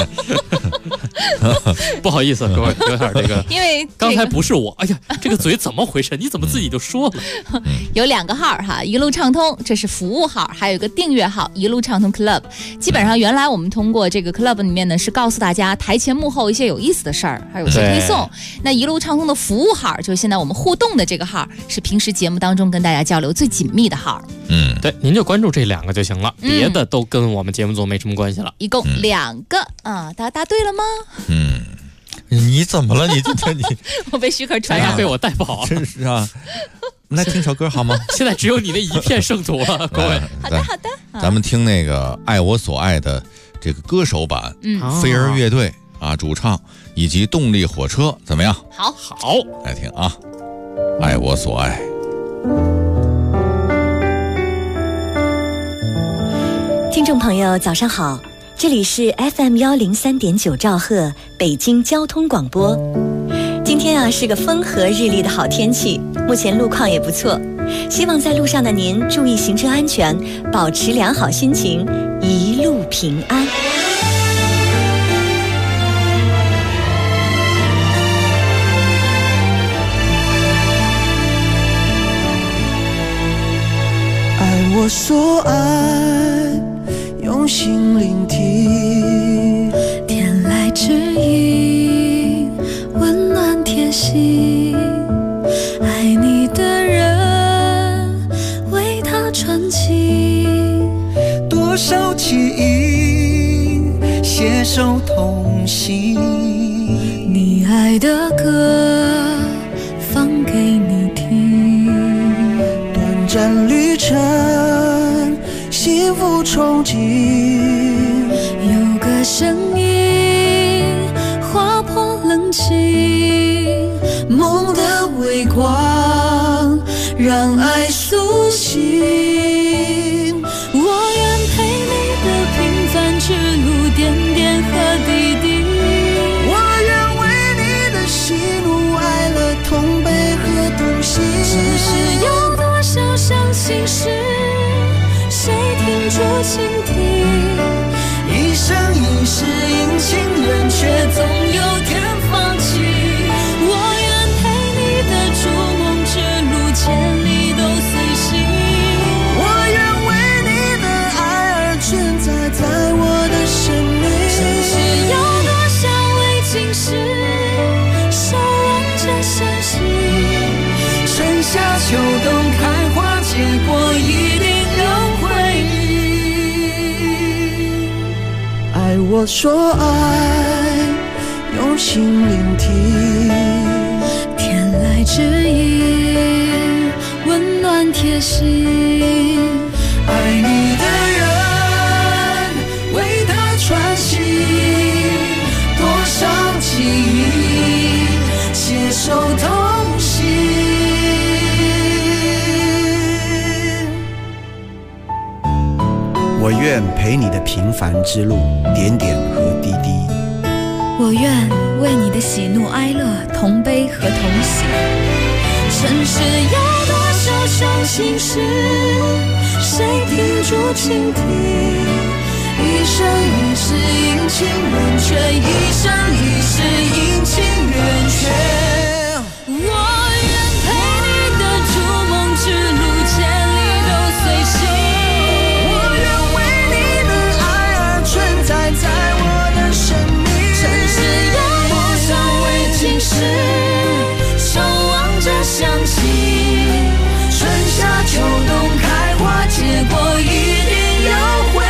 不好意思，各位，有点这个， 因为刚才不是我，哎呀，这个嘴怎么回事？你怎么自己就说了？ 有2个号哈，一路畅通，这是服务号，还有一个订阅号，一路畅通 Club。基本上原来我们通过这个 Club 里面呢，是告诉大家台前幕后一些有意思的事儿，还有一些推送。那一路畅通的服务号，就是现在我们互动的这个号，是平时节目当中跟大家交流最紧密的号。 对，您就关注这2个就行了，别的都跟我们节目组没什么关系了。 一共2个啊，大家答对了吗？ 你怎么了？你我被许可传染， 被我带跑了， 真是啊！来听首歌好吗？ 现在只有你那一片圣徒了，各位。 好的， 咱们听那个《爱我所爱》的这个歌手版，飞儿乐队啊主唱以及动力火车怎么样？ 好， 来听啊，《爱我所爱》。 听众朋友，早上好，这里是 FM103.9兆赫北京交通广播。今天啊是个风和日丽的好天气，目前路况也不错，希望在路上的您注意行车安全，保持良好心情，一路平安。 爱我所爱，用心聆听， 天籁之音，温暖贴心。爱你的人，为他传情， 多少记忆，携手同行。 你爱的歌，放给你听。 短暂旅程，幸福憧憬， 有个声音划破冷清， 梦的微光让爱苏醒。 我愿陪你的平凡之路，点点和滴滴。 我愿为你的喜怒哀乐同悲和同行。 只是有多少伤心事，谁停住倾听？ 一生一世阴晴圆缺，总有天放弃。 我愿陪你的逐梦之路，千里都随行。 我愿为你的爱而存在，在我的生命。 只是有多少未尽事，守望着相信。 春夏秋冬开花结果，一定有回忆。爱我所爱，用心聆听， 天籁之音，温暖贴心。 爱你的人，为他传情，多少记忆，携手同行。我愿陪你的平凡之路，点点和滴滴。 我愿为你的喜怒哀乐同悲和同喜。尘世有多少伤心事，谁停住倾听？ 一生一世阴晴圆缺，一生一世阴晴圆缺。 我愿陪你的逐梦之路，千里都随行。 我愿为你的爱而存在，在我的生命。 尘世有多少未尽事，守望着相信。 春夏秋冬开花结果，一定有回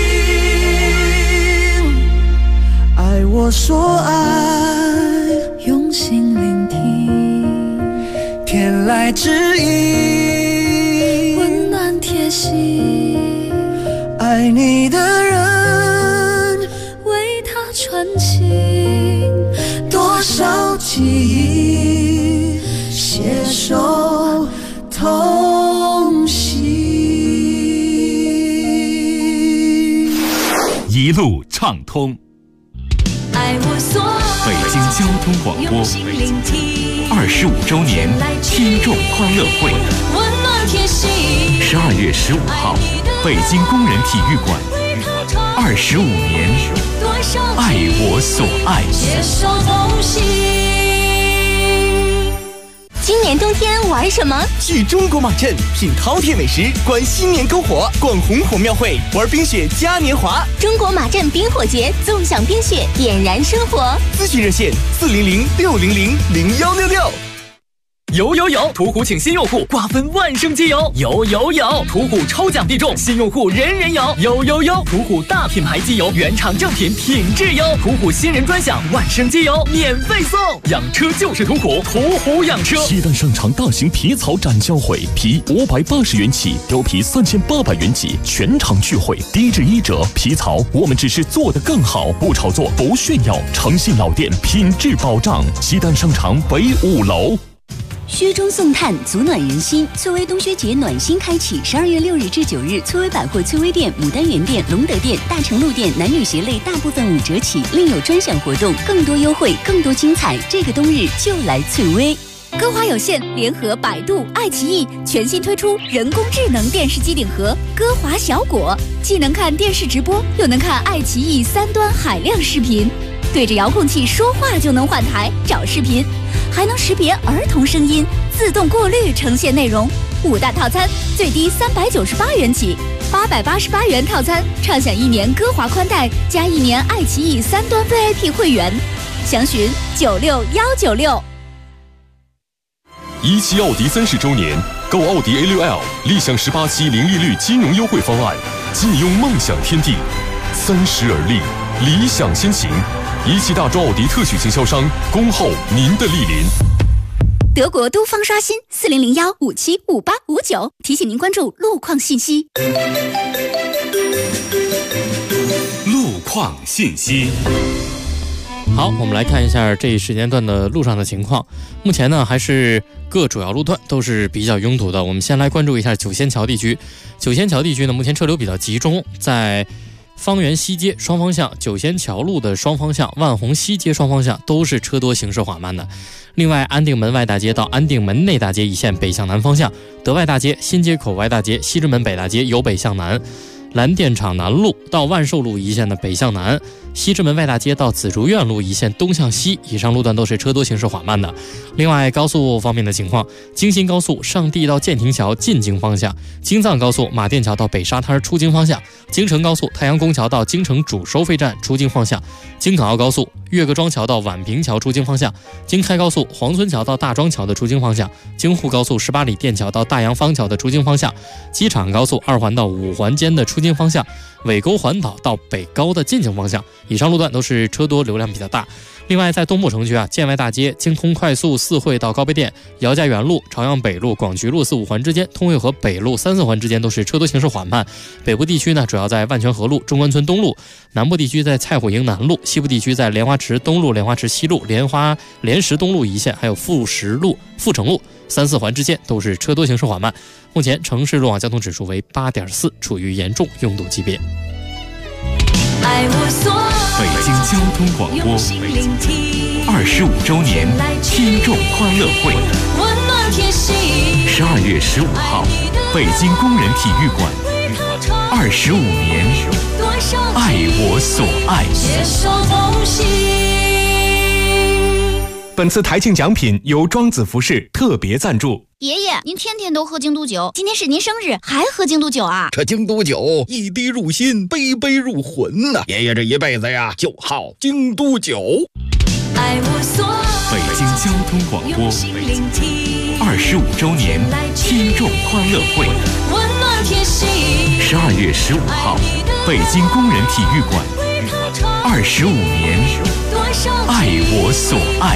应。爱我所爱， 用心聆听， 天籁之音， 温暖贴心。 爱你的人， 为他传情， 多少记忆，携手同行。 一路畅通。 爱我所爱， 北京交通广播25周年听众欢乐会， 温暖贴心。 12月15号，北京工人体育馆 25年，爱我所爱。 携手同行。 今年冬天玩什么？ 去中国马镇品饕餮美食，观新年篝火，逛红火庙会，玩冰雪嘉年华。 中国马镇冰火节，纵享冰雪，点燃生活。 咨询热线400-600-0166。有！途虎请新用户瓜分万圣节有！有！途虎抽奖必中，新用户人人有！有！途虎大品牌机油，原厂正品，品质优。途虎新人专享万圣节油免费送，养车就是途虎，途虎养车。 西单商场大型皮草展销会，皮580元起，貂皮3800元起，全场聚会，低至1折。皮草我们只是做得更好，不炒作，不炫耀，诚信老店，品质保障。西单商场北5楼。 薛中送炭，足暖人心。翠微冬薛节暖心开启，12月6日至9日，翠微百货翠微店、牡丹园店、隆德店、大成路店男女鞋类大部分5折起，另有专享活动，更多优惠，更多精彩。这个冬日就来翠微。歌华有线联合百度、爱奇艺全新推出人工智能电视机顶盒歌华小果，既能看电视直播，又能看爱奇艺3端海量视频。对着遥控器说话就能换台找视频，还能识别儿童声音，自动过滤呈现内容。5大套餐最低398元起，888元套餐畅享1年歌华宽带加1年爱奇艺3端 VIP 会员，详询96196。 17奥迪30周年，购奥迪 A6L 立享18期零利率金融优惠方案，尽用梦想天地，30而立，理想先行。17大众奥迪特许经销商，恭候您的莅临。 德国都方刷新400-575859，提醒您关注路况信息。 路况信息。 好，我们来看一下这一时间段的路上的情况。目前呢，还是各主要路段都是比较拥堵的。我们先来关注一下九仙桥地区。九仙桥地区呢，目前车流比较集中，在方圆西街双方向、九仙桥路的双方向、万虹西街双方向都是车多行驶缓慢的。另外，安定门外大街到安定门内大街一线北向南方向，德外大街、新街口外大街、西直门北大街由北向南，蓝电厂南路到万寿路一线的北向南，西直门外大街到紫竹院路一线东向西，以上路段都是车多行驶缓慢的。另外，高速方面的情况，京新高速上地到建亭桥进京方向，京藏高速马甸桥到北沙滩出京方向，京承高速太阳宫桥到京承主收费站出京方向，京港澳高速岳各庄桥到宛平桥出京方向，京开高速黄村桥到大庄桥的出京方向，京沪高速18里店桥到大洋坊桥的出京方向，机场高速2环到5环间的出京方向，尾沟环岛到北高的进京方向，以上路段都是车多流量比较大。另外，在东部城区建外大街、京通快速4惠到高碑店、姚家园路、朝阳北路、广渠路4、5环之间，通惠河北路3、4环之间都是车多行驶缓慢。北部地区呢，主要在万泉河路、中关村东路；南部地区在蔡虎营南路；西部地区在莲花池东路、莲花池西路、莲石东路一线，还有富石路、富城路3、4环之间都是车多行驶缓慢。目前城市路网交通指数为8.4，处于严重拥堵级别。 北京交通广播25周年听众欢乐会，12月15号，北京工人体育馆，25年，爱我所爱。 本次台庆奖品由庄子服饰特别赞助。 爷爷，您天天都喝京都酒，今天是您生日，还喝京都酒啊？ 这京都酒一滴入心，杯杯入魂呐！爷爷这一辈子呀，就好京都酒。 北京交通广播25周年听众欢乐会，12月15号，北京工人体育馆，25年，爱我所爱。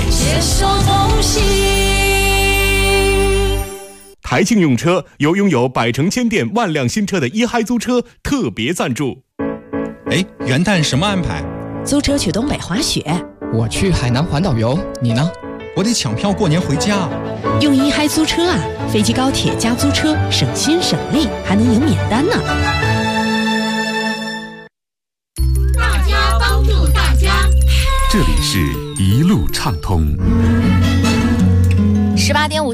台庆用车由拥有百城千店万辆新车的一嗨租车特别赞助。 哎，元旦什么安排？ 租车去东北滑雪。 我去海南环岛游，你呢？ 我得抢票过年回家。 用一嗨租车啊，飞机高铁加租车，省心省力，还能赢免单呢。 大家帮助大家。 这里是一路畅通。 18点50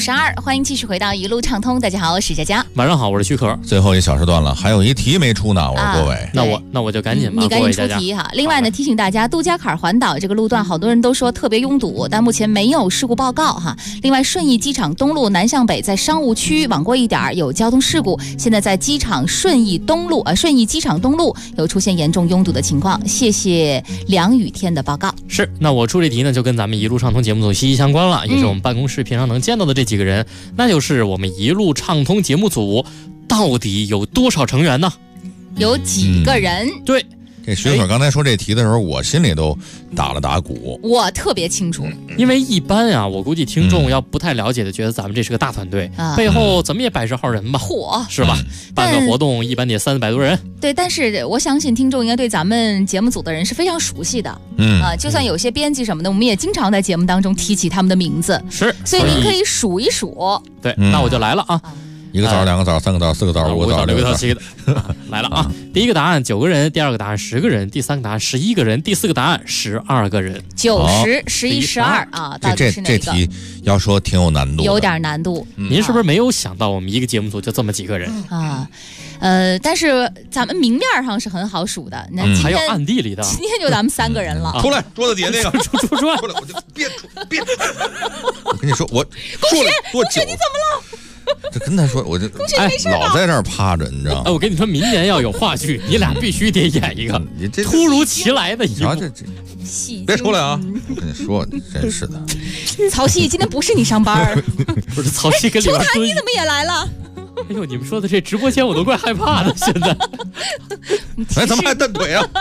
6:52，欢迎继续回到一路畅通。大家好，我是佳佳。 晚上好，我是徐可。 最后一小时段了，还有一题没出呢，我是郭伟。 那我就赶紧吧， 你赶紧出题哈。另外呢，提醒大家，杜家坎环岛这个路段，好多人都说特别拥堵，但目前没有事故报告哈。另外，顺义机场东路南向北，在商务区往过一点有交通事故，现在在机场顺义机场东路有出现严重拥堵的情况。谢谢梁雨天的报告。 是，那我出这题呢，就跟咱们一路畅通节目组息息相关了，也是我们办公室平常能见到的这几个人，那就是我们一路畅通节目组到底有多少成员呢？ 有几个人？ 对。 这徐可刚才说这题的时候，我心里都打鼓。 我特别清楚， 因为一般啊，我估计听众要不太了解的，觉得咱们这是个大团队，背后怎么也110号人吧，是吧？办个活动一般得300多人。 对，但是我相信听众应该对咱们节目组的人是非常熟悉的。就算有些编辑什么的，我们也经常在节目当中提起他们的名字。 是， 所以您可以数一数。 对，那我就来了啊。 1个枣、2个枣、3个枣、4个枣、5个枣、6个枣、 7个枣，来了啊！第一个答案9个人，第二个答案10个人，第三个答案11个人，第四个答案12个人。 90、11、12啊，到底是哪个？ 这题要说挺有难度， 有点难度。 您是不是没有想到我们一个节目组就这么几个人啊？但是咱们明面上是很好数的，那还有暗地里的。 今天就咱们3个人了。 出来，桌子底下那个， 出来， 我就别。我跟你说，我说了多久？ 你怎么了？ 这跟他说，我就老在这儿趴着，你知道吗？ 我跟你说，明年要有话剧，你俩必须得演一个你这突如其来的一幕。 别出来啊！我跟你说，真是的。 曹曦，今天不是你上班不是曹曦跟里边球坛你怎么也来了？ 哎呦，你们说的这直播间我都怪害怕的，现在。 哎，怎么还蹬腿啊？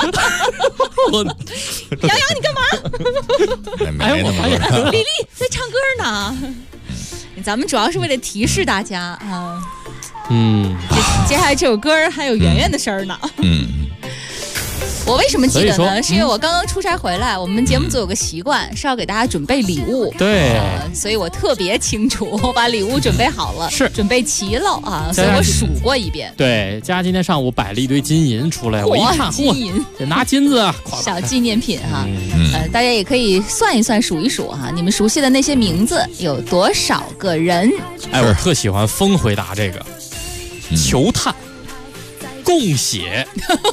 杨洋，你干嘛？ 没那么多。 李丽在唱歌呢。咱们主要是为了提示大家啊。接下来这首歌还有圆圆的声儿呢。我为什么记得呢？是因为我刚刚出差回来，我们节目组有个习惯是要给大家准备礼物， 对， 所以我特别清楚，我把礼物准备好了， 是准备齐了啊，所以我数过一遍。 对，佳今天上午摆了一堆金银出来，我一看， 金银， 拿金子啊， 小纪念品哈。大家也可以算一算，数一数哈，你们熟悉的那些名字有多少个人？ 哎，我特喜欢风回答这个，球探、供血。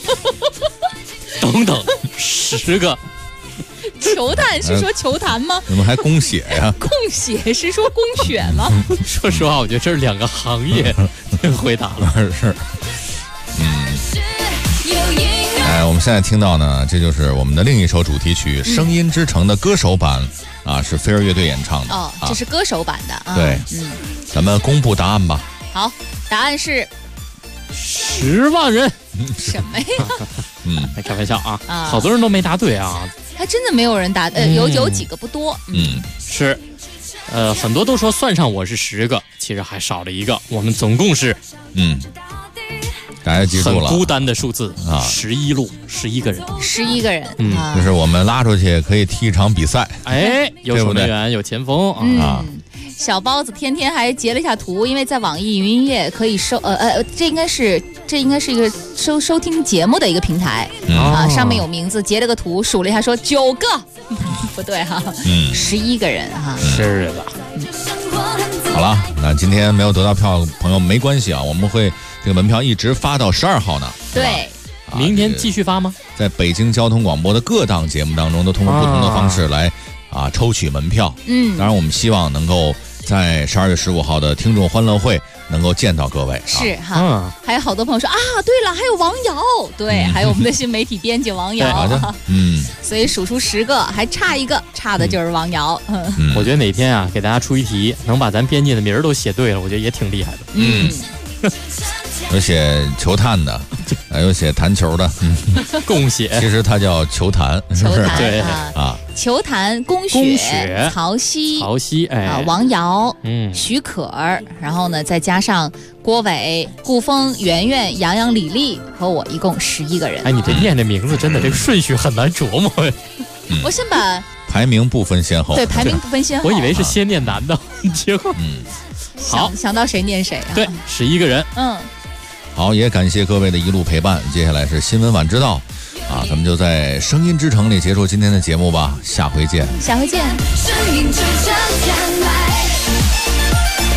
等等，10个。 球探是说球坛吗？ 怎么还供血呀？ 供血是说供血吗？ 说实话，我觉得这是2个行业。回答了是。哎，我们现在听到呢，这就是我们的另一首主题曲《声音之城》的歌手版啊，是飞儿乐队演唱的。 哦，这是歌手版的啊。 对，咱们公布答案吧。 好，答案是 10万人。 什么呀？ 开玩笑啊，好多人都没答对啊。 还真的没有人答，有几个不多。 是，很多都说算上我是10个，其实还少了1个，我们总共是大家记住了， 很孤单的数字啊 ，11路11个人 ，11个人， 就是我们拉出去可以踢一场比赛。 哎，有守门员，有前锋啊。 小包子天天还截了一下图，因为在网易云音乐可以收，这应该是一个收听节目的一个平台啊，上面有名字，截了个图，数了一下说9个，不对哈，11个人哈， 是的。 好了，那今天没有得到票的朋友没关系啊，我们会这个门票一直发到12号呢。 对， 明天继续发吗？ 在北京交通广播的各档节目当中，都通过不同的方式来抽取门票。当然我们希望能够在12月15号的听众欢乐会能够见到各位。 是哈，还有好多朋友说啊，对了，还有王瑶，对，还有我们的新媒体编辑王瑶。所以数出10个，还差1个，差的就是王瑶。 我觉得哪天啊，给大家出一题，能把咱编辑的名儿都写对了，我觉得也挺厉害的。 有写球探的，有写弹球的， 供血， 其实它叫球坛，是不是？ 对啊， 球坛、供血、曹曦， 哎， 王瑶，许可，然后呢，再加上郭伟、顾峰、圆圆、杨洋、李丽和我，一共11个人。 哎，你这念的名字真的这个顺序很难琢磨。 我先把排名不分先后， 对，排名不分先后。 我以为是先念男的，结果好想到谁念谁啊？ 对，11个人。 好，也感谢各位的一路陪伴。接下来是新闻晚知道啊，咱们就在声音之城里结束今天的节目吧，下回见。 下回见。声音之城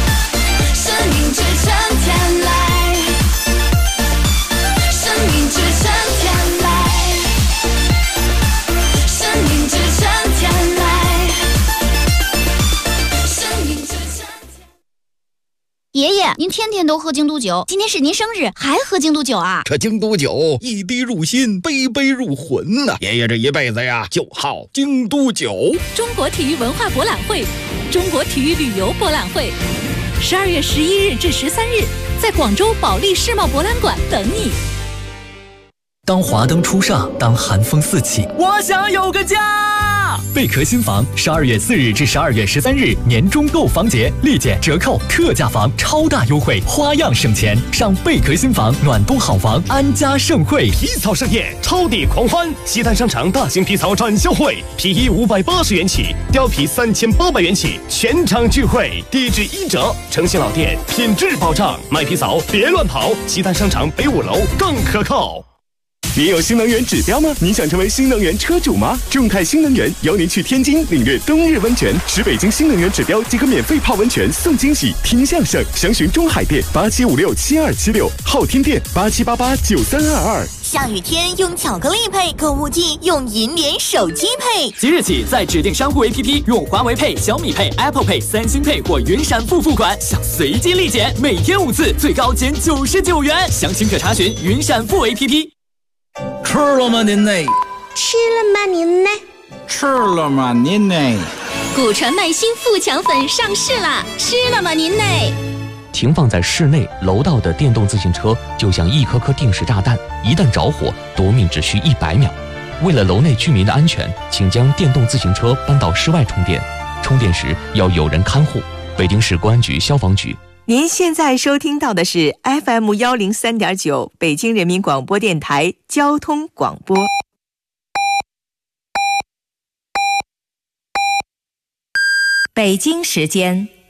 您天天都喝京都酒，今天是您生日，还喝京都酒啊？ 这京都酒一滴入心，杯杯入魂呐！爷爷这一辈子呀，就好京都酒。 中国体育文化博览会，中国体育旅游博览会，12月11日至13日，在广州保利世贸博览馆等你。 当华灯初上，当寒风四起，我想有个家。贝壳新房12月4日至12月13日年中购房节，立减折扣特价房超大优惠，花样省钱。上贝壳新房暖冬好房，安家盛会， 皮草盛宴，超抵狂欢！西单商场大型皮草展销会，皮衣580元起，貂皮3800元起，全场聚会，低至1折，诚信老店，品质保障。买皮草别乱跑，西单商场北5楼更可靠。 您有新能源指标吗？您想成为新能源车主吗？众泰新能源邀您去天津领略冬日温泉，10北京新能源指标即可免费泡温泉送惊喜，听相声，详询中海店87567276，昊天店87889322。 下雨天用巧克力配，购物季用银联手机配。 即日起，在指定商户 APP 用华为配、小米配、Apple Pay、三星配或云闪付付款，享随机立减，每天5次，最高减99元。详情可查询云闪付 APP。 吃了吗您呢？ 吃了吗您呢？ 吃了吗您呢？ 古传麦新富强粉上市啦！吃了吗您呢？ 停放在室内、楼道的电动自行车就像一颗颗定时炸弹，一旦着火，夺命只需100秒。为了楼内居民的安全，请将电动自行车搬到室外充电，充电时要有人看护。北京市公安局消防局。 您现在收听到的是 FM 103.9北京人民广播电台交通广播。北京时间